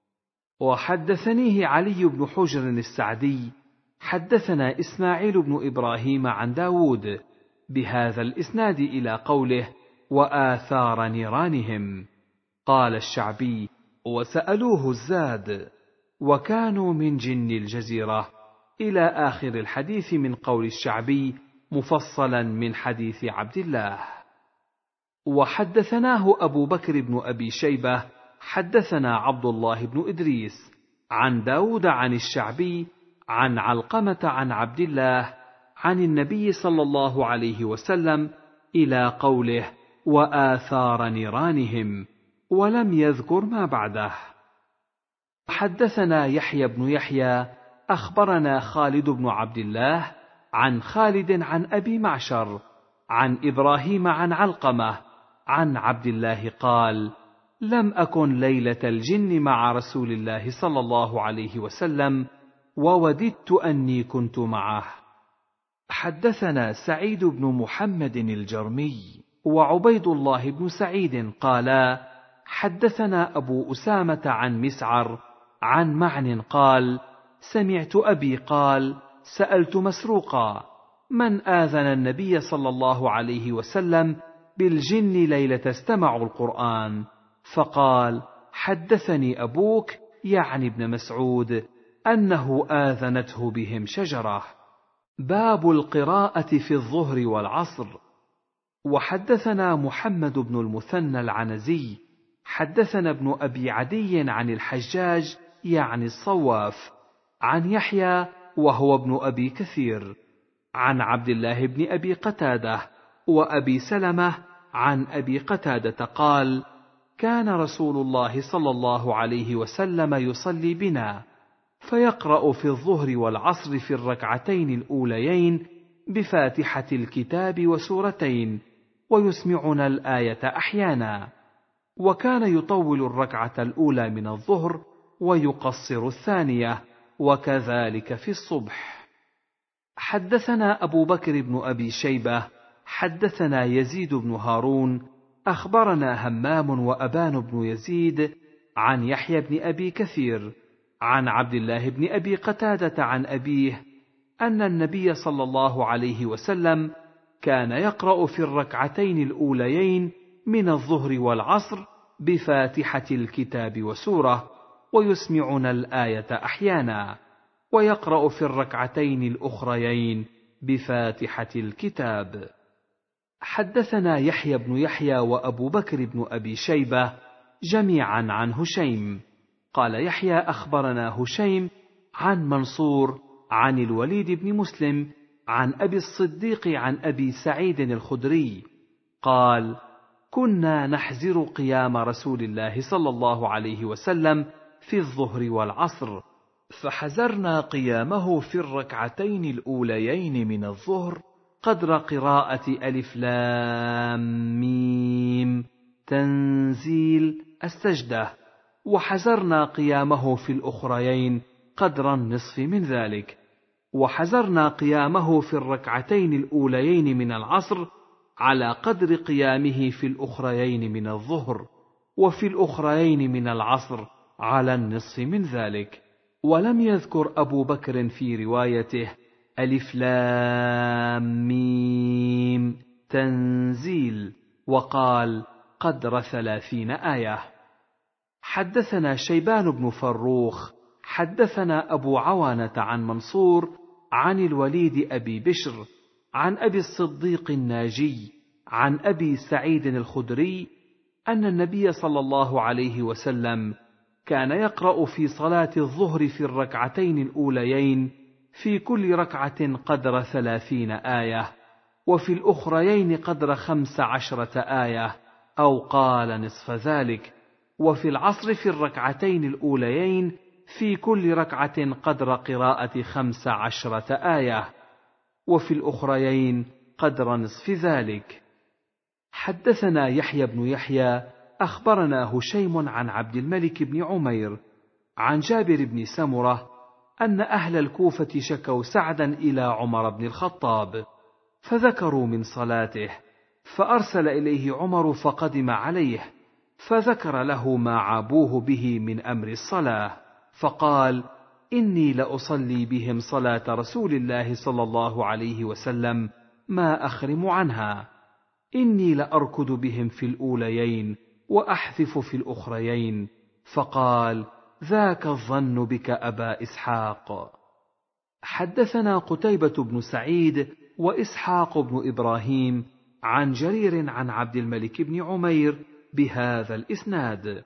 وحدثنيه علي بن حجر السعدي حدثنا إسماعيل بن إبراهيم عن داود بهذا الإسناد إلى قوله: وآثار نيرانهم. قال الشعبي: وسألوه الزاد، وكانوا من جن الجزيرة، إلى آخر الحديث من قول الشعبي مفصلا من حديث عبد الله. وحدثناه أبو بكر بن أبي شيبة حدثنا عبد الله بن إدريس عن داود عن الشعبي عن علقمة عن عبد الله عن النبي صلى الله عليه وسلم إلى قوله: وآثار نيرانهم، ولم يذكر ما بعده. حدثنا يحيى بن يحيى أخبرنا خالد بن عبد الله عن خالد عن أبي معشر عن إبراهيم عن علقمة عن عبد الله قال: لم أكن ليلة الجن مع رسول الله صلى الله عليه وسلم، ووددت أني كنت معه. حدثنا سعيد بن محمد الجرمي وعبيد الله بن سعيد قالا: حدثنا أبو أسامة عن مسعر عن معن قال: سمعت أبي قال: سألت مسروقا: من آذن النبي صلى الله عليه وسلم بالجن ليلة استمعوا القرآن؟ فقال: حدثني أبوك، يعني ابن مسعود، أنه آذنته بهم شجرة. باب القراءة في الظهر والعصر. وحدثنا محمد بن المثنى العنزي حدثنا ابن أبي عدي عن الحجاج، يعني الصواف، عن يحيى وهو ابن أبي كثير، عن عبد الله بن أبي قتادة وأبي سلمة عن أبي قتادة قال: كان رسول الله صلى الله عليه وسلم يصلي بنا، فيقرأ في الظهر والعصر في الركعتين الأوليين بفاتحة الكتاب وسورتين، ويسمعنا الآية أحيانا، وكان يطول الركعة الأولى من الظهر ويقصر الثانية، وكذلك في الصبح. حدثنا أبو بكر بن أبي شيبة حدثنا يزيد بن هارون أخبرنا همام وأبان بن يزيد عن يحيى بن أبي كثير عن عبد الله بن أبي قتادة عن أبيه أن النبي صلى الله عليه وسلم كان يقرأ في الركعتين الأوليين من الظهر والعصر بفاتحة الكتاب وسورة، ويسمعنا الآية أحيانا، ويقرأ في الركعتين الأخريين بفاتحة الكتاب. حدثنا يحيى بن يحيى وأبو بكر بن أبي شيبة جميعا عن هشيم قال يحيى أخبرنا هشيم عن منصور عن الوليد بن مسلم عن أبي الصديق عن أبي سعيد الخدري قال: كنا نحزر قيام رسول الله صلى الله عليه وسلم في الظهر والعصر، فحزرنا قيامه في الركعتين الأوليين من الظهر قدر قراءة ألف لام ميم تنزيل السجدة، وحزرنا قيامه في الأخريين قدر النصف من ذلك، وحزرنا قيامه في الركعتين الأوليين من العصر على قدر قيامه في الأخريين من الظهر، وفي الأخريين من العصر على النصف من ذلك. ولم يذكر أبو بكر في روايته ألف لام ميم تنزيل، وقال قدر ثلاثين آية. حدثنا شيبان بن فروخ حدثنا أبو عوانة عن منصور عن الوليد أبي بشر عن أبي الصديق الناجي عن أبي سعيد الخدري أن النبي صلى الله عليه وسلم كان يقرأ في صلاة الظهر في الركعتين الأوليين في كل ركعة قدر ثلاثين آية، وفي الأخريين قدر خمس عشرة آية، أو قال نصف ذلك، وفي العصر في الركعتين الأوليين في كل ركعة قدر قراءة خمس عشرة آية، وفي الأخريين قدر نصف ذلك. حدثنا يحيى بن يحيى أخبرنا هشيم عن عبد الملك بن عمير عن جابر بن سمرة أن أهل الكوفة شكوا سعدا إلى عمر بن الخطاب، فذكروا من صلاته، فأرسل إليه عمر فقدم عليه، فذكر له ما عابوه به من أمر الصلاة، فقال: إني لأصلي بهم صلاة رسول الله صلى الله عليه وسلم ما أخرم عنها، إني لأركض بهم في الأوليين وأحذف في الأخريين. فقال: ذاك الظن بك أبا إسحاق. حدثنا قتيبة بن سعيد وإسحاق بن إبراهيم عن جرير عن عبد الملك بن عمير بهذا الإسناد.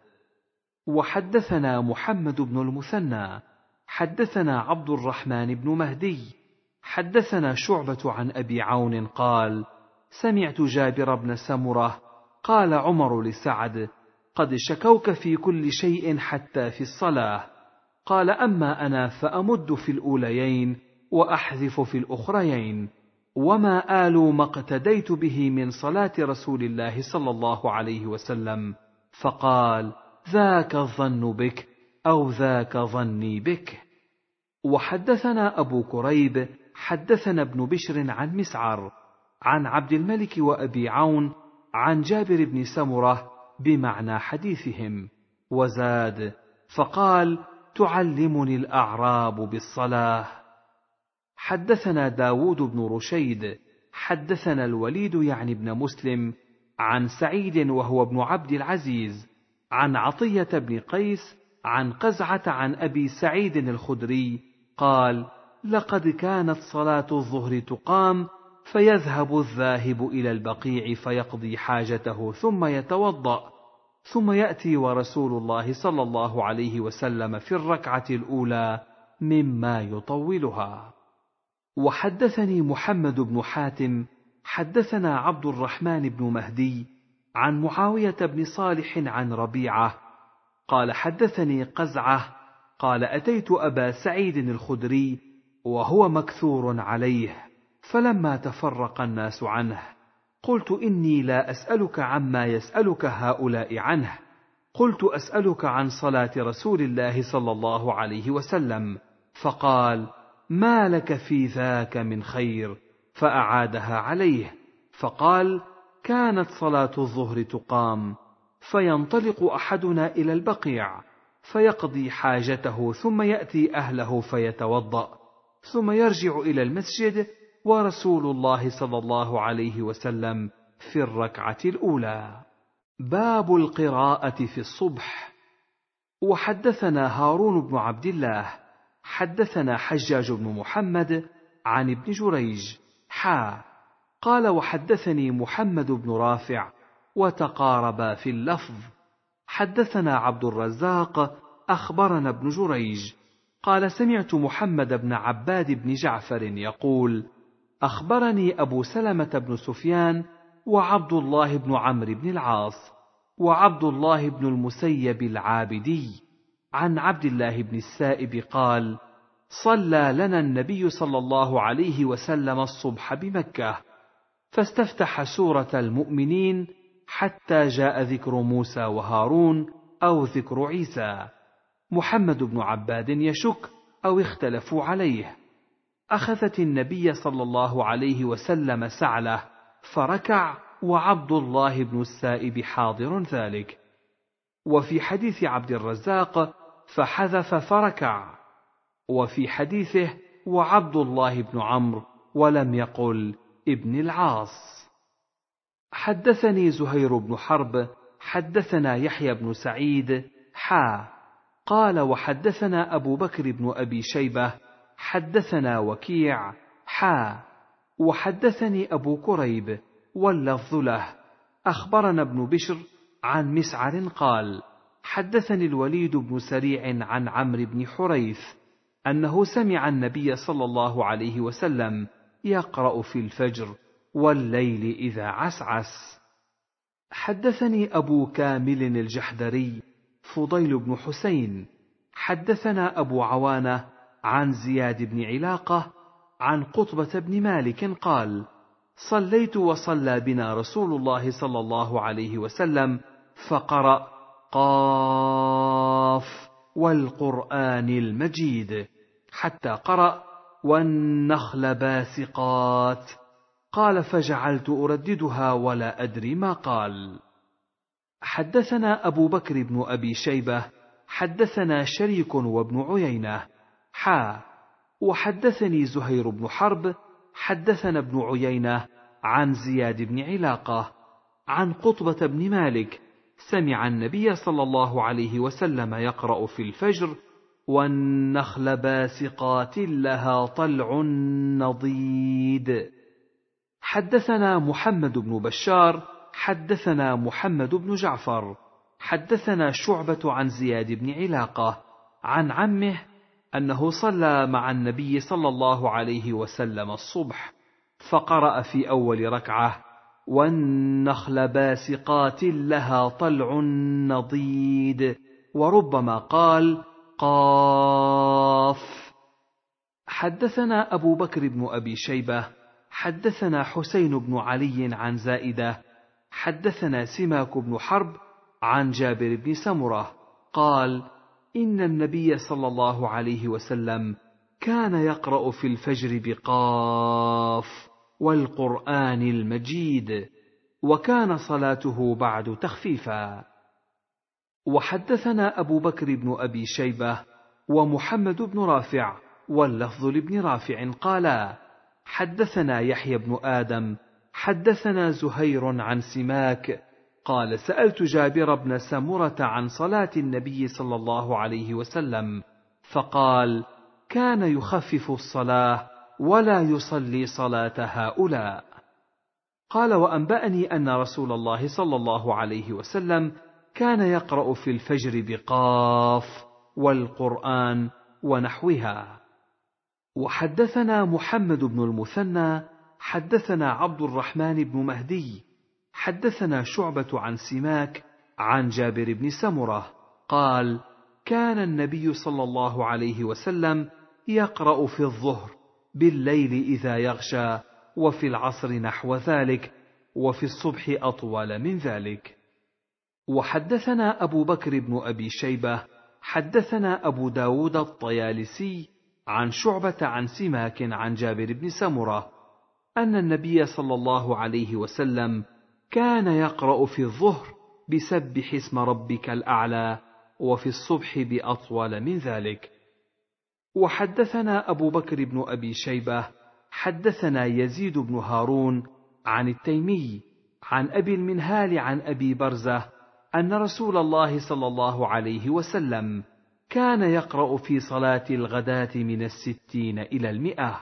وحدثنا محمد بن المثنى حدثنا عبد الرحمن بن مهدي حدثنا شعبة عن أبي عون قال: سمعت جابر بن سمرة قال عمر لسعد: قد شكوك في كل شيء حتى في الصلاة. قال: أما أنا فأمد في الأوليين وأحذف في الأخريين، وما آل ما اقتديت به من صلاة رسول الله صلى الله عليه وسلم. فقال: ذاك الظن بك، أو ذاك ظني بك. وحدثنا أبو كريب حدثنا ابن بشر عن مسعر عن عبد الملك وأبي عون عن جابر بن سمرة بمعنى حديثهم، وزاد: فقال: تعلمني الأعراب بالصلاة. حدثنا داود بن رشيد حدثنا الوليد يعني ابن مسلم عن سعيد وهو ابن عبد العزيز عن عطية بن قيس عن قزعة عن أبي سعيد الخدري قال: لقد كانت صلاة الظهر تقام، فيذهب الذاهب إلى البقيع فيقضي حاجته ثم يتوضأ، ثم يأتي ورسول الله صلى الله عليه وسلم في الركعة الأولى مما يطولها. وحدثني محمد بن حاتم حدثنا عبد الرحمن بن مهدي عن معاوية بن صالح عن ربيعة قال: حدثني قزعة قال: أتيت أبا سعيد الخدري وهو مكثور عليه، فلما تفرق الناس عنه قلت: إني لا أسألك عما يسألك هؤلاء عنه، قلت: أسألك عن صلاة رسول الله صلى الله عليه وسلم. فقال: ما لك في ذاك من خير، فأعادها عليه، فقال: كانت صلاة الظهر تقام، فينطلق أحدنا إلى البقيع، فيقضي حاجته ثم يأتي أهله فيتوضأ، ثم يرجع إلى المسجد ورسول الله صلى الله عليه وسلم في الركعة الأولى. باب القراءة في الصبح. وحدثنا هارون بن عبد الله حدثنا حجاج بن محمد عن ابن جريج حا قال وحدثني محمد بن رافع وتقاربا في اللفظ. حدثنا عبد الرزاق أخبرنا ابن جريج قال سمعت محمد بن عباد بن جعفر يقول أخبرني أبو سلمة بن سفيان وعبد الله بن عمرو بن العاص وعبد الله بن المسيب العابدي عن عبد الله بن السائب قال صلى لنا النبي صلى الله عليه وسلم الصبح بمكة، فاستفتح سورة المؤمنين حتى جاء ذكر موسى وهارون أو ذكر عيسى. محمد بن عباد يشك أو اختلفوا عليه. أخذت النبي صلى الله عليه وسلم سعله فركع وعبد الله بن السائب حاضر ذلك. وفي حديث عبد الرزاق فحذف فركع، وفي حديثه وعبد الله بن عمرو ولم يقل ابن العاص. حدثني زهير بن حرب حدثنا يحيى بن سعيد حا قال وحدثنا أبو بكر بن أبي شيبة حدثنا وكيع حا وحدثني أبو كريب واللفظ له أخبرنا ابن بشر عن مسعر قال حدثني الوليد بن سريع عن عمرو بن حريث أنه سمع النبي صلى الله عليه وسلم يقرأ في الفجر والليل إذا عسعس. حدثني أبو كامل الجحدري فضيل بن حسين حدثنا أبو عوانة عن زياد بن علاقة عن قطبة بن مالك قال صليت وصلى بنا رسول الله صلى الله عليه وسلم فقرأ قاف والقرآن المجيد حتى قرأ والنخل باسقات قال فجعلت أرددها ولا أدري ما قال. حدثنا أبو بكر بن أبي شيبة حدثنا شريك وابن عيينة حا وحدثني زهير بن حرب حدثنا ابن عيينة عن زياد بن علاقة عن قطبة بن مالك سمع النبي صلى الله عليه وسلم يقرأ في الفجر والنخل باسقات لها طلع نضيد. حدثنا محمد بن بشار حدثنا محمد بن جعفر حدثنا شعبة عن زياد بن علاقة عن عمه أنه صلى مع النبي صلى الله عليه وسلم الصبح فقرأ في أول ركعة والنخل باسقات لها طلع نضيد وربما قال قاف. حدثنا أبو بكر بن أبي شيبة حدثنا حسين بن علي عن زائدة حدثنا سماك بن حرب عن جابر بن سمرة قال إن النبي صلى الله عليه وسلم كان يقرأ في الفجر بقاف والقرآن المجيد وكان صلاته بعد تخفيفا. وحدثنا أبو بكر بن أبي شيبة ومحمد بن رافع واللفظ لابن رافع قالا حدثنا يحيى بن آدم حدثنا زهير عن سماك قال سألت جابر بن سمرة عن صلاة النبي صلى الله عليه وسلم فقال كان يخفف الصلاة ولا يصلي صلاة هؤلاء. قال وأنبأني أن رسول الله صلى الله عليه وسلم كان يقرأ في الفجر بقاف والقرآن ونحوها. وحدثنا محمد بن المثنى حدثنا عبد الرحمن بن مهدي حدثنا شعبة عن سماك عن جابر بن سمرة قال كان النبي صلى الله عليه وسلم يقرأ في الظهر بالليل إذا يغشى وفي العصر نحو ذلك وفي الصبح أطول من ذلك. وحدثنا أبو بكر بن أبي شيبة حدثنا أبو داود الطيالسي عن شعبة عن سماك عن جابر بن سمرة أن النبي صلى الله عليه وسلم كان يقرأ في الظهر بسبح اسم ربك الأعلى وفي الصبح بأطول من ذلك. وحدثنا أبو بكر بن أبي شيبة حدثنا يزيد بن هارون عن التيمي عن أبي المنهال عن أبي برزة أن رسول الله صلى الله عليه وسلم كان يقرأ في صلاة الغداة من الستين إلى المئة.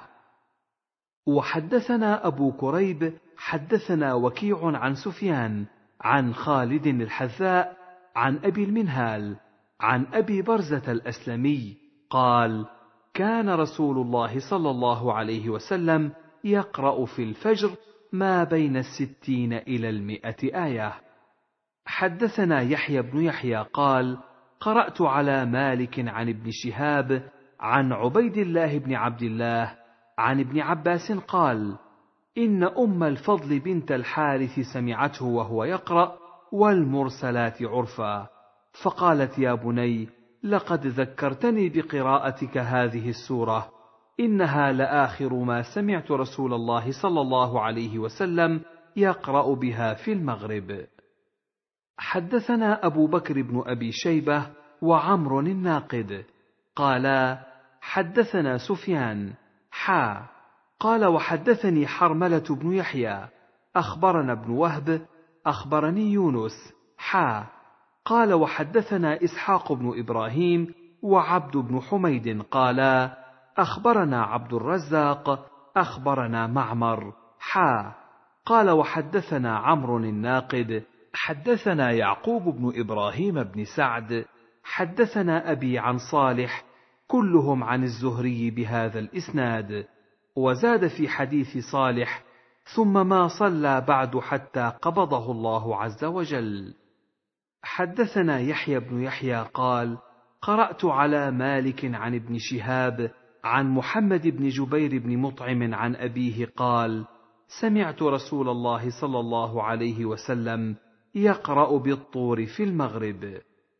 وحدثنا أبو كريب حدثنا وكيع عن سفيان عن خالد الحذاء عن أبي المنهال عن أبي برزة الأسلمي قال: كان رسول الله صلى الله عليه وسلم يقرأ في الفجر ما بين الستين إلى المئة آية. حدثنا يحيى بن يحيى قال: قرأت على مالك عن ابن شهاب عن عبيد الله بن عبد الله عن ابن عباس قال: إن أم الفضل بنت الحارث سمعته وهو يقرأ والمرسلات عرفا، فقالت: يا بني، لقد ذكرتني بقراءتك هذه السورة، إنها لآخر ما سمعت رسول الله صلى الله عليه وسلم يقرأ بها في المغرب. حدثنا أبو بكر بن أبي شيبة وعمر الناقد قالا: حدثنا سفيان حا قال: وحدثني حرملة بن يحيى أخبرنا ابن وهب أخبرني يونس حا قال: وحدثنا إسحاق بن إبراهيم وعبد بن حميد قالا: أخبرنا عبد الرزاق أخبرنا معمر حا قال: وحدثنا عمرو الناقد حدثنا يعقوب بن إبراهيم بن سعد حدثنا أبي عن صالح كلهم عن الزهري بهذا الإسناد، وزاد في حديث صالح: ثم ما صلى بعد حتى قبضه الله عز وجل. حدثنا يحيى بن يحيى قال: قرأت على مالك عن ابن شهاب عن محمد بن جبير بن مطعم عن أبيه قال: سمعت رسول الله صلى الله عليه وسلم يقرأ بالطور في المغرب.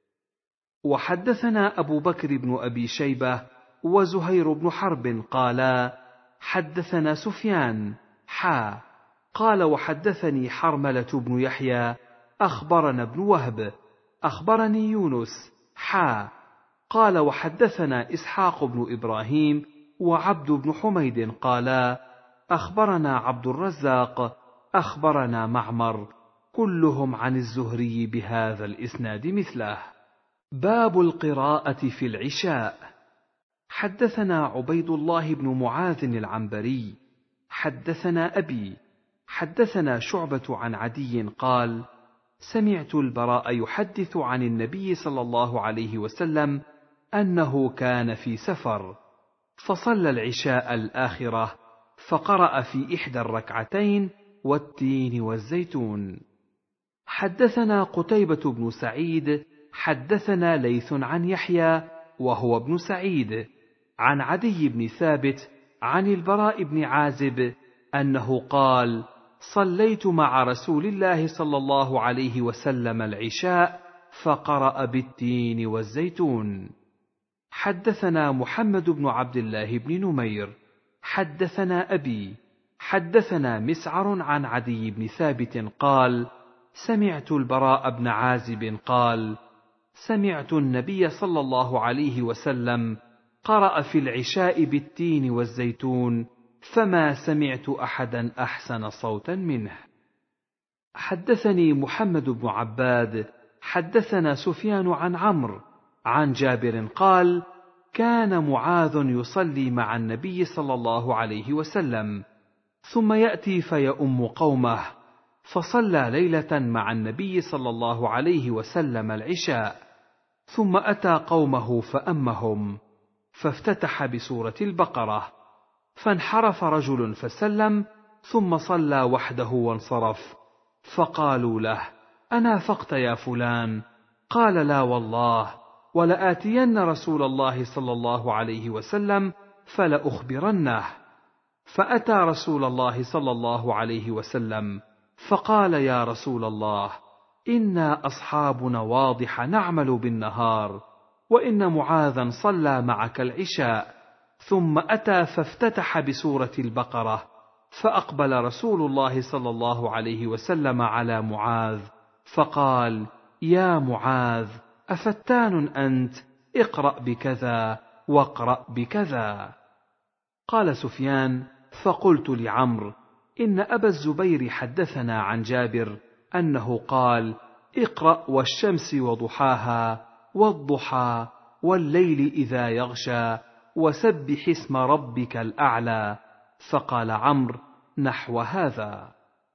وحدثنا أبو بكر بن أبي شيبة وزهير بن حرب قالا: حدثنا سفيان حا قال: وحدثني حرملة بن يحيى أخبرنا ابن وهب أخبرني يونس حا قال: وحدثنا إسحاق بن إبراهيم وعبد بن حميد قالا: أخبرنا عبد الرزاق أخبرنا معمر كلهم عن الزهري بهذا الإسناد مثله. باب القراءة في العشاء. حدثنا عبيد الله بن معاذ العنبري حدثنا أبي حدثنا شعبة عن عدي قال: سمعت البراء يحدث عن النبي صلى الله عليه وسلم أنه كان في سفر، فصلى العشاء الآخرة، فقرأ في إحدى الركعتين والتين والزيتون. حدثنا قتيبة بن سعيد حدثنا ليث عن يحيى وهو ابن سعيد عن عدي بن ثابت عن البراء بن عازب أنه قال: صليت مع رسول الله صلى الله عليه وسلم العشاء فقرأ بالتين والزيتون. حدثنا محمد بن عبد الله بن نمير حدثنا أبي حدثنا مسعر عن عدي بن ثابت قال: سمعت البراء بن عازب قال: سمعت النبي صلى الله عليه وسلم قرأ في العشاء بالتين والزيتون، فما سمعت أحدا أحسن صوتا منه. حدثني محمد بن عباد حدثنا سفيان عن عمرو عن جابر قال: كان معاذ يصلي مع النبي صلى الله عليه وسلم، ثم يأتي فيؤم قومه، فصلى ليلة مع النبي صلى الله عليه وسلم العشاء، ثم أتى قومه فأمهم، فافتتح بسورة البقرة، فانحرف رجل فسلم، ثم صلى وحده وانصرف، فقالوا له: أنافقت يا فلان؟ قال: لا والله، ولآتين رسول الله صلى الله عليه وسلم فلأخبرنه. فأتى رسول الله صلى الله عليه وسلم فقال: يا رسول الله، إنا أصحاب نواضح نعمل بالنهار، وإن معاذا صلى معك العشاء، ثم أتى فافتتح بسورة البقرة، فأقبل رسول الله صلى الله عليه وسلم على معاذ فقال: يا معاذ، أفتان أنت؟ اقرأ بكذا واقرأ بكذا. قال سفيان: فقلت لعمرو: إن أبا الزبير حدثنا عن جابر أنه قال: اقرأ والشمس وضحاها والضحى والليل إذا يغشى وسبح اسم ربك الأعلى. فقال عمرو: نحو هذا.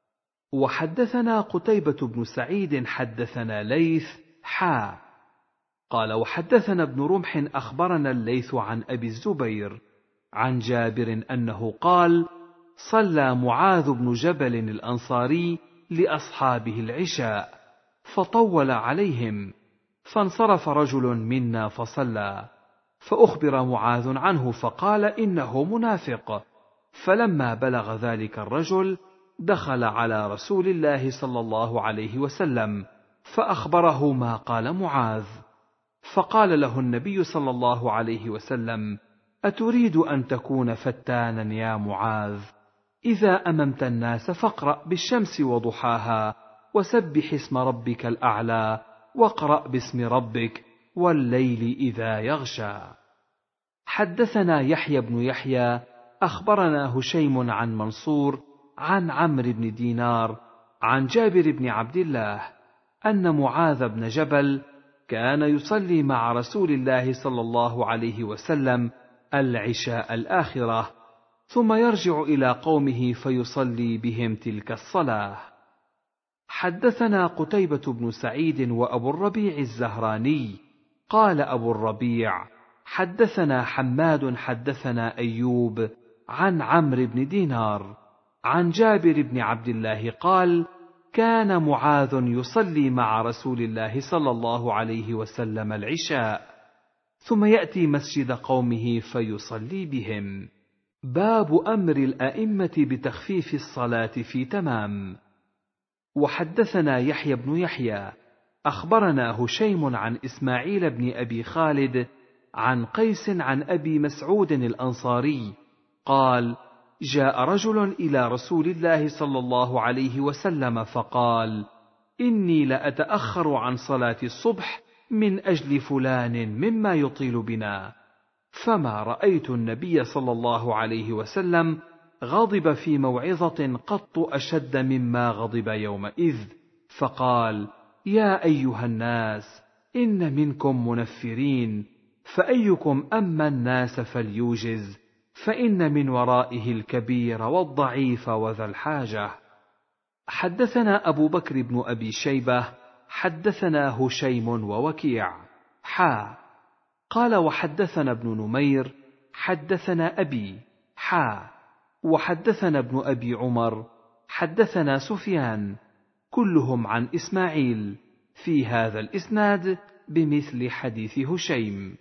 وحدثنا قتيبة بن سعيد حدثنا ليث حا قال وحدثنا ابن رمح أخبرنا الليث عن أبي الزبير عن جابر أنه قال: صلى معاذ بن جبل الأنصاري لأصحابه العشاء فطول عليهم، فانصرف رجل منا فصلى، فأخبر معاذ عنه فقال: إنه منافق. فلما بلغ ذلك الرجل دخل على رسول الله صلى الله عليه وسلم فأخبره ما قال معاذ، فقال له النبي صلى الله عليه وسلم: أتريد أن تكون فتانا يا معاذ؟ إذا أممت الناس فاقرأ بالشمس وضحاها وسبح اسم ربك الأعلى واقرأ باسم ربك والليل إذا يغشى. حدثنا يحيى بن يحيى أخبرنا هشيم عن منصور عن عمرو بن دينار عن جابر بن عبد الله أن معاذ بن جبل كان يصلي مع رسول الله صلى الله عليه وسلم العشاء الآخرة، ثم يرجع إلى قومه فيصلي بهم تلك الصلاة. حدثنا قتيبة بن سعيد وأبو الربيع الزهراني قال أبو الربيع: حدثنا حماد حدثنا أيوب عن عمرو بن دينار عن جابر بن عبد الله قال: كان معاذ يصلي مع رسول الله صلى الله عليه وسلم العشاء، ثم يأتي مسجد قومه فيصلي بهم. باب أمر الأئمة بتخفيف الصلاة في تمام. وحدثنا يحيى بن يحيى أخبرنا هشيم عن إسماعيل بن أبي خالد عن قيس عن أبي مسعود الأنصاري قال: جاء رجل إلى رسول الله صلى الله عليه وسلم فقال: إني لأتأخر عن صلاة الصبح من أجل فلان مما يطيل بنا. فما رأيت النبي صلى الله عليه وسلم غضب في موعظة قط أشد مما غضب يومئذ، فقال: يا أيها الناس، إن منكم منفرين، فأيكم أما الناس فليوجز، فإن من ورائه الكبير والضعيف وذا الحاجة. حدثنا أبو بكر بن أبي شيبة حدثنا هشيم ووكيع حا قال وحدثنا ابن نمير حدثنا أبي حا وحدثنا ابن أبي عمر حدثنا سفيان كلهم عن إسماعيل في هذا الإسناد بمثل حديث هشيم.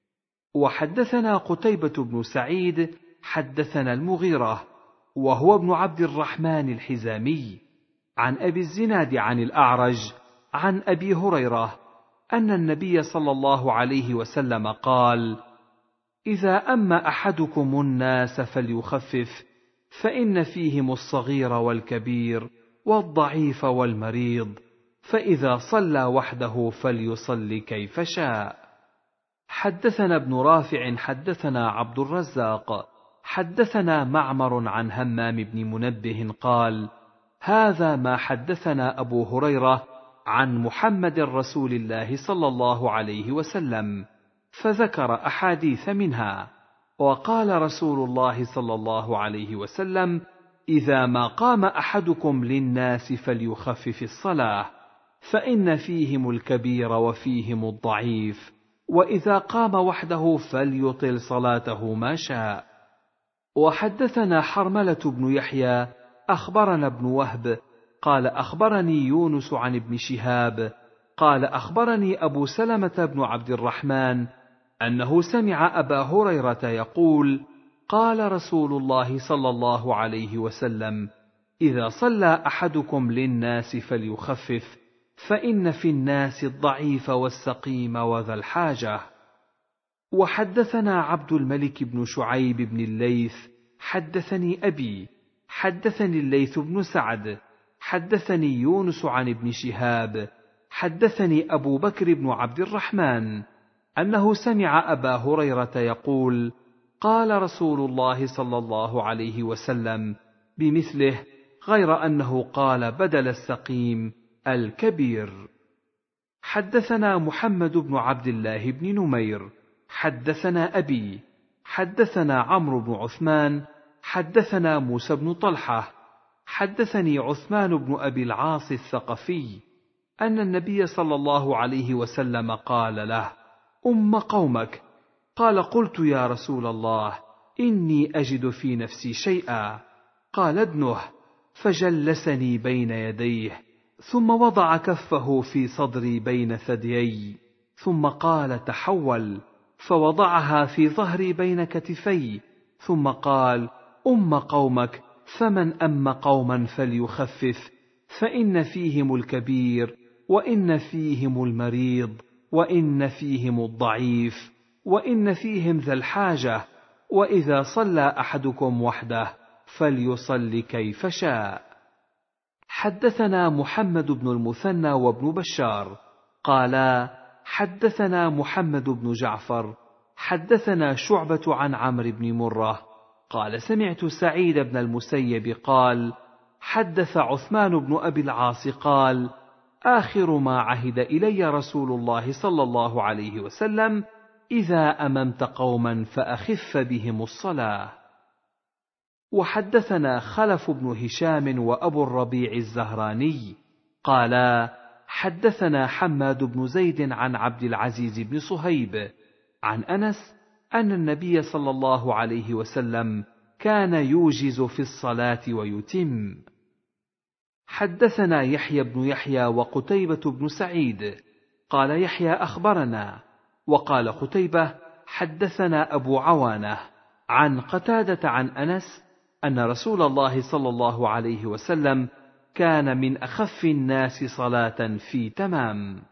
وحدثنا قتيبة بن سعيد حدثنا المغيرة وهو ابن عبد الرحمن الحزامي عن أبي الزناد عن الأعرج عن أبي هريرة أن النبي صلى الله عليه وسلم قال: إذا أما أحدكم الناس فليخفف، فإن فيهم الصغير والكبير والضعيف والمريض، فإذا صلى وحده فليصل كيف شاء. حدثنا ابن رافع حدثنا عبد الرزاق حدثنا معمر عن همام بن منبه قال: هذا ما حدثنا أبو هريرة عن محمد رسول الله صلى الله عليه وسلم، فذكر أحاديث منها. وقال رسول الله صلى الله عليه وسلم: إذا ما قام أحدكم للناس فليخفف الصلاة، فإن فيهم الكبير وفيهم الضعيف، وإذا قام وحده فليطل صلاته ما شاء. وحدثنا حرملة بن يحيى أخبرنا ابن وهب قال أخبرني يونس عن ابن شهاب قال أخبرني أبو سلمة بن عبد الرحمن أنه سمع أبا هريرة يقول: قال رسول الله صلى الله عليه وسلم: إذا صلى أحدكم للناس فليخفف، فإن في الناس الضعيف والسقيم وذا الحاجة. وحدثنا عبد الملك بن شعيب بن الليث حدثني أبي حدثني الليث بن سعد حدثني يونس عن ابن شهاب حدثني أبو بكر بن عبد الرحمن أنه سمع أبا هريرة يقول: قال رسول الله صلى الله عليه وسلم بمثله، غير أنه قال بدل السقيم الكبير. حدثنا محمد بن عبد الله بن نمير حدثنا أبي حدثنا عمرو بن عثمان حدثنا موسى بن طلحة حدثني عثمان بن أبي العاص الثقفي أن النبي صلى الله عليه وسلم قال له: أم قومك. قال: قلت يا رسول الله، إني أجد في نفسي شيئا. قال: ادنه. فجلسني بين يديه، ثم وضع كفه في صدري بين ثديي، ثم قال: تحول، فوضعها في ظهري بين كتفي، ثم قال: أم قومك، فمن أم قوما فليخفف، فإن فيهم الكبير، وإن فيهم المريض، وإن فيهم الضعيف، وإن فيهم ذا الحاجة، وإذا صلى أحدكم وحده فليصل كيف شاء. حدثنا محمد بن المثنى وابن بشار قالا: حدثنا محمد بن جعفر حدثنا شعبة عن عمرو بن مرة قال: سمعت سعيد بن المسيب قال: حدث عثمان بن أبي العاص قال: آخر ما عهد إلي رسول الله صلى الله عليه وسلم: إذا أممت قوما فأخف بهم الصلاة. وحدثنا خلف بن هشام وأبو الربيع الزهراني قالا: حدثنا حماد بن زيد عن عبد العزيز بن صهيب عن أنس أن النبي صلى الله عليه وسلم كان يوجز في الصلاة ويتم. حدثنا يحيى بن يحيى وقتيبة بن سعيد قال يحيى: أخبرنا، وقال قتيبة: حدثنا أبو عوانة عن قتادة عن أنس أن رسول الله صلى الله عليه وسلم كان من أخف الناس صلاة في تمام.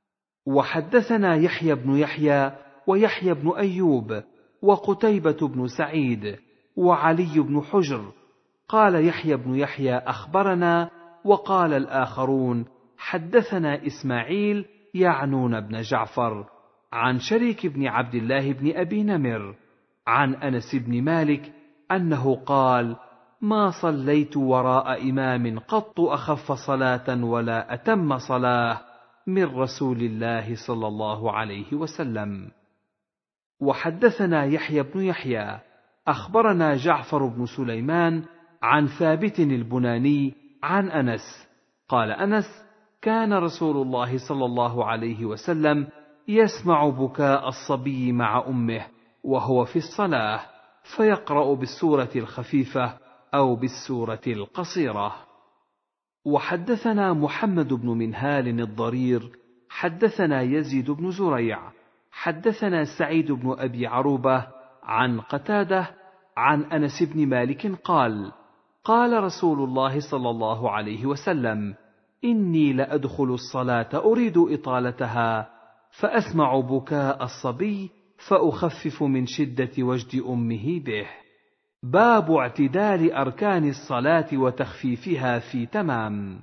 وحدثنا يحيى بن يحيى ويحيى بن أيوب وقتيبة بن سعيد وعلي بن حجر قال يحيى بن يحيى: أخبرنا، وقال الآخرون: حدثنا إسماعيل يعنون بن جعفر عن شريك بن عبد الله بن أبي نمر عن أنس بن مالك أنه قال: ما صليت وراء إمام قط أخف صلاة ولا أتم صلاة من رسول الله صلى الله عليه وسلم. وحدثنا يحيى بن يحيى أخبرنا جعفر بن سليمان عن ثابت البناني عن أنس قال أنس: كان رسول الله صلى الله عليه وسلم يسمع بكاء الصبي مع أمه وهو في الصلاة، فيقرأ بالسورة الخفيفة أو بالسورة القصيرة. وحدثنا محمد بن منهال الضرير حدثنا يزيد بن زريع حدثنا سعيد بن أبي عروبة عن قتادة عن أنس بن مالك قال: قال رسول الله صلى الله عليه وسلم: إني لأدخل الصلاة أريد إطالتها، فأسمع بكاء الصبي فأخفف من شدة وجد أمه به. باب اعتدال أركان الصلاة وتخفيفها في تمام.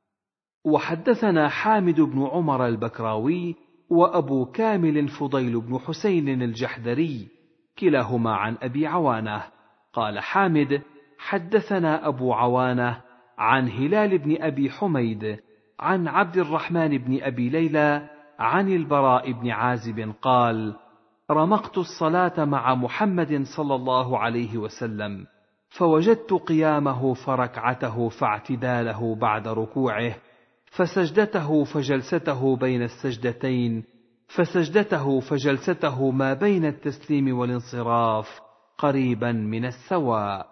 وحدثنا حامد بن عمر البكراوي وأبو كامل فضيل بن حسين الجحدري كلاهما عن أبي عوانة قال حامد: حدثنا أبو عوانة عن هلال بن أبي حميد عن عبد الرحمن بن أبي ليلى عن البراء بن عازب قال: رمقت الصلاة مع محمد صلى الله عليه وسلم، فوجدت قيامه فركعته فاعتداله بعد ركوعه، فسجدته فجلسته بين السجدتين، فسجدته فجلسته ما بين التسليم والانصراف قريبا من السواء.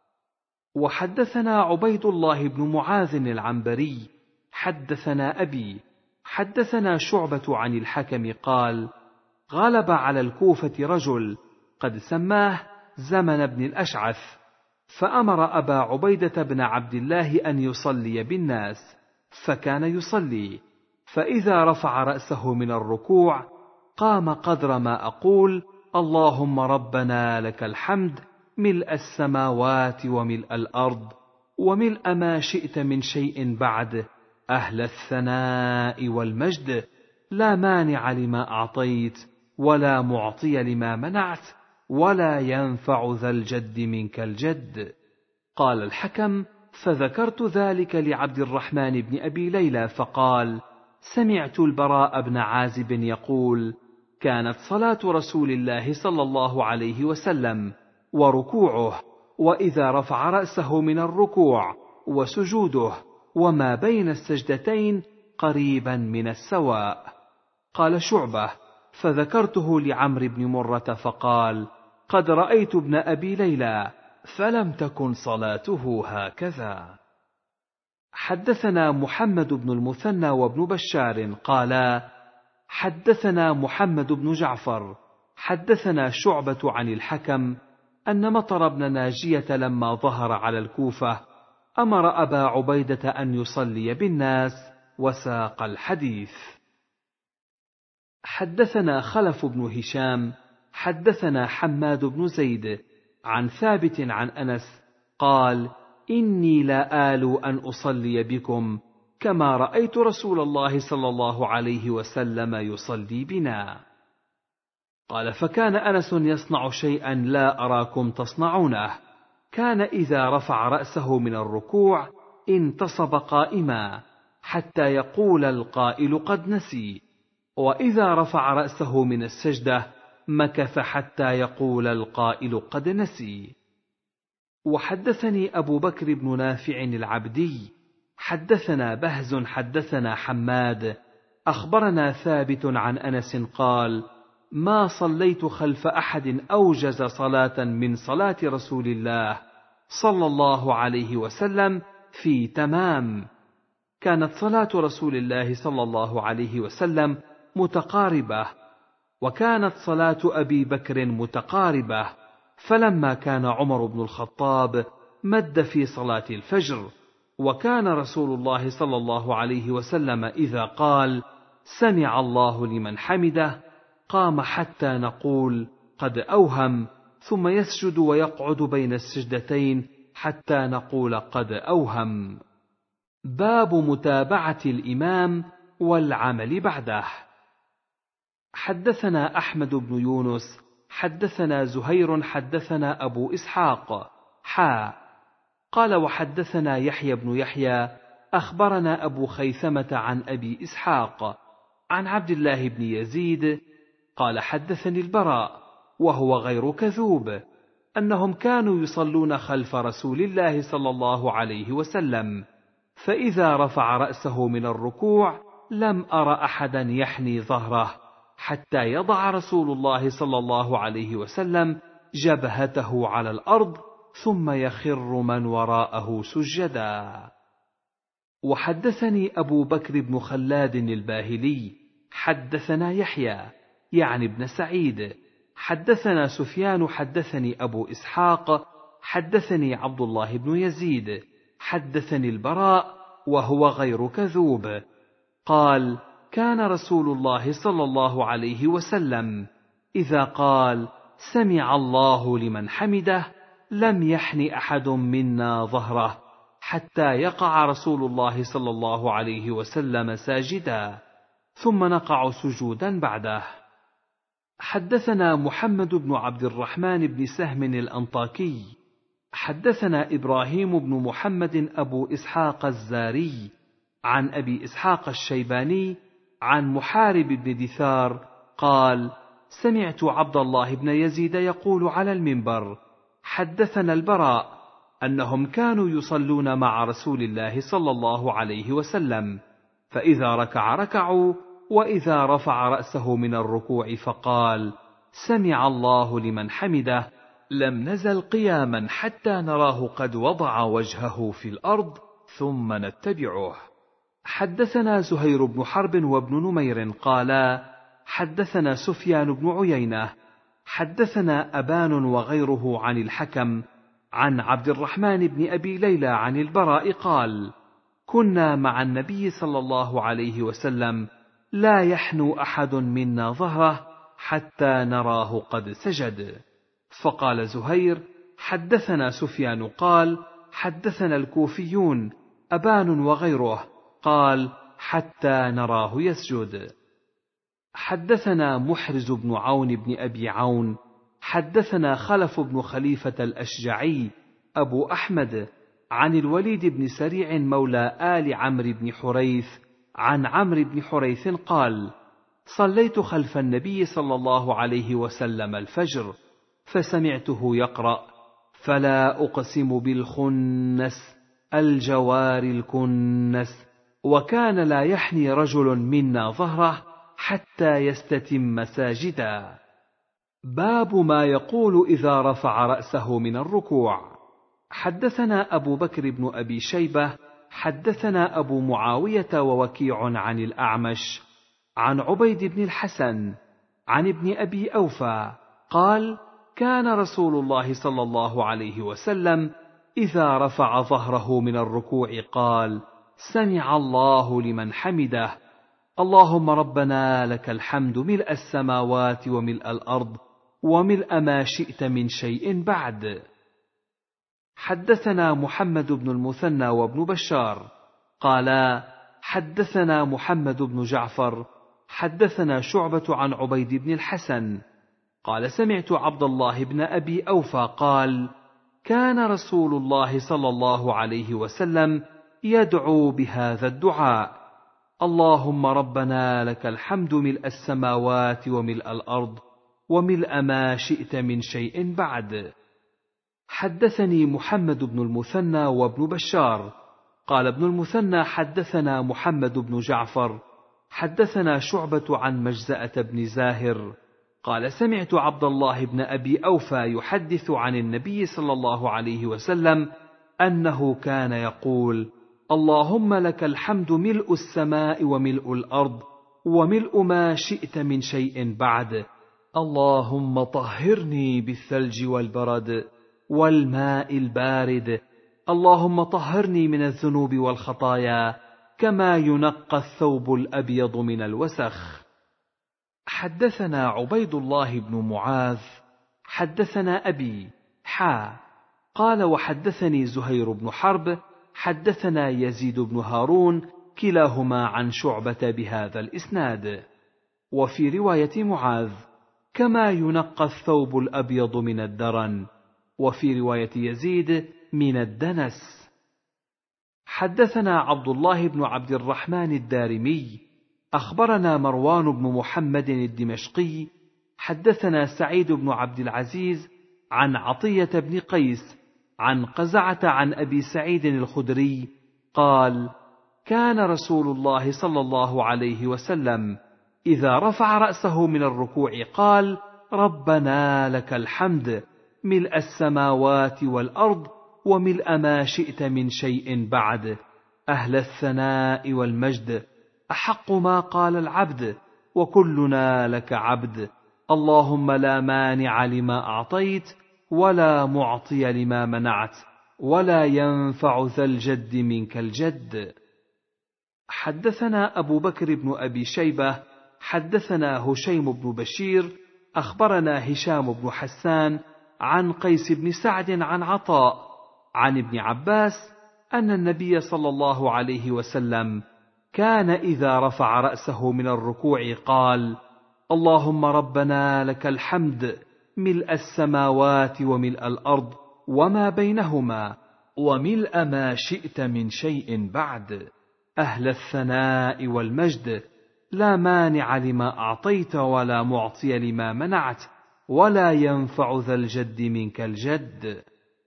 وحدثنا عبيد الله بن معاذ العنبري حدثنا أبي حدثنا شعبة عن الحكم قال: غلب على الكوفة رجل قد سماه زمن بن الأشعث، فأمر أبا عبيدة بن عبد الله أن يصلي بالناس، فكان يصلي، فإذا رفع رأسه من الركوع قام قدر ما أقول: اللهم ربنا لك الحمد ملء السماوات وملء الأرض وملء ما شئت من شيء بعد، أهل الثناء والمجد، لا مانع لما أعطيت ولا معطي لما منعت ولا ينفع ذا الجد منك الجد. قال الحكم: فذكرت ذلك لعبد الرحمن بن أبي ليلى فقال: سمعت البراء بن عازب يقول: كانت صلاة رسول الله صلى الله عليه وسلم وركوعه وإذا رفع رأسه من الركوع وسجوده وما بين السجدتين قريبا من السواء. قال شعبة: فذكرته لعمرو بن مرة فقال: قد رأيت ابن أبي ليلى فلم تكن صلاته هكذا. حدثنا محمد بن المثنى وابن بشار قالا: حدثنا محمد بن جعفر حدثنا شعبة عن الحكم أن مطر بن ناجية لما ظهر على الكوفة أمر أبا عبيدة أن يصلي بالناس وساق الحديث. حدثنا خلف بن هشام حدثنا حماد بن زيد عن ثابت عن أنس قال: إني لا آل أن أصلي بكم كما رأيت رسول الله صلى الله عليه وسلم يصلي بنا. قال: فكان أنس يصنع شيئا لا أراكم تصنعونه، كان إذا رفع رأسه من الركوع انتصب قائما حتى يقول القائل قد نسي، وإذا رفع رأسه من السجدة مكث حتى يقول القائل قد نسي. وحدثني أبو بكر بن نافع العبدي حدثنا بهز حدثنا حماد أخبرنا ثابت عن أنس قال: ما صليت خلف أحد أوجز صلاة من صلاة رسول الله صلى الله عليه وسلم في تمام. كانت صلاة رسول الله صلى الله عليه وسلم متقاربة، وكانت صلاة أبي بكر متقاربة، فلما كان عمر بن الخطاب مد في صلاة الفجر، وكان رسول الله صلى الله عليه وسلم إذا قال: سمع الله لمن حمده قام حتى نقول قد أوهم، ثم يسجد ويقعد بين السجدتين حتى نقول قد أوهم. باب متابعة الإمام والعمل بعده. حدثنا أحمد بن يونس حدثنا زهير حدثنا أبو إسحاق حا قال: وحدثنا يحيى بن يحيى أخبرنا أبو خيثمة عن أبي إسحاق عن عبد الله بن يزيد قال: حدثني البراء وهو غير كذوب أنهم كانوا يصلون خلف رسول الله صلى الله عليه وسلم، فإذا رفع رأسه من الركوع لم أر أحدا يحني ظهره حتى يضع رسول الله صلى الله عليه وسلم جبهته على الأرض ثم يخر من وراءه سجدا. وحدثني أبو بكر بن خلاد الباهلي حدثنا يحيى يعني ابن سعيد حدثنا سفيان حدثني أبو إسحاق حدثني عبد الله بن يزيد حدثني البراء وهو غير كذوب قال: كان رسول الله صلى الله عليه وسلم إذا قال: سمع الله لمن حمده لم يحن أحد منا ظهره حتى يقع رسول الله صلى الله عليه وسلم ساجدا، ثم نقع سجودا بعده. حدثنا محمد بن عبد الرحمن بن سهم الأنطاكي حدثنا إبراهيم بن محمد أبو إسحاق الزاري عن أبي إسحاق الشيباني عن محارب بن دثار قال: سمعت عبد الله بن يزيد يقول على المنبر: حدثنا البراء أنهم كانوا يصلون مع رسول الله صلى الله عليه وسلم، فإذا ركع ركعوا، وإذا رفع رأسه من الركوع فقال: سمع الله لمن حمده لم نزل قياما حتى نراه قد وضع وجهه في الأرض ثم نتبعه. حدثنا زهير بن حرب وابن نمير قالا: حدثنا سفيان بن عيينة حدثنا أبان وغيره عن الحكم عن عبد الرحمن بن أبي ليلى عن البراء قال: كنا مع النبي صلى الله عليه وسلم لا يحنو أحد منا ظهره حتى نراه قد سجد. فقال زهير: حدثنا سفيان قال: حدثنا الكوفيون أبان وغيره قال: حتى نراه يسجد. حدثنا محرز بن عون بن أبي عون حدثنا خلف بن خليفة الأشجعي أبو أحمد عن الوليد بن سريع مولى آل عمرو بن حريث عن عمرو بن حريث قال: صليت خلف النبي صلى الله عليه وسلم الفجر، فسمعته يقرأ: فلا أقسم بالخنس الجوار الكنس، وكان لا يحني رجل منا ظهره حتى يستتم ساجدا. باب ما يقول إذا رفع رأسه من الركوع. حدثنا أبو بكر بن أبي شيبة حدثنا أبو معاوية ووكيع عن الأعمش عن عبيد بن الحسن عن ابن أبي أوفى قال: كان رسول الله صلى الله عليه وسلم إذا رفع ظهره من الركوع قال: سمع الله لمن حمده، اللهم ربنا لك الحمد ملء السماوات وملء الأرض وملء ما شئت من شيء بعد. حدثنا محمد بن المثنى وابن بشار قالا: حدثنا محمد بن جعفر حدثنا شعبة عن عبيد بن الحسن قال: سمعت عبد الله بن أبي أوفى قال: كان رسول الله صلى الله عليه وسلم يدعو بهذا الدعاء: اللهم ربنا لك الحمد ملء السماوات وملء الأرض وملء ما شئت من شيء بعد. حدثني محمد بن المثنى وابن بشار قال ابن المثنى: حدثنا محمد بن جعفر حدثنا شعبة عن مجزأة بن زاهر قال: سمعت عبد الله بن أبي أوفى يحدث عن النبي صلى الله عليه وسلم أنه كان يقول: اللهم لك الحمد ملء السماء وملء الأرض وملء ما شئت من شيء بعد، اللهم طهرني بالثلج والبرد والماء البارد، اللهم طهرني من الذنوب والخطايا كما ينقى الثوب الأبيض من الوسخ. حدثنا عبيد الله بن معاذ حدثنا أبي حا قال: وحدثني زهير بن حرب حدثنا يزيد بن هارون كلاهما عن شعبة بهذا الإسناد. وفي رواية معاذ: كما ينقى الثوب الأبيض من الدرن، وفي رواية يزيد: من الدنس. حدثنا عبد الله بن عبد الرحمن الدارمي أخبرنا مروان بن محمد الدمشقي حدثنا سعيد بن عبد العزيز عن عطية بن قيس عن قزعة عن أبي سعيد الخدري قال: كان رسول الله صلى الله عليه وسلم إذا رفع رأسه من الركوع قال: ربنا لك الحمد ملء السماوات والأرض وملء ما شئت من شيء بعد، أهل الثناء والمجد، أحق ما قال العبد وكلنا لك عبد، اللهم لا مانع لما أعطيت ولا معطي لما منعت ولا ينفع ذا الجد منك الجد. حدثنا أبو بكر بن أبي شيبة حدثنا هشيم بن بشير أخبرنا هشام بن حسان عن قيس بن سعد عن عطاء عن ابن عباس أن النبي صلى الله عليه وسلم كان إذا رفع رأسه من الركوع قال: اللهم ربنا لك الحمد ملء السماوات وملء الأرض وما بينهما وملء ما شئت من شيء بعد، أهل الثناء والمجد، لا مانع لما أعطيت ولا معطي لما منعت ولا ينفع ذا الجد منك الجد.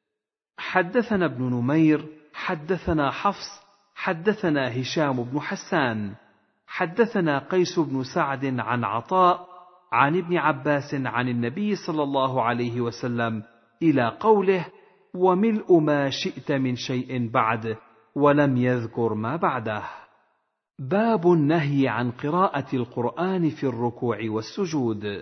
حدثنا ابن نمير حدثنا حفص حدثنا هشام بن حسان حدثنا قيس بن سعد عن عطاء عن ابن عباس عن النبي صلى الله عليه وسلم إلى قوله: وملء ما شئت من شيء بعد، ولم يذكر ما بعده. باب النهي عن قراءة القرآن في الركوع والسجود.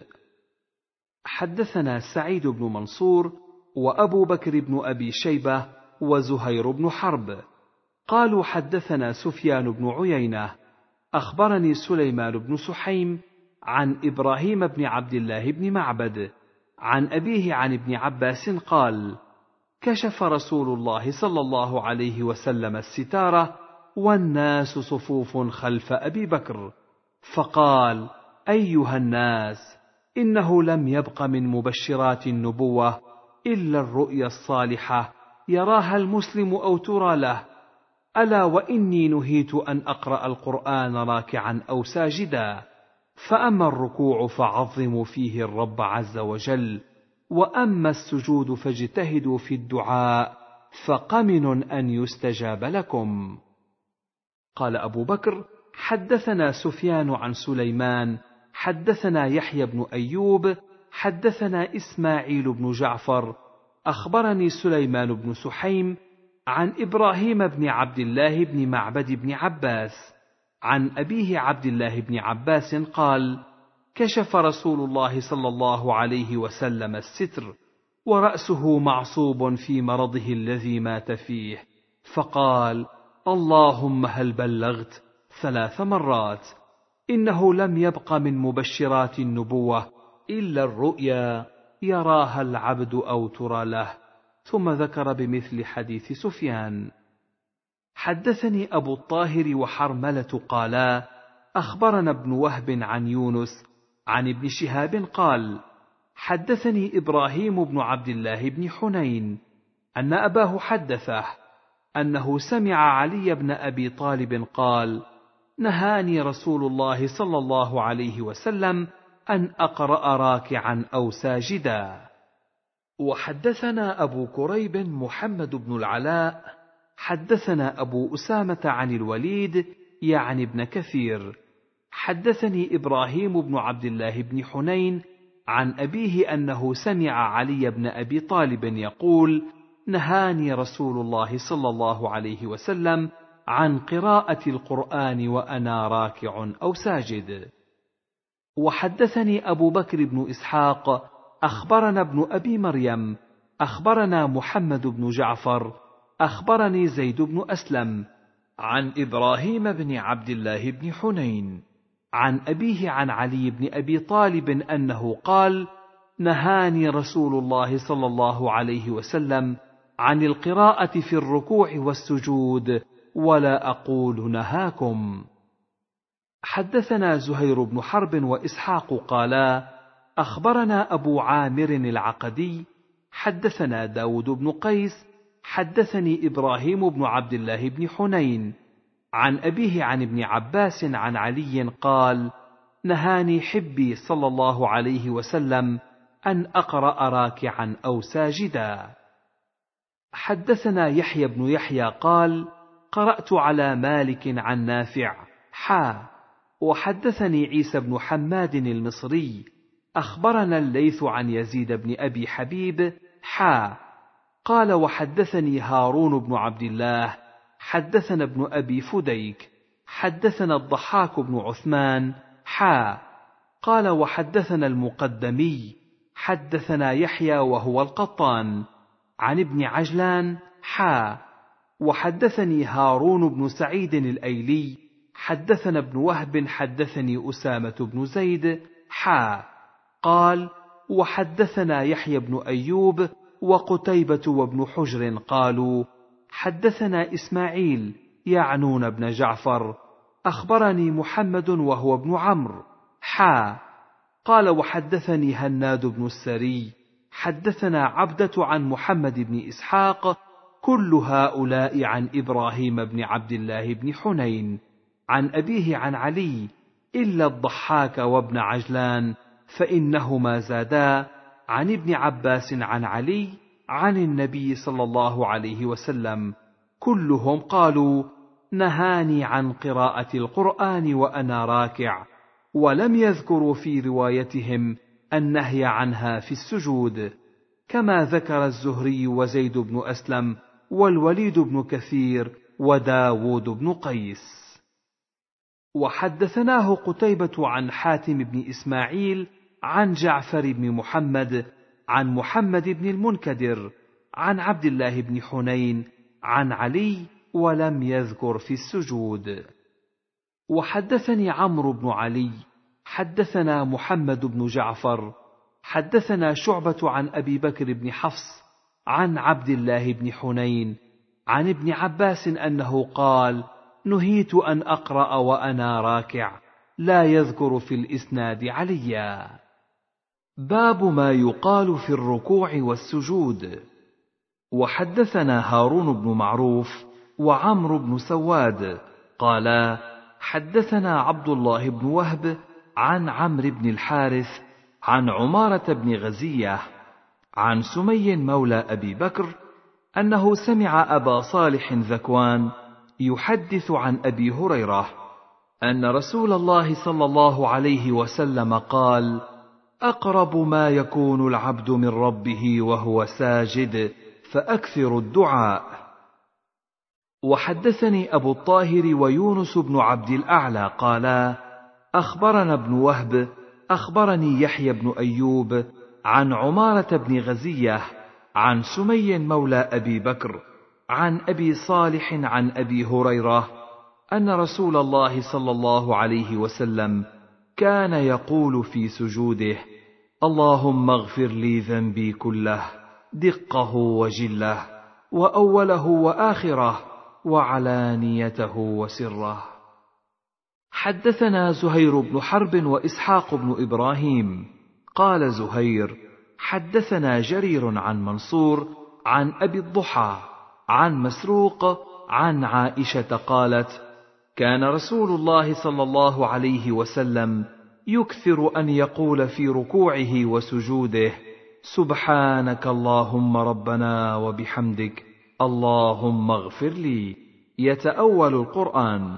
حدثنا سعيد بن منصور وأبو بكر بن أبي شيبة وزهير بن حرب قالوا: حدثنا سفيان بن عيينة أخبرني سليمان بن سحيم عن إبراهيم بن عبد الله بن معبد عن أبيه عن ابن عباس قال: كشف رسول الله صلى الله عليه وسلم الستارة والناس صفوف خلف أبي بكر، فقال: أيها الناس، إنه لم يبق من مبشرات النبوة إلا الرؤيا الصالحة يراها المسلم أو ترى له، ألا وإني نهيت أن أقرأ القرآن راكعا أو ساجدا، فأما الركوع فعظموا فيه الرب عز وجل، وأما السجود فاجتهدوا في الدعاء، فقمن أن يستجاب لكم. قال أبو بكر: حدثنا سفيان عن سليمان حدثنا يحيى بن أيوب حدثنا إسماعيل بن جعفر أخبرني سليمان بن سحيم عن إبراهيم بن عبد الله بن معبد بن عباس عن أبيه عبد الله بن عباس قال: كشف رسول الله صلى الله عليه وسلم الستر ورأسه معصوب في مرضه الذي مات فيه، فقال: اللهم هل بلغت ثلاث مرات. إنه لم يبق من مبشرات النبوة إلا الرؤيا يراها العبد أو ترى له. ثم ذكر بمثل حديث سفيان. حدثني أبو الطاهر وحرملة قالا: أخبرنا ابن وهب عن يونس عن ابن شهاب قال: حدثني إبراهيم بن عبد الله بن حنين أن أباه حدثه أنه سمع علي بن أبي طالب قال: نهاني رسول الله صلى الله عليه وسلم أن أقرأ راكعا أو ساجدا. وحدثنا أبو كريب محمد بن العلاء حدثنا أبو أسامة عن الوليد يعني ابن كثير حدثني إبراهيم بن عبد الله بن حنين عن أبيه أنه سمع علي بن أبي طالب يقول: نهاني رسول الله صلى الله عليه وسلم عن قراءة القرآن وأنا راكع أو ساجد. وحدثني أبو بكر بن إسحاق أخبرنا ابن أبي مريم أخبرنا محمد بن جعفر أخبرني زيد بن أسلم عن إبراهيم بن عبد الله بن حنين عن أبيه عن علي بن أبي طالب أنه قال: نهاني رسول الله صلى الله عليه وسلم عن القراءة في الركوع والسجود، ولا أقول نهاكم. حدثنا زهير بن حرب وإسحاق قالا: أخبرنا أبو عامر العقدي حدثنا داود بن قيس حدثني إبراهيم بن عبد الله بن حنين عن أبيه عن ابن عباس عن علي قال: نهاني حبي صلى الله عليه وسلم أن أقرأ راكعا أو ساجدا. حدثنا يحيى بن يحيى قال: قرأت على مالك عن نافع حا. وحدثني عيسى بن حماد المصري أخبرنا الليث عن يزيد بن أبي حبيب حا. قال: وحدثني هارون بن عبد الله حدثنا ابن أبي فديك حدثنا الضحاك بن عثمان حا. قال: وحدثنا المقدمي حدثنا يحيى وهو القطان عن ابن عجلان حا. وحدثني هارون بن سعيد الأيلي حدثنا ابن وهب حدثني أسامة بن زيد حا. قال: وحدثنا يحيى بن أيوب وقتيبة وابن حجر قالوا: حدثنا إسماعيل يعنون ابن جعفر أخبرني محمد وهو ابن عمرو حا. قال: وحدثني هناد بن السري حدثنا عبدة عن محمد بن إسحاق كل هؤلاء عن إبراهيم بن عبد الله بن حنين عن أبيه عن علي إلا الضحاك وابن عجلان، فإنهما زادا عن ابن عباس عن علي عن النبي صلى الله عليه وسلم، كلهم قالوا: نهاني عن قراءة القرآن وأنا راكع، ولم يذكروا في روايتهم النهي عنها في السجود، كما ذكر الزهري وزيد بن أسلم والوليد بن كثير وداود بن قيس. وحدثناه قتيبة عن حاتم بن إسماعيل عن جعفر بن محمد عن محمد بن المنكدر عن عبد الله بن حنين عن علي ولم يذكر في السجود. وحدثني عمرو بن علي حدثنا محمد بن جعفر حدثنا شعبة عن أبي بكر بن حفص عن عبد الله بن حنين عن ابن عباس أنه قال: نهيت أن أقرأ وأنا راكع، لا يذكر في الإسناد عليا. باب ما يقال في الركوع والسجود. وحدثنا هارون بن معروف وعمرو بن سواد قالا حدثنا عبد الله بن وهب عن عمرو بن الحارث عن عمارة بن غزية عن سمي مولى أبي بكر أنه سمع أبا صالح ذكوان يحدث عن أبي هريرة أن رسول الله صلى الله عليه وسلم قال: أقرب ما يكون العبد من ربه وهو ساجد فأكثر الدعاء. وحدثني أبو الطاهر ويونس بن عبد الأعلى قالا أخبرنا ابن وهب أخبرني يحيى بن أيوب عن عمارة بن غزية عن سمي مولى أبي بكر عن أبي صالح عن أبي هريرة أن رسول الله صلى الله عليه وسلم كان يقول في سجوده: اللهم اغفر لي ذنبي كله دقه وجله وأوله وآخره وعلانيته وسره. حدثنا زهير بن حرب وإسحاق بن إبراهيم قال زهير حدثنا جرير عن منصور عن أبي الضحى عن مسروق عن عائشة قالت: كان رسول الله صلى الله عليه وسلم يكثر أن يقول في ركوعه وسجوده: سبحانك اللهم ربنا وبحمدك اللهم اغفر لي، يتأول القرآن.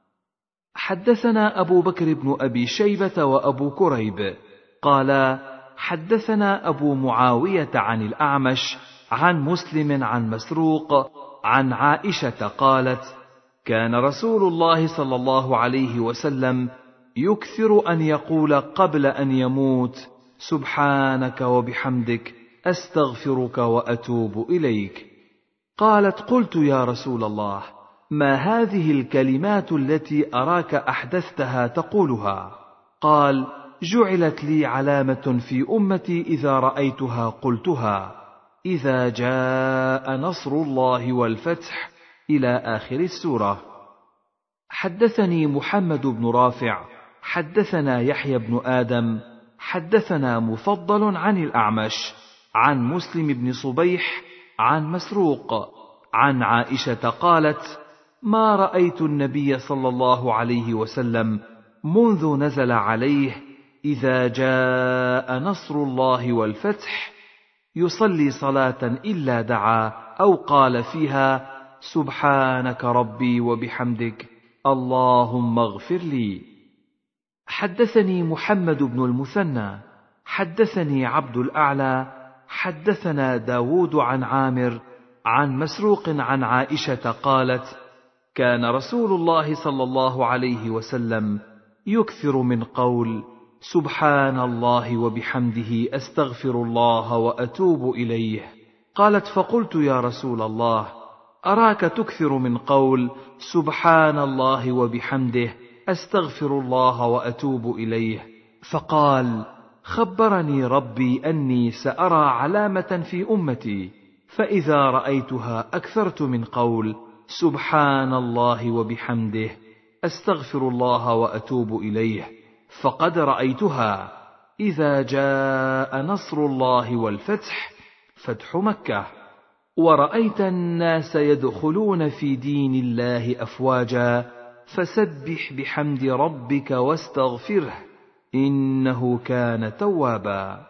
حدثنا أبو بكر بن أبي شيبة وأبو كريب قالا حدثنا أبو معاوية عن الأعمش عن مسلم عن مسروق عن عائشة قالت: كان رسول الله صلى الله عليه وسلم يكثر أن يقول قبل أن يموت: سبحانك وبحمدك أستغفرك وأتوب إليك. قالت: قلت يا رسول الله، ما هذه الكلمات التي أراك أحدثتها تقولها؟ قال: جعلت لي علامة في أمتي إذا رأيتها قلتها: إذا جاء نصر الله والفتح إلى آخر السورة. حدثني محمد بن رافع حدثنا يحيى بن آدم حدثنا مفضل عن الأعمش عن مسلم بن صبيح عن مسروق عن عائشة قالت: ما رأيت النبي صلى الله عليه وسلم منذ نزل عليه إذا جاء نصر الله والفتح يصلي صلاة إلا دعا أو قال فيها: سبحانك ربي وبحمدك اللهم اغفر لي. حدثني محمد بن المثنى حدثني عبد الأعلى حدثنا داود عن عامر عن مسروق عن عائشة قالت: كان رسول الله صلى الله عليه وسلم يكثر من قول: سبحان الله وبحمده أستغفر الله وأتوب إليه. قالت: فقلت يا رسول الله، أراك تكثر من قول: سبحان الله وبحمده أستغفر الله وأتوب إليه. فقال: خبرني ربي أني سأرى علامة في أمتي، فإذا رأيتها أكثرت من قول: سبحان الله وبحمده أستغفر الله وأتوب إليه، فقد رأيتها إذا جاء نصر الله والفتح، فتح مكة، ورأيت الناس يدخلون في دين الله أفواجا، فسبح بحمد ربك واستغفره إنه كان توابا.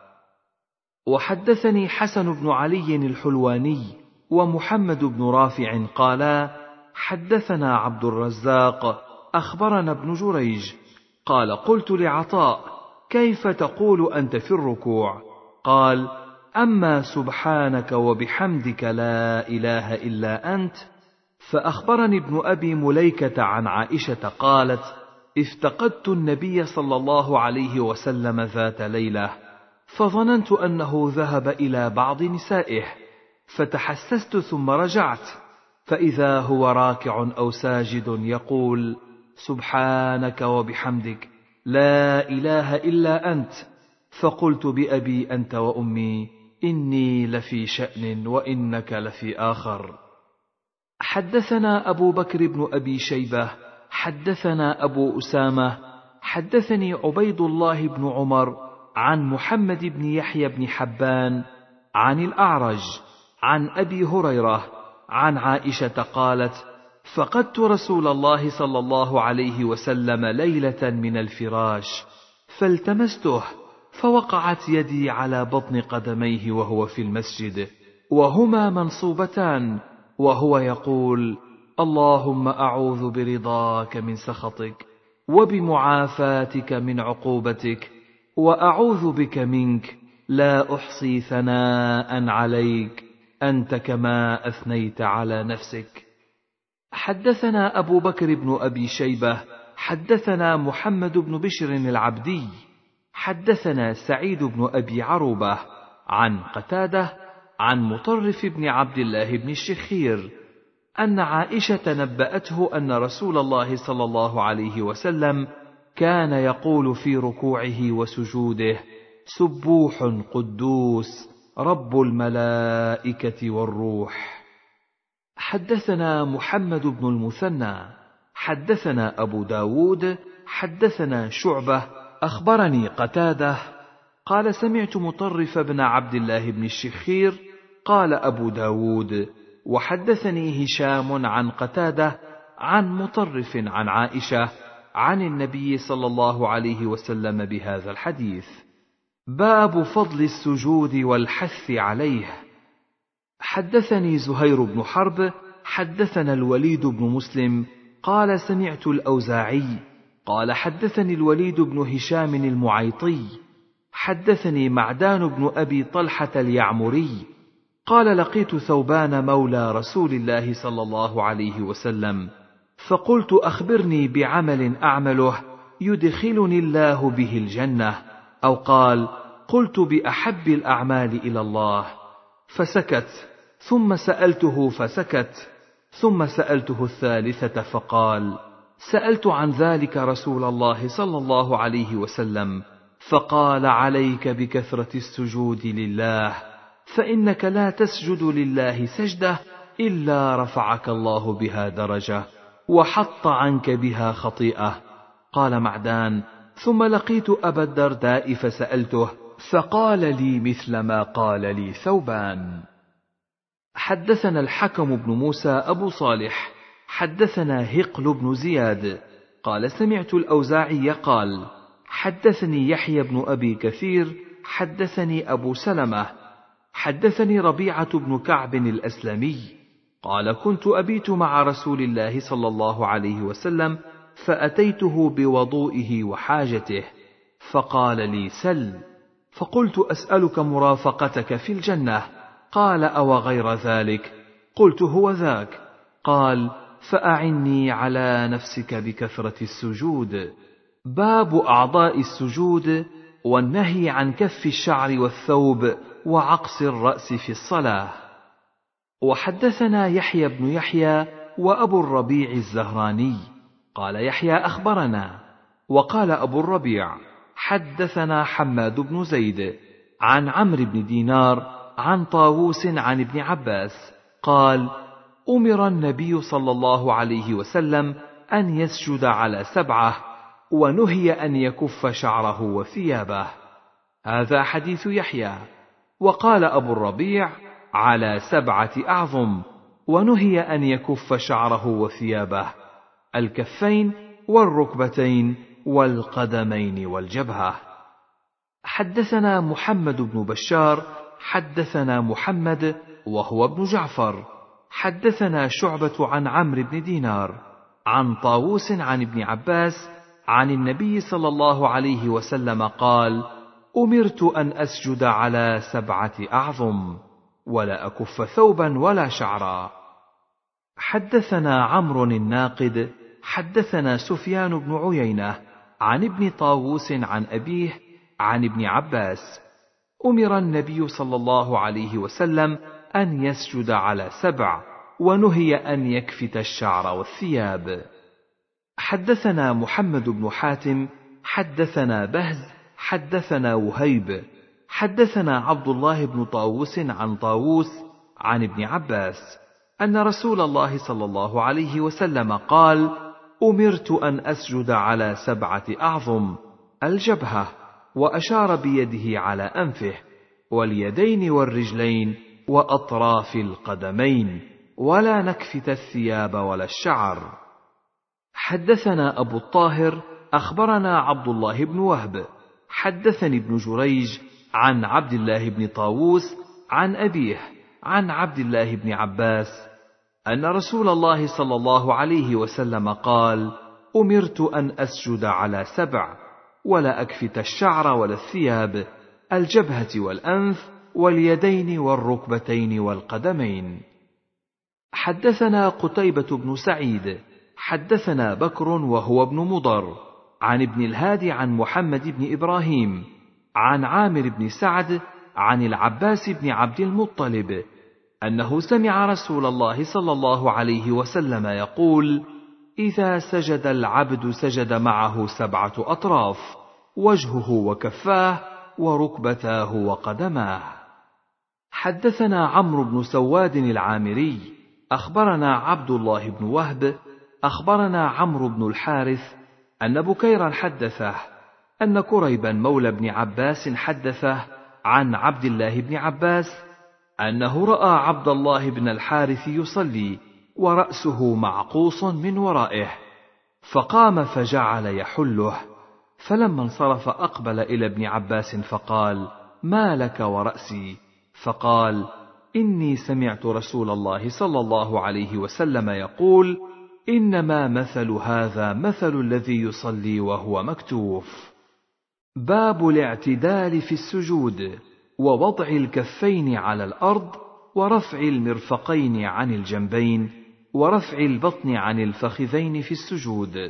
وحدثني حسن بن علي الحلواني ومحمد بن رافع قالا حدثنا عبد الرزاق أخبرنا ابن جريج قال: قلت لعطاء: كيف تقول أنت في الركوع؟ قال: أما سبحانك وبحمدك لا إله إلا أنت. فأخبرني ابن أبي مليكة عن عائشة قالت: افتقدت النبي صلى الله عليه وسلم ذات ليلة، فظننت أنه ذهب إلى بعض نسائه، فتحسست ثم رجعت، فإذا هو راكع أو ساجد يقول: سبحانك وبحمدك لا إله إلا أنت. فقلت بأبي أنت وأمي إني لفي شأن وإنك لفي آخر. حدثنا أبو بكر بن أبي شيبة حدثنا أبو أسامة حدثني عبيد الله بن عمر عن محمد بن يحيى بن حبان عن الأعرج عن أبي هريرة عن عائشة قالت: فقدت رسول الله صلى الله عليه وسلم ليلة من الفراش فالتمسته فوقعت يدي على بطن قدميه وهو في المسجد وهما منصوبتان وهو يقول: اللهم أعوذ برضاك من سخطك وبمعافاتك من عقوبتك وأعوذ بك منك لا أحصي ثناء عليك أنت كما أثنيت على نفسك. حدثنا أبو بكر بن أبي شيبة حدثنا محمد بن بشر العبدي حدثنا سعيد بن أبي عروبة عن قتادة عن مطرف بن عبد الله بن الشخير أن عائشة نبأته أن رسول الله صلى الله عليه وسلم كان يقول في ركوعه وسجوده: سبوح قدوس رب الملائكة والروح. حدثنا محمد بن المثنى حدثنا أبو داود حدثنا شعبة أخبرني قتادة قال: سمعت مطرف بن عبد الله بن الشخير قال أبو داود: وحدثني هشام عن قتادة عن مطرف عن عائشة عن النبي صلى الله عليه وسلم بهذا الحديث. باب فضل السجود والحث عليه. حدثني زهير بن حرب حدثنا الوليد بن مسلم قال: سمعت الأوزاعي قال: حدثني الوليد بن هشام المعيطي حدثني معدان بن أبي طلحة اليعمري قال: لقيت ثوبان مولى رسول الله صلى الله عليه وسلم فقلت: أخبرني بعمل أعمله يدخلني الله به الجنة، أو قال: قلت: بأحب الأعمال إلى الله، فسكت، ثم سألته فسكت، ثم سألته الثالثة فقال: سألت عن ذلك رسول الله صلى الله عليه وسلم فقال: عليك بكثرة السجود لله، فإنك لا تسجد لله سجدة إلا رفعك الله بها درجة وحط عنك بها خطيئة. قال معدان: ثم لقيت أبا الدرداء فسألته فقال لي مثل ما قال لي ثوبان. حدثنا الحكم بن موسى أبو صالح حدثنا هقل بن زياد قال: سمعت الأوزاعي قال: حدثني يحيى بن أبي كثير حدثني أبو سلمة حدثني ربيعة بن كعب الأسلمي قال: كنت أبيت مع رسول الله صلى الله عليه وسلم فأتيته بوضوئه وحاجته فقال لي: سل. فقلت: أسألك مرافقتك في الجنة. قال: أو غير ذلك؟ قلت: هو ذاك. قال: فأعني على نفسك بكثرة السجود. باب أعضاء السجود والنهي عن كف الشعر والثوب وعقص الرأس في الصلاة. وحدثنا يحيى بن يحيى وأبو الربيع الزهراني قال يحيى: أخبرنا. وقال أبو الربيع: حدثنا حماد بن زيد عن عمرو بن دينار عن طاووس عن ابن عباس قال: أمر النبي صلى الله عليه وسلم أن يسجد على سبعة، ونهي أن يكف شعره وثيابه. هذا حديث يحيى. وقال أبو الربيع: على سبعة أعظم، ونهي أن يكف شعره وثيابه: الكفين والركبتين والقدمين والجبهة. حدثنا محمد بن بشار حدثنا محمد وهو ابن جعفر حدثنا شعبة عن عمرو بن دينار عن طاووس عن ابن عباس عن النبي صلى الله عليه وسلم قال: أمرت أن أسجد على سبعة أعظم، ولا أكف ثوبا ولا شعرا. حدثنا عمرو الناقد حدثنا سفيان بن عيينة عن ابن طاووس عن أبيه عن ابن عباس: أمر النبي صلى الله عليه وسلم أن يسجد على سبع، ونهي أن يكفت الشعر والثياب. حدثنا محمد بن حاتم حدثنا بهز حدثنا وهيب حدثنا عبد الله بن طاووس عن طاووس عن ابن عباس أن رسول الله صلى الله عليه وسلم قال: أمرت أن أسجد على سبعة أعظم: الجبهة، وأشار بيده على أنفه، واليدين والرجلين، وأطراف القدمين، ولا نكفت الثياب ولا الشعر. حدثنا أبو الطاهر أخبرنا عبد الله بن وهب حدثني ابن جريج عن عبد الله بن طاووس عن أبيه عن عبد الله بن عباس أن رسول الله صلى الله عليه وسلم قال: أمرت أن أسجد على سبع: ولا أكفت الشعر ولا الثياب، الجبهة والأنف واليدين والركبتين والقدمين. حدثنا قتيبة بن سعيد حدثنا بكر وهو ابن مضر عن ابن الهادي عن محمد بن إبراهيم عن عامر بن سعد عن العباس بن عبد المطلب أنه سمع رسول الله صلى الله عليه وسلم يقول: إذا سجد العبد سجد معه سبعة أطراف: وجهه وكفاه وركبتاه وقدماه. حدثنا عمرو بن سواد العامري أخبرنا عبد الله بن وهب أخبرنا عمرو بن الحارث أن بكيرا حدثه أن كريبا مولى بن عباس حدثه عن عبد الله بن عباس أنه رأى عبد الله بن الحارث يصلي ورأسه معقوص من ورائه، فقام فجعل يحله، فلما انصرف أقبل إلى ابن عباس فقال: ما لك ورأسي؟ فقال: إني سمعت رسول الله صلى الله عليه وسلم يقول: إنما مثل هذا مثل الذي يصلي وهو مكتوف. باب الاعتدال في السجود، ووضع الكفين على الأرض، ورفع المرفقين عن الجنبين، ورفع البطن عن الفخذين في السجود.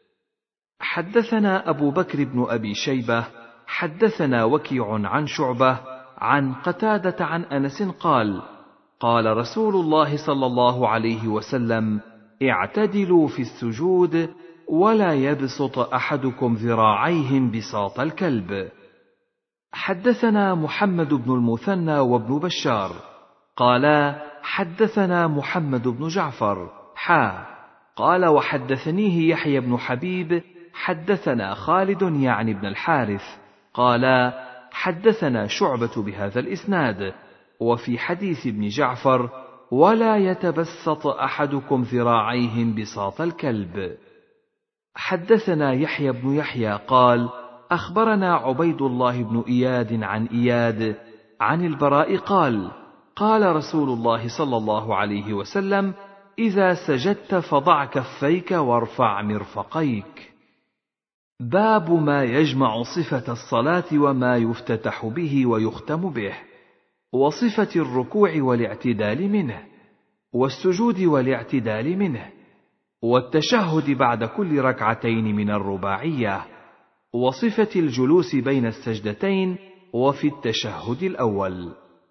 حدثنا أبو بكر بن أبي شيبة حدثنا وكيع عن شعبة عن قتادة عن أنس قال: قال رسول الله صلى الله عليه وسلم: اعتدلوا في السجود، ولا يبسط أحدكم ذراعيه بساط الكلب. حدثنا محمد بن المثنى وابن بشار قالا: حدثنا محمد بن جعفر حا قال: وحدثنيه يحيى بن حبيب حدثنا خالد يعني بن الحارث قالا: حدثنا شعبة بهذا الإسناد، وفي حديث ابن جعفر: ولا يتبسط أحدكم ذراعيه بساط الكلب. حدثنا يحيى بن يحيى قال: أخبرنا عبيد الله بن إياد عن إياد عن البراء قال: قال رسول الله صلى الله عليه وسلم: إذا سجدت فضع كفيك وارفع مرفقيك. باب ما يجمع صفة الصلاة وما يفتتح به ويختم به، وصفة الركوع والاعتدال منه، والسجود والاعتدال منه، والتشهد بعد كل ركعتين من الرباعية، وصفة الجلوس بين السجدتين وفي التشهد الأول.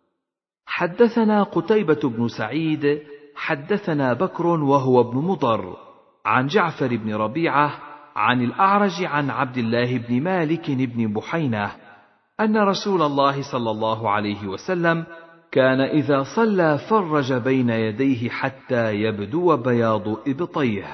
حدثنا قتيبة بن سعيد حدثنا بكر وهو ابن مضر عن جعفر بن ربيعة عن الأعرج عن عبد الله بن مالك بن بحينة أن رسول الله صلى الله عليه وسلم كان إذا صلى فرج بين يديه حتى يبدو بياض إبطيه.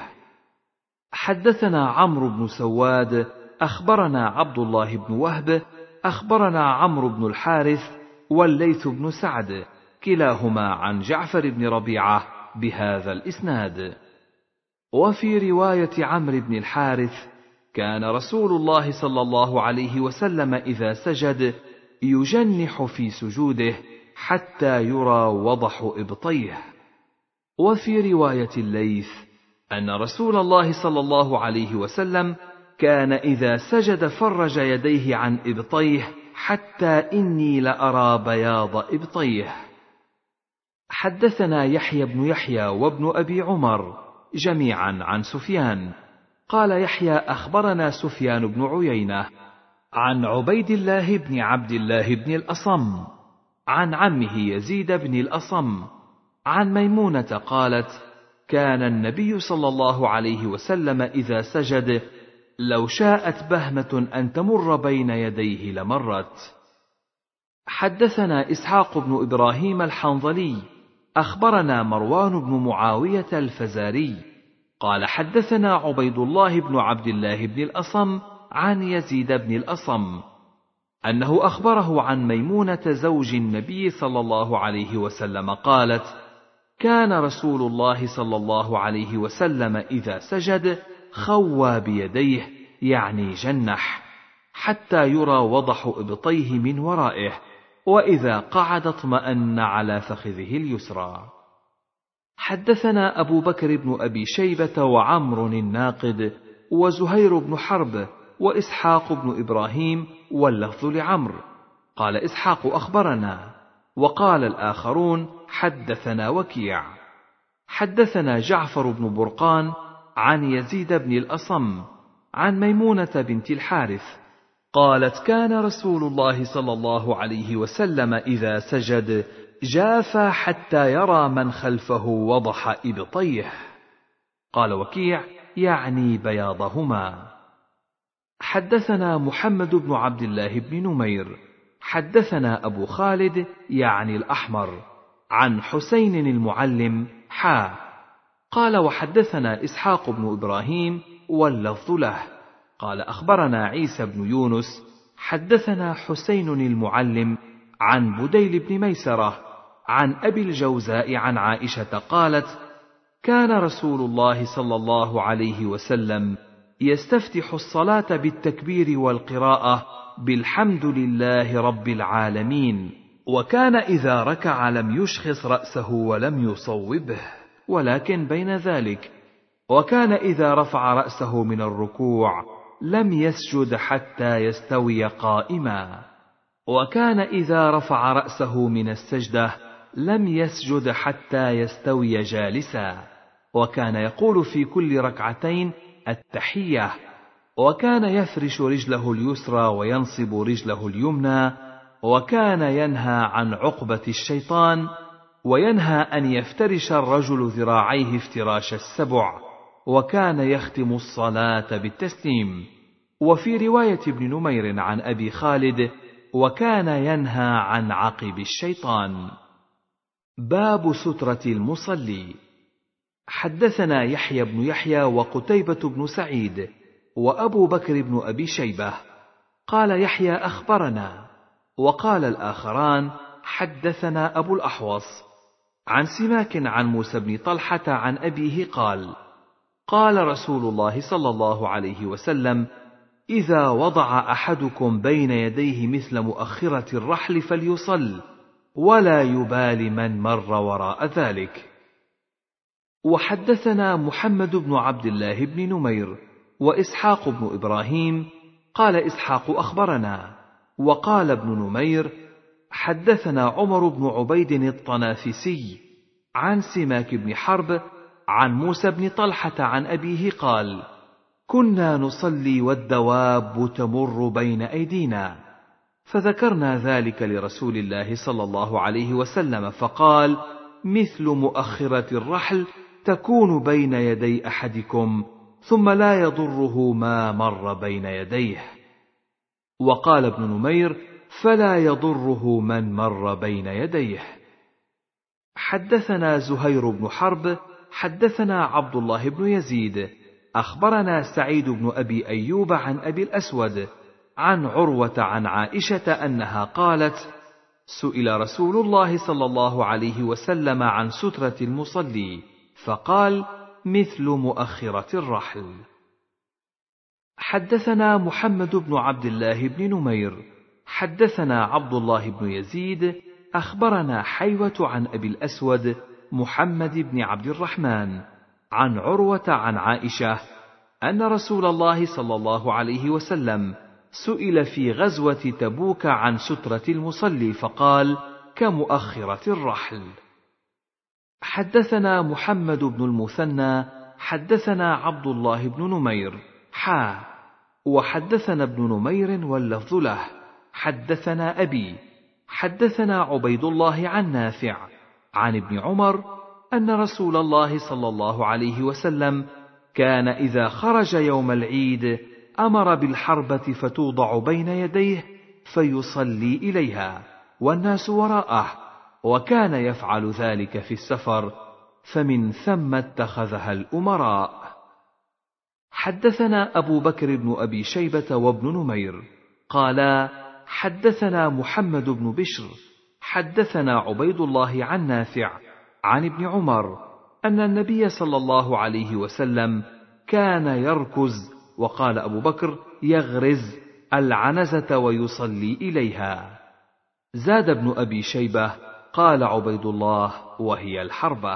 حدثنا عمرو بن سواد أخبرنا عبد الله بن وهب أخبرنا عمرو بن الحارث والليث بن سعد كلاهما عن جعفر بن ربيعة بهذا الإسناد. وفي رواية عمرو بن الحارث: كان رسول الله صلى الله عليه وسلم إذا سجد يجنح في سجوده حتى يرى وضح إبطيه. وفي رواية الليث أن رسول الله صلى الله عليه وسلم كان إذا سجد فرج يديه عن إبطيه حتى إني لأرى بياض إبطيه. حدثنا يحيى بن يحيى وابن أبي عمر جميعا عن سفيان قال يحيى: أخبرنا سفيان بن عيينة عن عبيد الله بن عبد الله بن الأصم عن عمه يزيد بن الأصم عن ميمونة قالت: كان النبي صلى الله عليه وسلم إذا سجد لو شاءت بهمة أن تمر بين يديه لمرت. حدثنا إسحاق بن إبراهيم الحنظلي أخبرنا مروان بن معاوية الفزاري قال حدثنا عبيد الله بن عبد الله بن الأصم عن يزيد بن الأصم أنه أخبره عن ميمونة زوج النبي صلى الله عليه وسلم قالت: كان رسول الله صلى الله عليه وسلم إذا سجد خوى بيديه، يعني جنح، حتى يرى وضح إبطيه من ورائه، وإذا قعد اطمأن على فخذه اليسرى. حدثنا أبو بكر بن أبي شيبة وعمر الناقد وزهير بن حرب وإسحاق بن إبراهيم، واللفظ لعمرو. قال إسحاق: أخبرنا. وقال الآخرون: حدثنا وكيع. حدثنا جعفر بن برقان عن يزيد بن الأصم عن ميمونة بنت الحارث قالت: كان رسول الله صلى الله عليه وسلم إذا سجد جافى حتى يرى من خلفه وضح إبطيه. قال وكيع: يعني بياضهما. حدثنا محمد بن عبد الله بن نمير حدثنا أبو خالد يعني الأحمر عن حسين المعلم حا قال: وحدثنا إسحاق بن إبراهيم، واللفظ له. قال: أخبرنا عيسى بن يونس حدثنا حسين المعلم عن بديل بن ميسرة عن أبي الجوزاء عن عائشة قالت: كان رسول الله صلى الله عليه وسلم يستفتح الصلاة بالتكبير والقراءة بالحمد لله رب العالمين، وكان إذا ركع لم يشخص رأسه ولم يصوبه، ولكن بين ذلك، وكان إذا رفع رأسه من الركوع لم يسجد حتى يستوي قائما، وكان إذا رفع رأسه من السجدة لم يسجد حتى يستوي جالسا، وكان يقول في كل ركعتين التحية، وكان يفرش رجله اليسرى وينصب رجله اليمنى، وكان ينهى عن عقبة الشيطان، وينهى أن يفترش الرجل ذراعيه افتراش السبع، وكان يختم الصلاة بالتسليم. وفي رواية ابن نمير عن أبي خالد: وكان ينهى عن عقب الشيطان. باب سترة المصلي. حدثنا يحيى بن يحيى وقتيبة بن سعيد وأبو بكر بن أبي شيبة. قال يحيى: أخبرنا. وقال الآخران: حدثنا أبو الأحوص عن سماك عن موسى بن طلحة عن أبيه قال: قال رسول الله صلى الله عليه وسلم: إذا وضع أحدكم بين يديه مثل مؤخرة الرحل فليصل، ولا يبال من مر وراء ذلك. وحدثنا محمد بن عبد الله بن نمير وإسحاق بن إبراهيم. قال إسحاق: أخبرنا. وقال ابن نمير: حدثنا عمر بن عبيد الطنافسي عن سماك بن حرب عن موسى بن طلحة عن أبيه قال: كنا نصلي والدواب تمر بين أيدينا، فذكرنا ذلك لرسول الله صلى الله عليه وسلم فقال: مثل مؤخرة الرحل تكون بين يدي أحدكم، ثم لا يضره ما مر بين يديه. وقال ابن نمير: فلا يضره من مر بين يديه. حدثنا زهير بن حرب حدثنا عبد الله بن يزيد أخبرنا سعيد بن أبي أيوب عن أبي الأسود عن عروة عن عائشة أنها قالت: سئل رسول الله صلى الله عليه وسلم عن سترة المصلي فقال: مثل مؤخرة الرحل. حدثنا محمد بن عبد الله بن نمير حدثنا عبد الله بن يزيد أخبرنا حيوة عن أبي الأسود محمد بن عبد الرحمن عن عروة عن عائشة أن رسول الله صلى الله عليه وسلم سئل في غزوة تبوك عن سترة المصلي فقال: كمؤخرة الرحل. حدثنا محمد بن المثنى حدثنا عبد الله بن نمير حا وحدثنا ابن نمير واللفظ له حدثنا أبي حدثنا عبيد الله عن نافع عن ابن عمر أن رسول الله صلى الله عليه وسلم كان إذا خرج يوم العيد أمر بالحربة فتوضع بين يديه فيصلي إليها والناس وراءه، وكان يفعل ذلك في السفر، فمن ثم اتخذها الأمراء. حدثنا أبو بكر بن أبي شيبة وابن نمير قالا حدثنا محمد بن بشر حدثنا عبيد الله عن نافع عن ابن عمر أن النبي صلى الله عليه وسلم كان يركز، وقال أبو بكر يغرز العنزة ويصلي إليها. زاد ابن أبي شيبة قال عبيد الله وهي الحربة.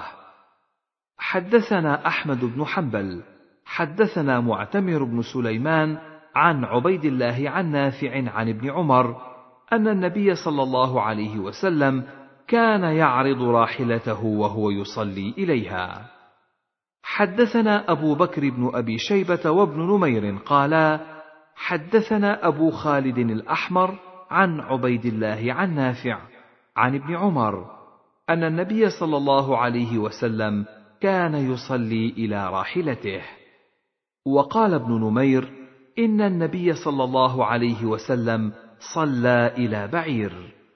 حدثنا أحمد بن حنبل حدثنا معتمر بن سليمان عن عبيد الله عن نافع عن ابن عمر أن النبي صلى الله عليه وسلم كان يعرض راحلته وهو يصلي إليها. حدثنا أبو بكر بن أبي شيبة وابن نمير قالا حدثنا أبو خالد الأحمر عن عبيد الله عن نافع عن ابن عمر أن النبي صلى الله عليه وسلم كان يصلي إلى راحلته. وقال ابن نمير إن النبي صلى الله عليه وسلم صلى إلى بعير.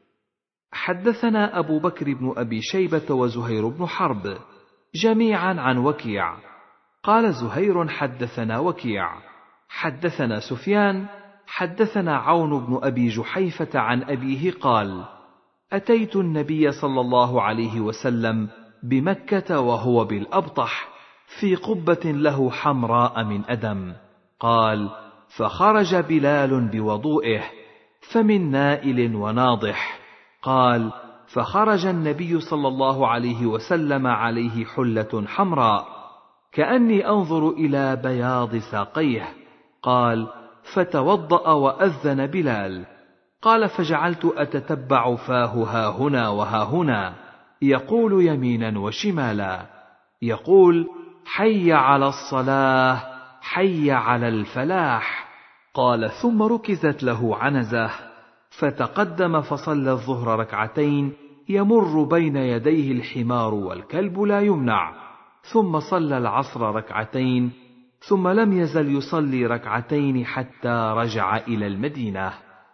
حدثنا أبو بكر بن أبي شيبة وزهير بن حرب جميعا عن وكيع قال زهير حدثنا وكيع حدثنا سفيان حدثنا عون بن أبي جحيفة عن أبيه قال أتيت النبي صلى الله عليه وسلم بمكة وهو بالأبطح في قبة له حمراء من أدم. قال فخرج بلال بوضوئه فمن نائل وناضح. قال فخرج النبي صلى الله عليه وسلم عليه حلة حمراء كأني أنظر إلى بياض ساقيه. قال فتوضأ وأذن بلال. قال فجعلت أتتبع فاه ها هنا وها هنا يقول يمينا وشمالا يقول حي على الصلاة حي على الفلاح. قال ثم ركزت له عنزة فتقدم فصلى الظهر ركعتين يمر بين يديه الحمار والكلب لا يمنع، ثم صلى العصر ركعتين، ثم لم يزل يصلي ركعتين حتى رجع إلى المدينة.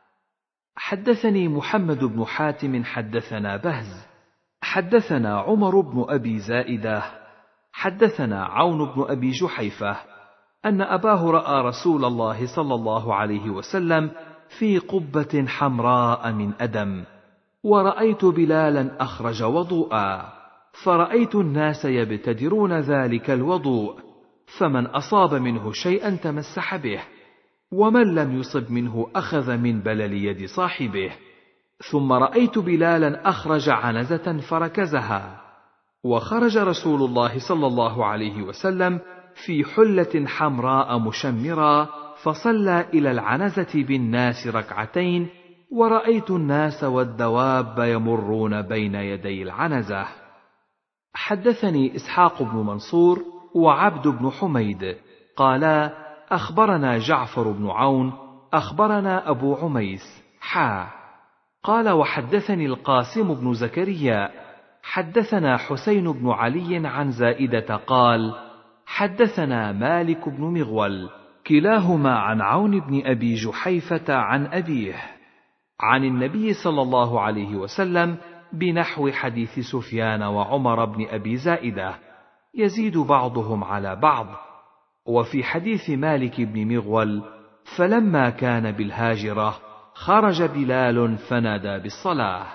حدثني محمد بن حاتم حدثنا بهز حدثنا عمر بن أبي زائدة حدثنا عون بن أبي جحيفة أن أباه رأى رسول الله صلى الله عليه وسلم في قبة حمراء من أدم، ورأيت بلالا أخرج وضوءا، فرأيت الناس يبتدرون ذلك الوضوء، فمن أصاب منه شيئا تمسح به، ومن لم يصب منه أخذ من بلل يد صاحبه. ثم رأيت بلالا أخرج عنزة فركزها، وخرج رسول الله صلى الله عليه وسلم في حلة حمراء مشمرة فصلى إلى العنزة بالناس ركعتين، ورأيت الناس والدواب يمرون بين يدي العنزة. حدثني إسحاق بن منصور وعبد بن حميد قالا أخبرنا جعفر بن عون أخبرنا أبو عميس حا قال وحدثني القاسم بن زكريا حدثنا حسين بن علي عن زائدة قال حدثنا مالك بن مغول كلاهما عن عون بن أبي جحيفة عن أبيه عن النبي صلى الله عليه وسلم بنحو حديث سفيان وعمر بن أبي زائدة، يزيد بعضهم على بعض. وفي حديث مالك بن مغول فلما كان بالهاجرة خرج بلال فنادى بالصلاة.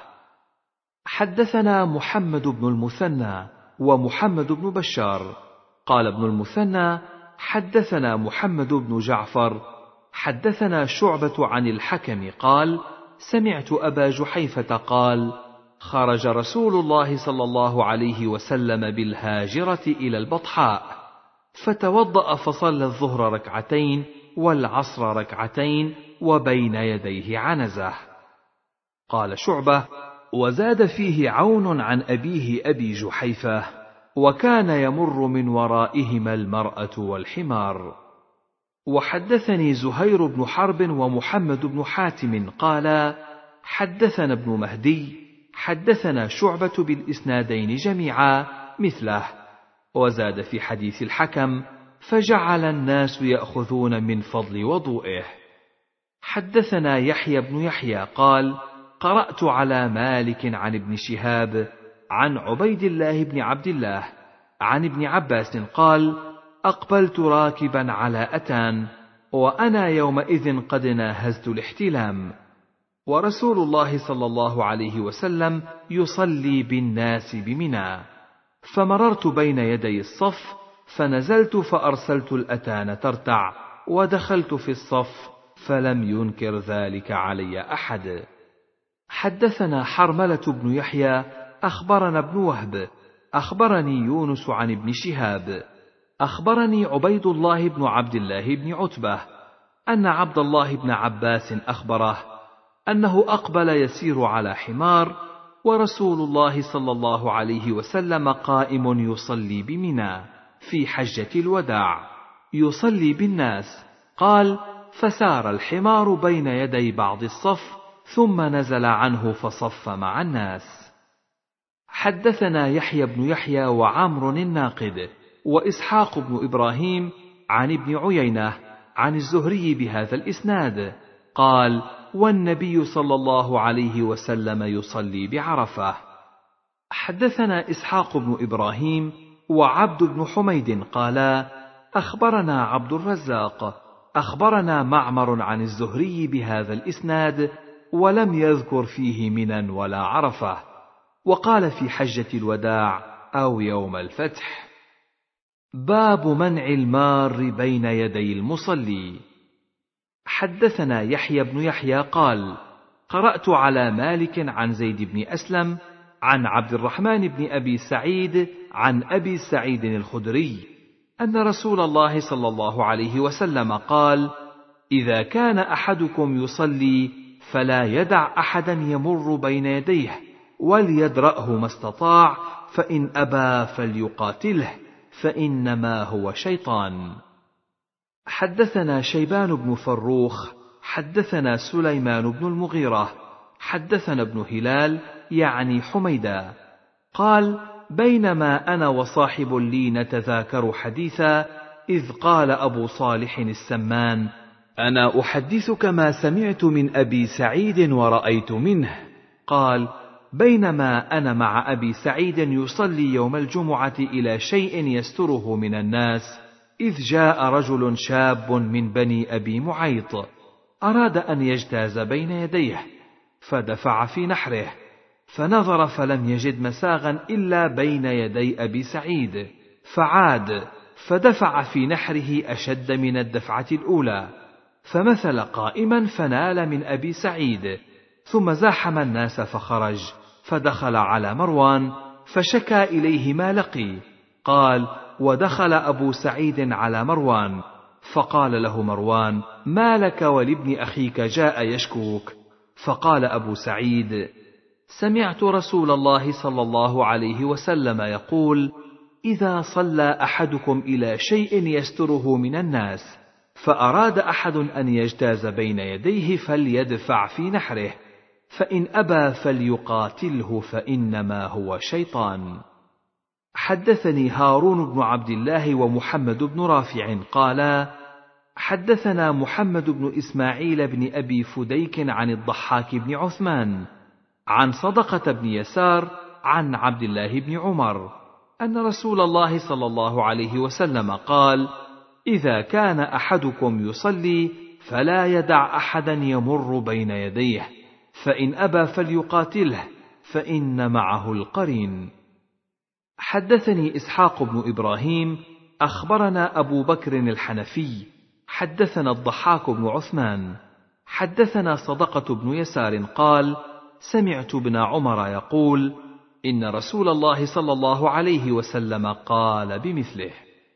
حدثنا محمد بن المثنى ومحمد بن بشار قال ابن المثنى حدثنا محمد بن جعفر حدثنا شعبة عن الحكم قال سمعت أبا جحيفة قال خرج رسول الله صلى الله عليه وسلم بالهاجرة إلى البطحاء فتوضأ فصلى الظهر ركعتين والعصر ركعتين وبين يديه عنزة. قال شعبة وزاد فيه عون عن أبيه أبي جحيفة وكان يمر من ورائهما المرأة والحمار. وحدثني زهير بن حرب ومحمد بن حاتم قالا حدثنا ابن مهدي حدثنا شعبة بالإسنادين جميعا مثله، وزاد في حديث الحكم فجعل الناس يأخذون من فضل وضوئه. حدثنا يحيى بن يحيى قال قرأت على مالك عن ابن شهاب عن عبيد الله بن عبد الله عن ابن عباس قال: أقبلت راكبا على أتان، وأنا يومئذ قد ناهزت الاحتلام، ورسول الله صلى الله عليه وسلم يصلي بالناس بمنى، فمررت بين يدي الصف، فنزلت فأرسلت الأتان ترتع، ودخلت في الصف، فلم ينكر ذلك علي أحد. حدثنا حرملة بن يحيى أخبرنا ابن وهب أخبرني يونس عن ابن شهاب أخبرني عبيد الله بن عبد الله بن عتبة أن عبد الله بن عباس أخبره أنه أقبل يسير على حمار، ورسول الله صلى الله عليه وسلم قائم يصلي بمنى في حجة الوداع يصلي بالناس. قال: فسار الحمار بين يدي بعض الصف، ثم نزل عنه فصف مع الناس. حدثنا يحيى بن يحيى وعمر الناقد وإسحاق بن إبراهيم عن ابن عيينة عن الزهري بهذا الإسناد قال: والنبي صلى الله عليه وسلم يصلي بعرفة. حدثنا إسحاق بن إبراهيم وعبد بن حميد قالا: أخبرنا عبد الرزاق أخبرنا معمر عن الزهري بهذا الإسناد، ولم يذكر فيه منا ولا عرفة، وقال في حجة الوداع أو يوم الفتح. باب منع المار بين يدي المصلي. حدثنا يحيى بن يحيى قال: قرأت على مالك عن زيد بن أسلم عن عبد الرحمن بن أبي سعيد عن أبي سعيد الخدري أن رسول الله صلى الله عليه وسلم قال: إذا كان أحدكم يصلي فلا يدع أحدا يمر بين يديه، وليدرأه ما استطاع، فإن أبى فليقاتله، فإنما هو شيطان. حدثنا شيبان بن فروخ حدثنا سليمان بن المغيرة حدثنا ابن هلال يعني حميدا قال: بينما أنا وصاحب لي نتذاكر حديثا، إذ قال أبو صالح السمان: أنا أحدثك ما سمعت من أبي سعيد ورأيت منه. قال: بينما أنا مع أبي سعيد يصلي يوم الجمعة إلى شيء يستره من الناس، إذ جاء رجل شاب من بني أبي معيط، أراد أن يجتاز بين يديه، فدفع في نحره، فنظر فلم يجد مساغا إلا بين يدي أبي سعيد، فعاد فدفع في نحره أشد من الدفعة الأولى، فمثل قائما فنال من أبي سعيد، ثم زاحم الناس فخرج، فدخل على مروان فشكى إليه ما لقي. قال: ودخل أبو سعيد على مروان فقال له مروان: ما لك ولابن أخيك جاء يشكوك؟ فقال أبو سعيد: سمعت رسول الله صلى الله عليه وسلم يقول: إذا صلى أحدكم إلى شيء يستره من الناس، فأراد أحد أن يجتاز بين يديه فليدفع في نحره، فإن أبى فليقاتله، فإنما هو شيطان. حدثني هارون بن عبد الله ومحمد بن رافع قالا: حدثنا محمد بن إسماعيل بن أبي فديك عن الضحاك بن عثمان عن صدقة بن يسار عن عبد الله بن عمر أن رسول الله صلى الله عليه وسلم قال: إذا كان أحدكم يصلي فلا يدع أحدا يمر بين يديه، فإن أبى فليقاتله، فإن معه القرين. حدثني إسحاق بن إبراهيم أخبرنا أبو بكر الحنفي حدثنا الضحاك بن عثمان حدثنا صدقة بن يسار قال: سمعت ابن عمر يقول: إن رسول الله صلى الله عليه وسلم قال بمثله.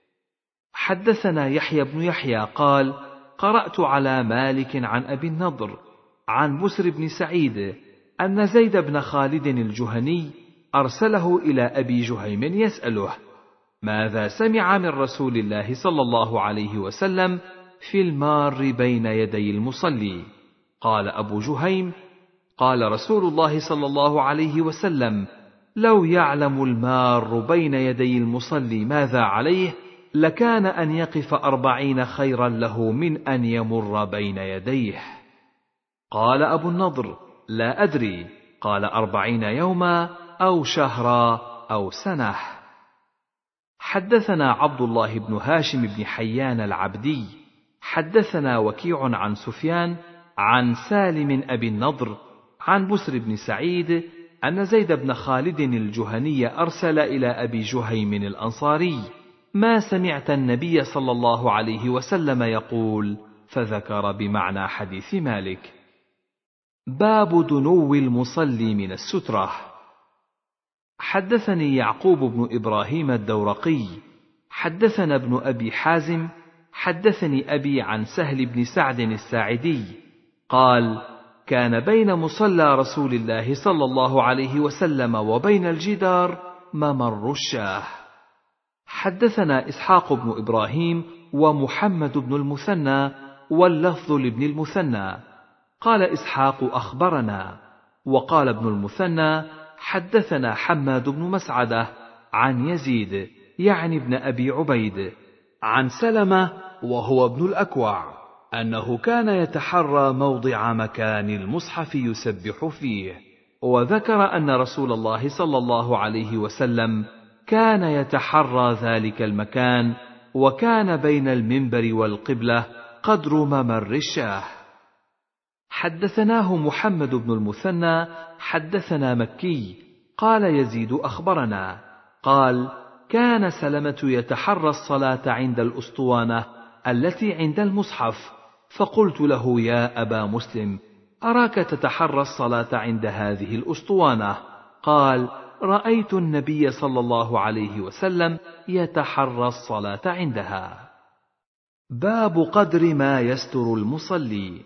حدثنا يحيى بن يحيى قال: قرأت على مالك عن أبي النضر عن بسر بن سعيد أن زيد بن خالد الجهني أرسله إلى أبي جهيم يسأله: ماذا سمع من رسول الله صلى الله عليه وسلم في المار بين يدي المصلي؟ قال أبو جهيم: قال رسول الله صلى الله عليه وسلم: لو يعلم المار بين يدي المصلي ماذا عليه لكان أن يقف أربعين خيرا له من أن يمر بين يديه. قال أبو النضر: لا أدري، قال أربعين يوما أو شهرا أو سنة. حدثنا عبد الله بن هاشم بن حيان العبدي حدثنا وكيع عن سفيان عن سالم أبي النضر عن بسر بن سعيد أن زيد بن خالد الجهني أرسل إلى أبي جهيم الأنصاري: ما سمعت النبي صلى الله عليه وسلم يقول؟ فذكر بمعنى حديث مالك. باب دنو المصلي من السترة. حدثني يعقوب بن إبراهيم الدورقي حدثنا ابن أبي حازم حدثني أبي عن سهل بن سعد الساعدي قال: كان بين مصلى رسول الله صلى الله عليه وسلم وبين الجدار ممر الشاه. حدثنا إسحاق بن إبراهيم ومحمد بن المثنى واللفظ لابن المثنى. قال إسحاق: أخبرنا. وقال ابن المثنى: حدثنا حماد بن مسعدة عن يزيد يعني ابن أبي عبيد عن سلمة وهو ابن الأكوع أنه كان يتحرى موضع مكان المصحف يسبح فيه، وذكر أن رسول الله صلى الله عليه وسلم كان يتحرى ذلك المكان، وكان بين المنبر والقبلة قدر ممر الشاه. حدثناه محمد بن المثنى حدثنا مكي قال يزيد أخبرنا قال: كان سلمة يتحرى الصلاة عند الأسطوانة التي عند المصحف، فقلت له: يا أبا مسلم، أراك تتحرى الصلاة عند هذه الأسطوانة. قال: رأيت النبي صلى الله عليه وسلم يتحرى الصلاة عندها. باب قدر ما يستر المصلي.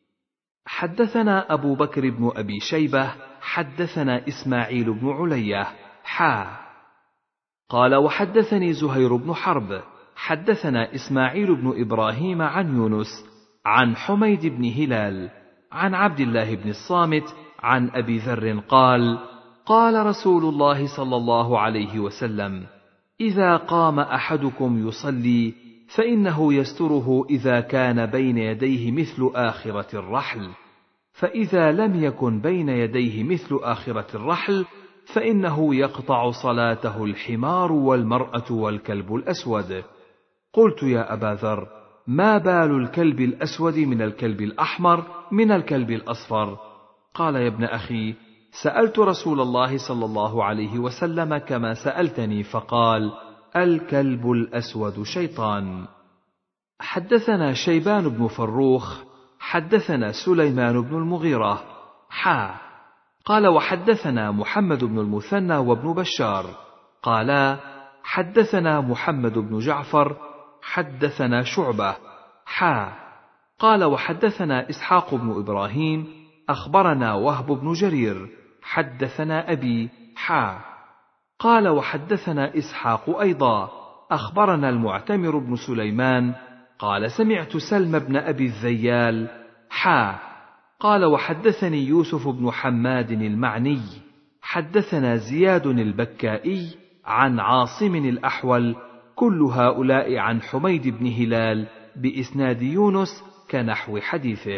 حدثنا أبو بكر بن أبي شيبة حدثنا إسماعيل بن علية حا قال: وحدثني زهير بن حرب حدثنا إسماعيل بن إبراهيم عن يونس عن حميد بن هلال عن عبد الله بن الصامت عن أبي ذر قال: قال رسول الله صلى الله عليه وسلم: إذا قام أحدكم يصلي فإنه يستره إذا كان بين يديه مثل آخرة الرحل، فإذا لم يكن بين يديه مثل آخرة الرحل فإنه يقطع صلاته الحمار والمرأة والكلب الأسود. قلت: يا أبا ذر، ما بال الكلب الأسود من الكلب الأحمر من الكلب الأصفر؟ قال: يا ابن أخي، سألت رسول الله صلى الله عليه وسلم كما سألتني، فقال: الكلب الأسود شيطان. حدثنا شيبان بن فروخ حدثنا سليمان بن المغيرة حا قال: وحدثنا محمد بن المثنى وابن بشار قالا: حدثنا محمد بن جعفر حدثنا شعبة حا قال: وحدثنا إسحاق بن إبراهيم أخبرنا وهب بن جرير حدثنا أبي حا قال: وحدثنا إسحاق أيضا أخبرنا المعتمر بن سليمان قال: سمعت سلم بن أبي الذيال حا قال: وحدثني يوسف بن حماد المعني حدثنا زياد البكائي عن عاصم الأحول، كل هؤلاء عن حميد بن هلال بإسناد يونس كنحو حديثه.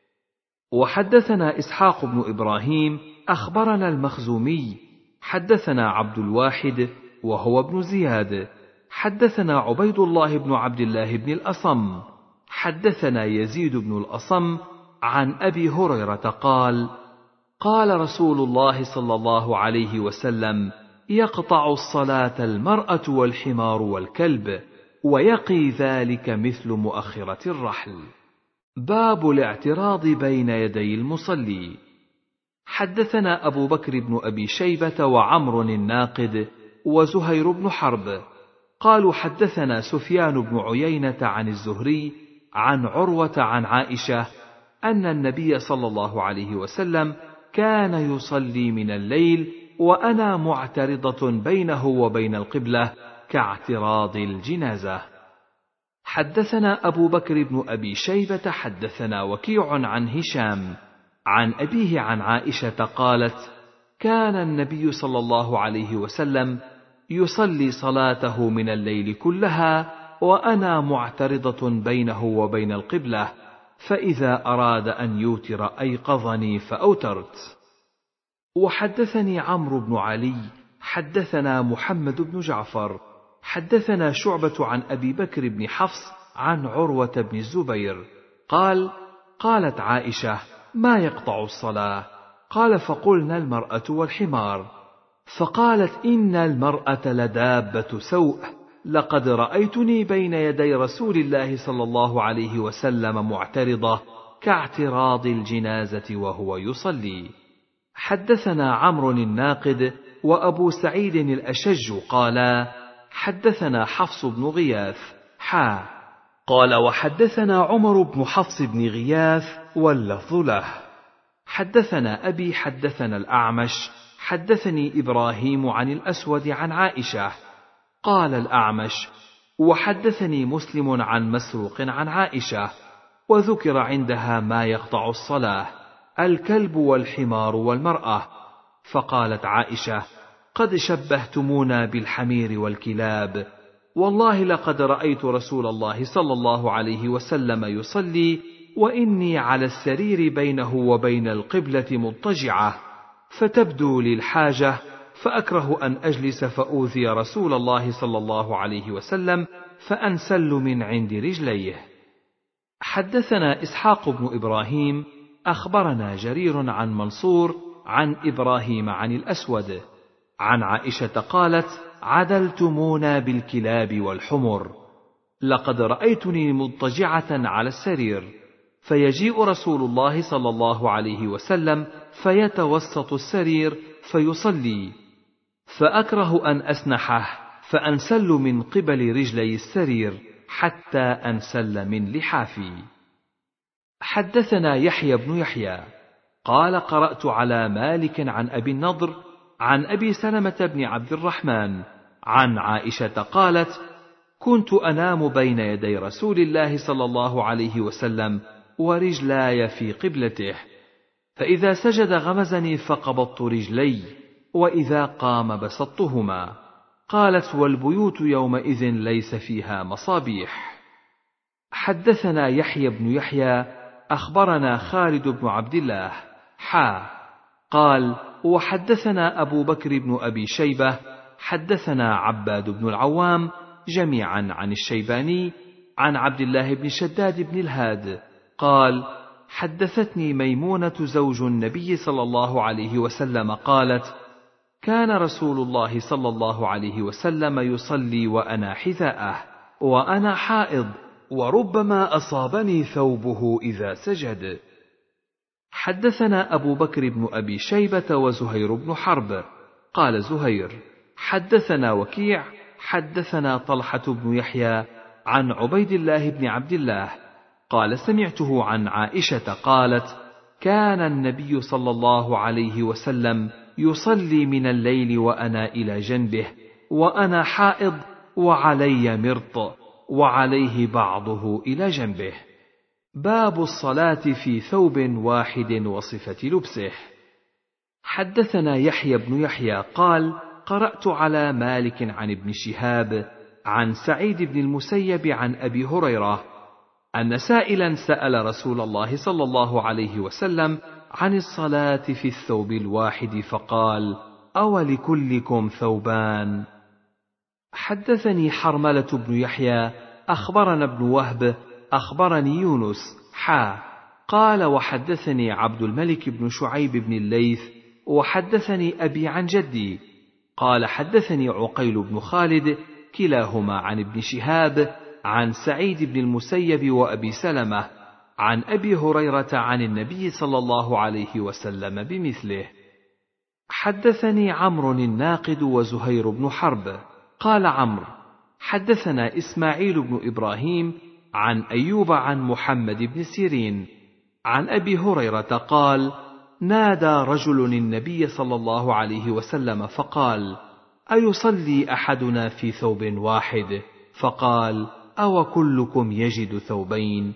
وحدثنا إسحاق بن إبراهيم أخبرنا المخزومي حدثنا عبد الواحد وهو ابن زياد حدثنا عبيد الله بن عبد الله بن الأصم حدثنا يزيد بن الأصم عن أبي هريرة قال: قال رسول الله صلى الله عليه وسلم: يقطع الصلاة المرأة والحمار والكلب، ويقي ذلك مثل مؤخرة الرحل. باب الاعتراض بين يدي المصلي. حدثنا أبو بكر بن أبي شيبة وعمر الناقد وزهير بن حرب قالوا: حدثنا سفيان بن عيينة عن الزهري عن عروة عن عائشة أن النبي صلى الله عليه وسلم كان يصلي من الليل وأنا معترضة بينه وبين القبلة كاعتراض الجنازة. حدثنا أبو بكر بن أبي شيبة حدثنا وكيع عن هشام عن أبيه عن عائشة قالت: كان النبي صلى الله عليه وسلم يصلي صلاته من الليل كلها وأنا معترضة بينه وبين القبلة، فإذا أراد أن يوتر أيقظني فأوترت. وحدثني عمرو بن علي حدثنا محمد بن جعفر حدثنا شعبة عن أبي بكر بن حفص عن عروة بن الزبير قال: قالت عائشة: ما يقطع الصلاة؟ قال: فقلنا: المرأة والحمار. فقالت: إن المرأة لدابة سوء، لقد رأيتني بين يدي رسول الله صلى الله عليه وسلم معترضة كاعتراض الجنازة وهو يصلي. حدثنا عمرو الناقد وأبو سعيد الأشج قالا: حدثنا حفص بن غياث حا قال: وحدثنا عمر بن حفص بن غياث واللفظ له. حدثنا أبي حدثنا الأعمش حدثني إبراهيم عن الأسود عن عائشة. قال الأعمش: وحدثني مسلم عن مسروق عن عائشة، وذكر عندها ما يقطع الصلاة: الكلب والحمار والمرأة. فقالت عائشة: قد شبهتمونا بالحمير والكلاب، والله لقد رأيت رسول الله صلى الله عليه وسلم يصلي وإني على السرير بينه وبين القبلة مضطجعة، فتبدو لي الحاجة، فأكره أن أجلس فأوذي رسول الله صلى الله عليه وسلم فأنسل من عند رجليه. حدثنا إسحاق بن إبراهيم أخبرنا جرير عن منصور عن إبراهيم عن الأسود عن عائشة قالت: عدلتمونا بالكلاب والحمر، لقد رأيتني مضطجعة على السرير، فيجيء رسول الله صلى الله عليه وسلم فيتوسط السرير فيصلي، فأكره أن أسنحه فأنسل من قبل رجلي السرير حتى أنسل من لحافي. حدثنا يحيى بن يحيى قال: قرأت على مالك عن أبي النضر عن أبي سلمة بن عبد الرحمن عن عائشة قالت: كنت أنام بين يدي رسول الله صلى الله عليه وسلم ورجلاي في قبلته، فإذا سجد غمزني فقبضت رجلي، وإذا قام بسطتهما. قالت: والبيوت يومئذ ليس فيها مصابيح. حدثنا يحيى بن يحيى أخبرنا خالد بن عبد الله حا قال: وحدثنا أبو بكر بن أبي شيبة حدثنا عباد بن العوام جميعا عن الشيباني عن عبد الله بن شداد بن الهاد قال: حدثتني ميمونة زوج النبي صلى الله عليه وسلم قالت: كان رسول الله صلى الله عليه وسلم يصلي وأنا حذاءه وأنا حائض، وربما أصابني ثوبه إذا سجد. حدثنا أبو بكر بن أبي شيبة وزهير بن حرب قال زهير: حدثنا وكيع حدثنا طلحة بن يحيى عن عبيد الله بن عبد الله قال: سمعته عن عائشة قالت: كان النبي صلى الله عليه وسلم يصلي من الليل وأنا إلى جنبه وأنا حائض وعلي مرط وعليه بعضه إلى جنبه. باب الصلاة في ثوب واحد وصفة لبسه. حدثنا يحيى بن يحيى قال: قرأت على مالك عن ابن شهاب عن سعيد بن المسيب عن أبي هريرة أن سائلا سأل رسول الله صلى الله عليه وسلم عن الصلاة في الثوب الواحد فقال: أولكلكم ثوبان؟ حدثني حرملة بن يحيى أخبرنا ابن وهب أخبرني يونس حا قال: وحدثني عبد الملك بن شعيب بن الليث وحدثني أبي عن جدي قال: حدثني عقيل بن خالد كلاهما عن ابن شهاب عن سعيد بن المسيب وأبي سلمة عن أبي هريرة عن النبي صلى الله عليه وسلم بمثله. حدثني عمرو الناقد وزهير بن حرب قال عمرو: حدثنا إسماعيل بن إبراهيم عن أيوب عن محمد بن سيرين عن أبي هريرة قال: نادى رجل النبي صلى الله عليه وسلم فقال: أيصلي أحدنا في ثوب واحد؟ فقال: أو كلكم يجد ثوبين؟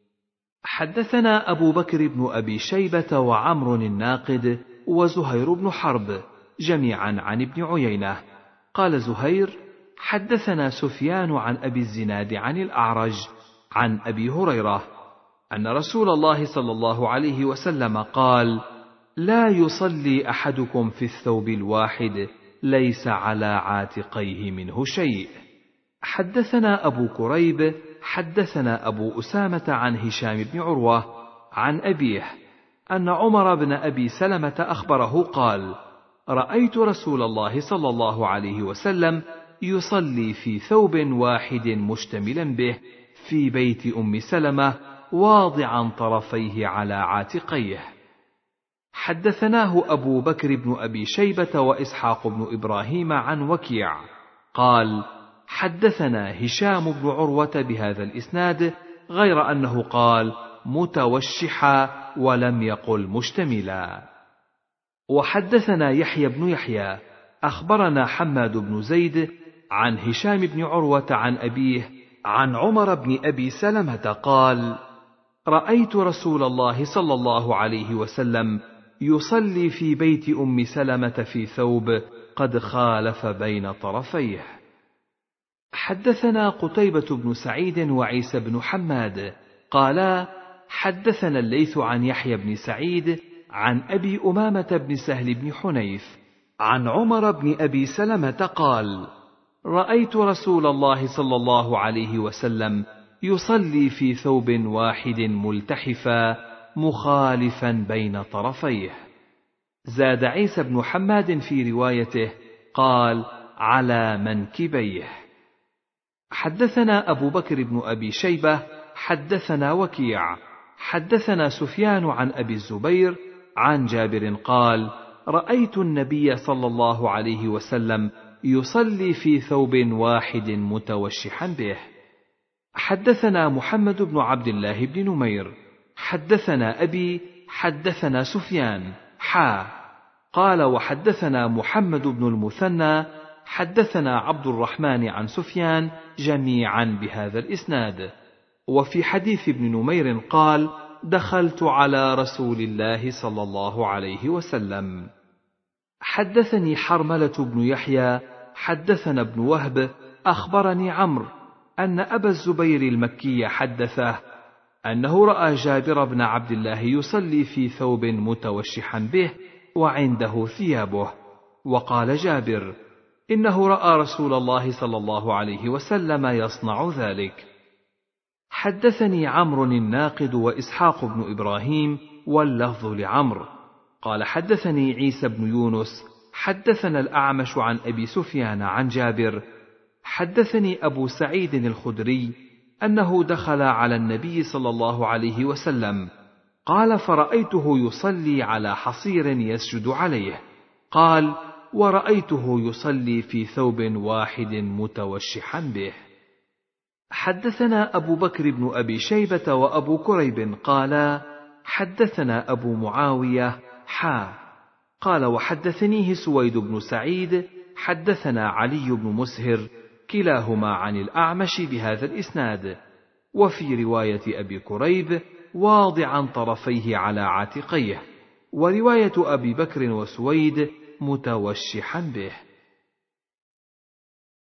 حدثنا أبو بكر بن أبي شيبة وعمر الناقد وزهير بن حرب جميعا عن ابن عيينة قال زهير: حدثنا سفيان عن أبي الزناد عن الأعرج عن أبي هريرة أن رسول الله صلى الله عليه وسلم قال: لا يصلي أحدكم في الثوب الواحد ليس على عاتقيه منه شيء. حدثنا أبو كريب حدثنا أبو أسامة عن هشام بن عروة عن أبيه أن عمر بن أبي سلمة أخبره قال: رأيت رسول الله صلى الله عليه وسلم يصلي في ثوب واحد مشتملا به في بيت أم سلمة واضعا طرفيه على عاتقيه. حدثناه أبو بكر بن أبي شيبة وإسحاق بن إبراهيم عن وكيع قال: حدثنا هشام بن عروة بهذا الإسناد غير أنه قال متوشحا ولم يقل مشتملا. وحدثنا يحيى بن يحيى أخبرنا حماد بن زيد عن هشام بن عروة عن أبيه عن عمر بن أبي سلمة قال: رأيت رسول الله صلى الله عليه وسلم يصلي في بيت أم سلمة في ثوب قد خالف بين طرفيه. حدثنا قتيبة بن سعيد وعيسى بن حماد قالا: حدثنا الليث عن يحيى بن سعيد عن أبي أمامة بن سهل بن حنيف عن عمر بن أبي سلمة قال: رأيت رسول الله صلى الله عليه وسلم يصلي في ثوب واحد ملتحفا مخالفا بين طرفيه. زاد عيسى بن حماد في روايته قال: على منكبيه. حدثنا أبو بكر بن أبي شيبة حدثنا وكيع حدثنا سفيان عن أبي الزبير عن جابر قال: رأيت النبي صلى الله عليه وسلم يصلي في ثوب واحد متوشحا به. حدثنا محمد بن عبد الله بن نمير حدثنا أبي حدثنا سفيان حا قال: وحدثنا محمد بن المثنى حدثنا عبد الرحمن عن سفيان جميعا بهذا الإسناد. وفي حديث ابن نمير قال: دخلت على رسول الله صلى الله عليه وسلم. حدثني حرملة بن يحيى حدثنا ابن وهب أخبرني عمرو أن أبا الزبير المكي حدثه أنه رأى جابر بن عبد الله يصلي في ثوب متوشحا به وعنده ثيابه، وقال جابر: إنه رأى رسول الله صلى الله عليه وسلم يصنع ذلك. حدثني عمرو الناقد وإسحاق بن إبراهيم واللفظ لعمرو قال: حدثني عيسى بن يونس حدثنا الأعمش عن أبي سفيان عن جابر حدثني أبو سعيد الخدري أنه دخل على النبي صلى الله عليه وسلم قال: فرأيته يصلي على حصير يسجد عليه. قال: ورأيته يصلي في ثوب واحد متوشحا به. حدثنا أبو بكر بن أبي شيبة وأبو كريب قالا: حدثنا أبو معاوية حا قال: وحدثنيه سويد بن سعيد حدثنا علي بن مسهر كلاهما عن الأعمش بهذا الإسناد، وفي رواية أبي كريب واضعا طرفيه على عاتقيه، ورواية أبي بكر وسويد متوشحا به.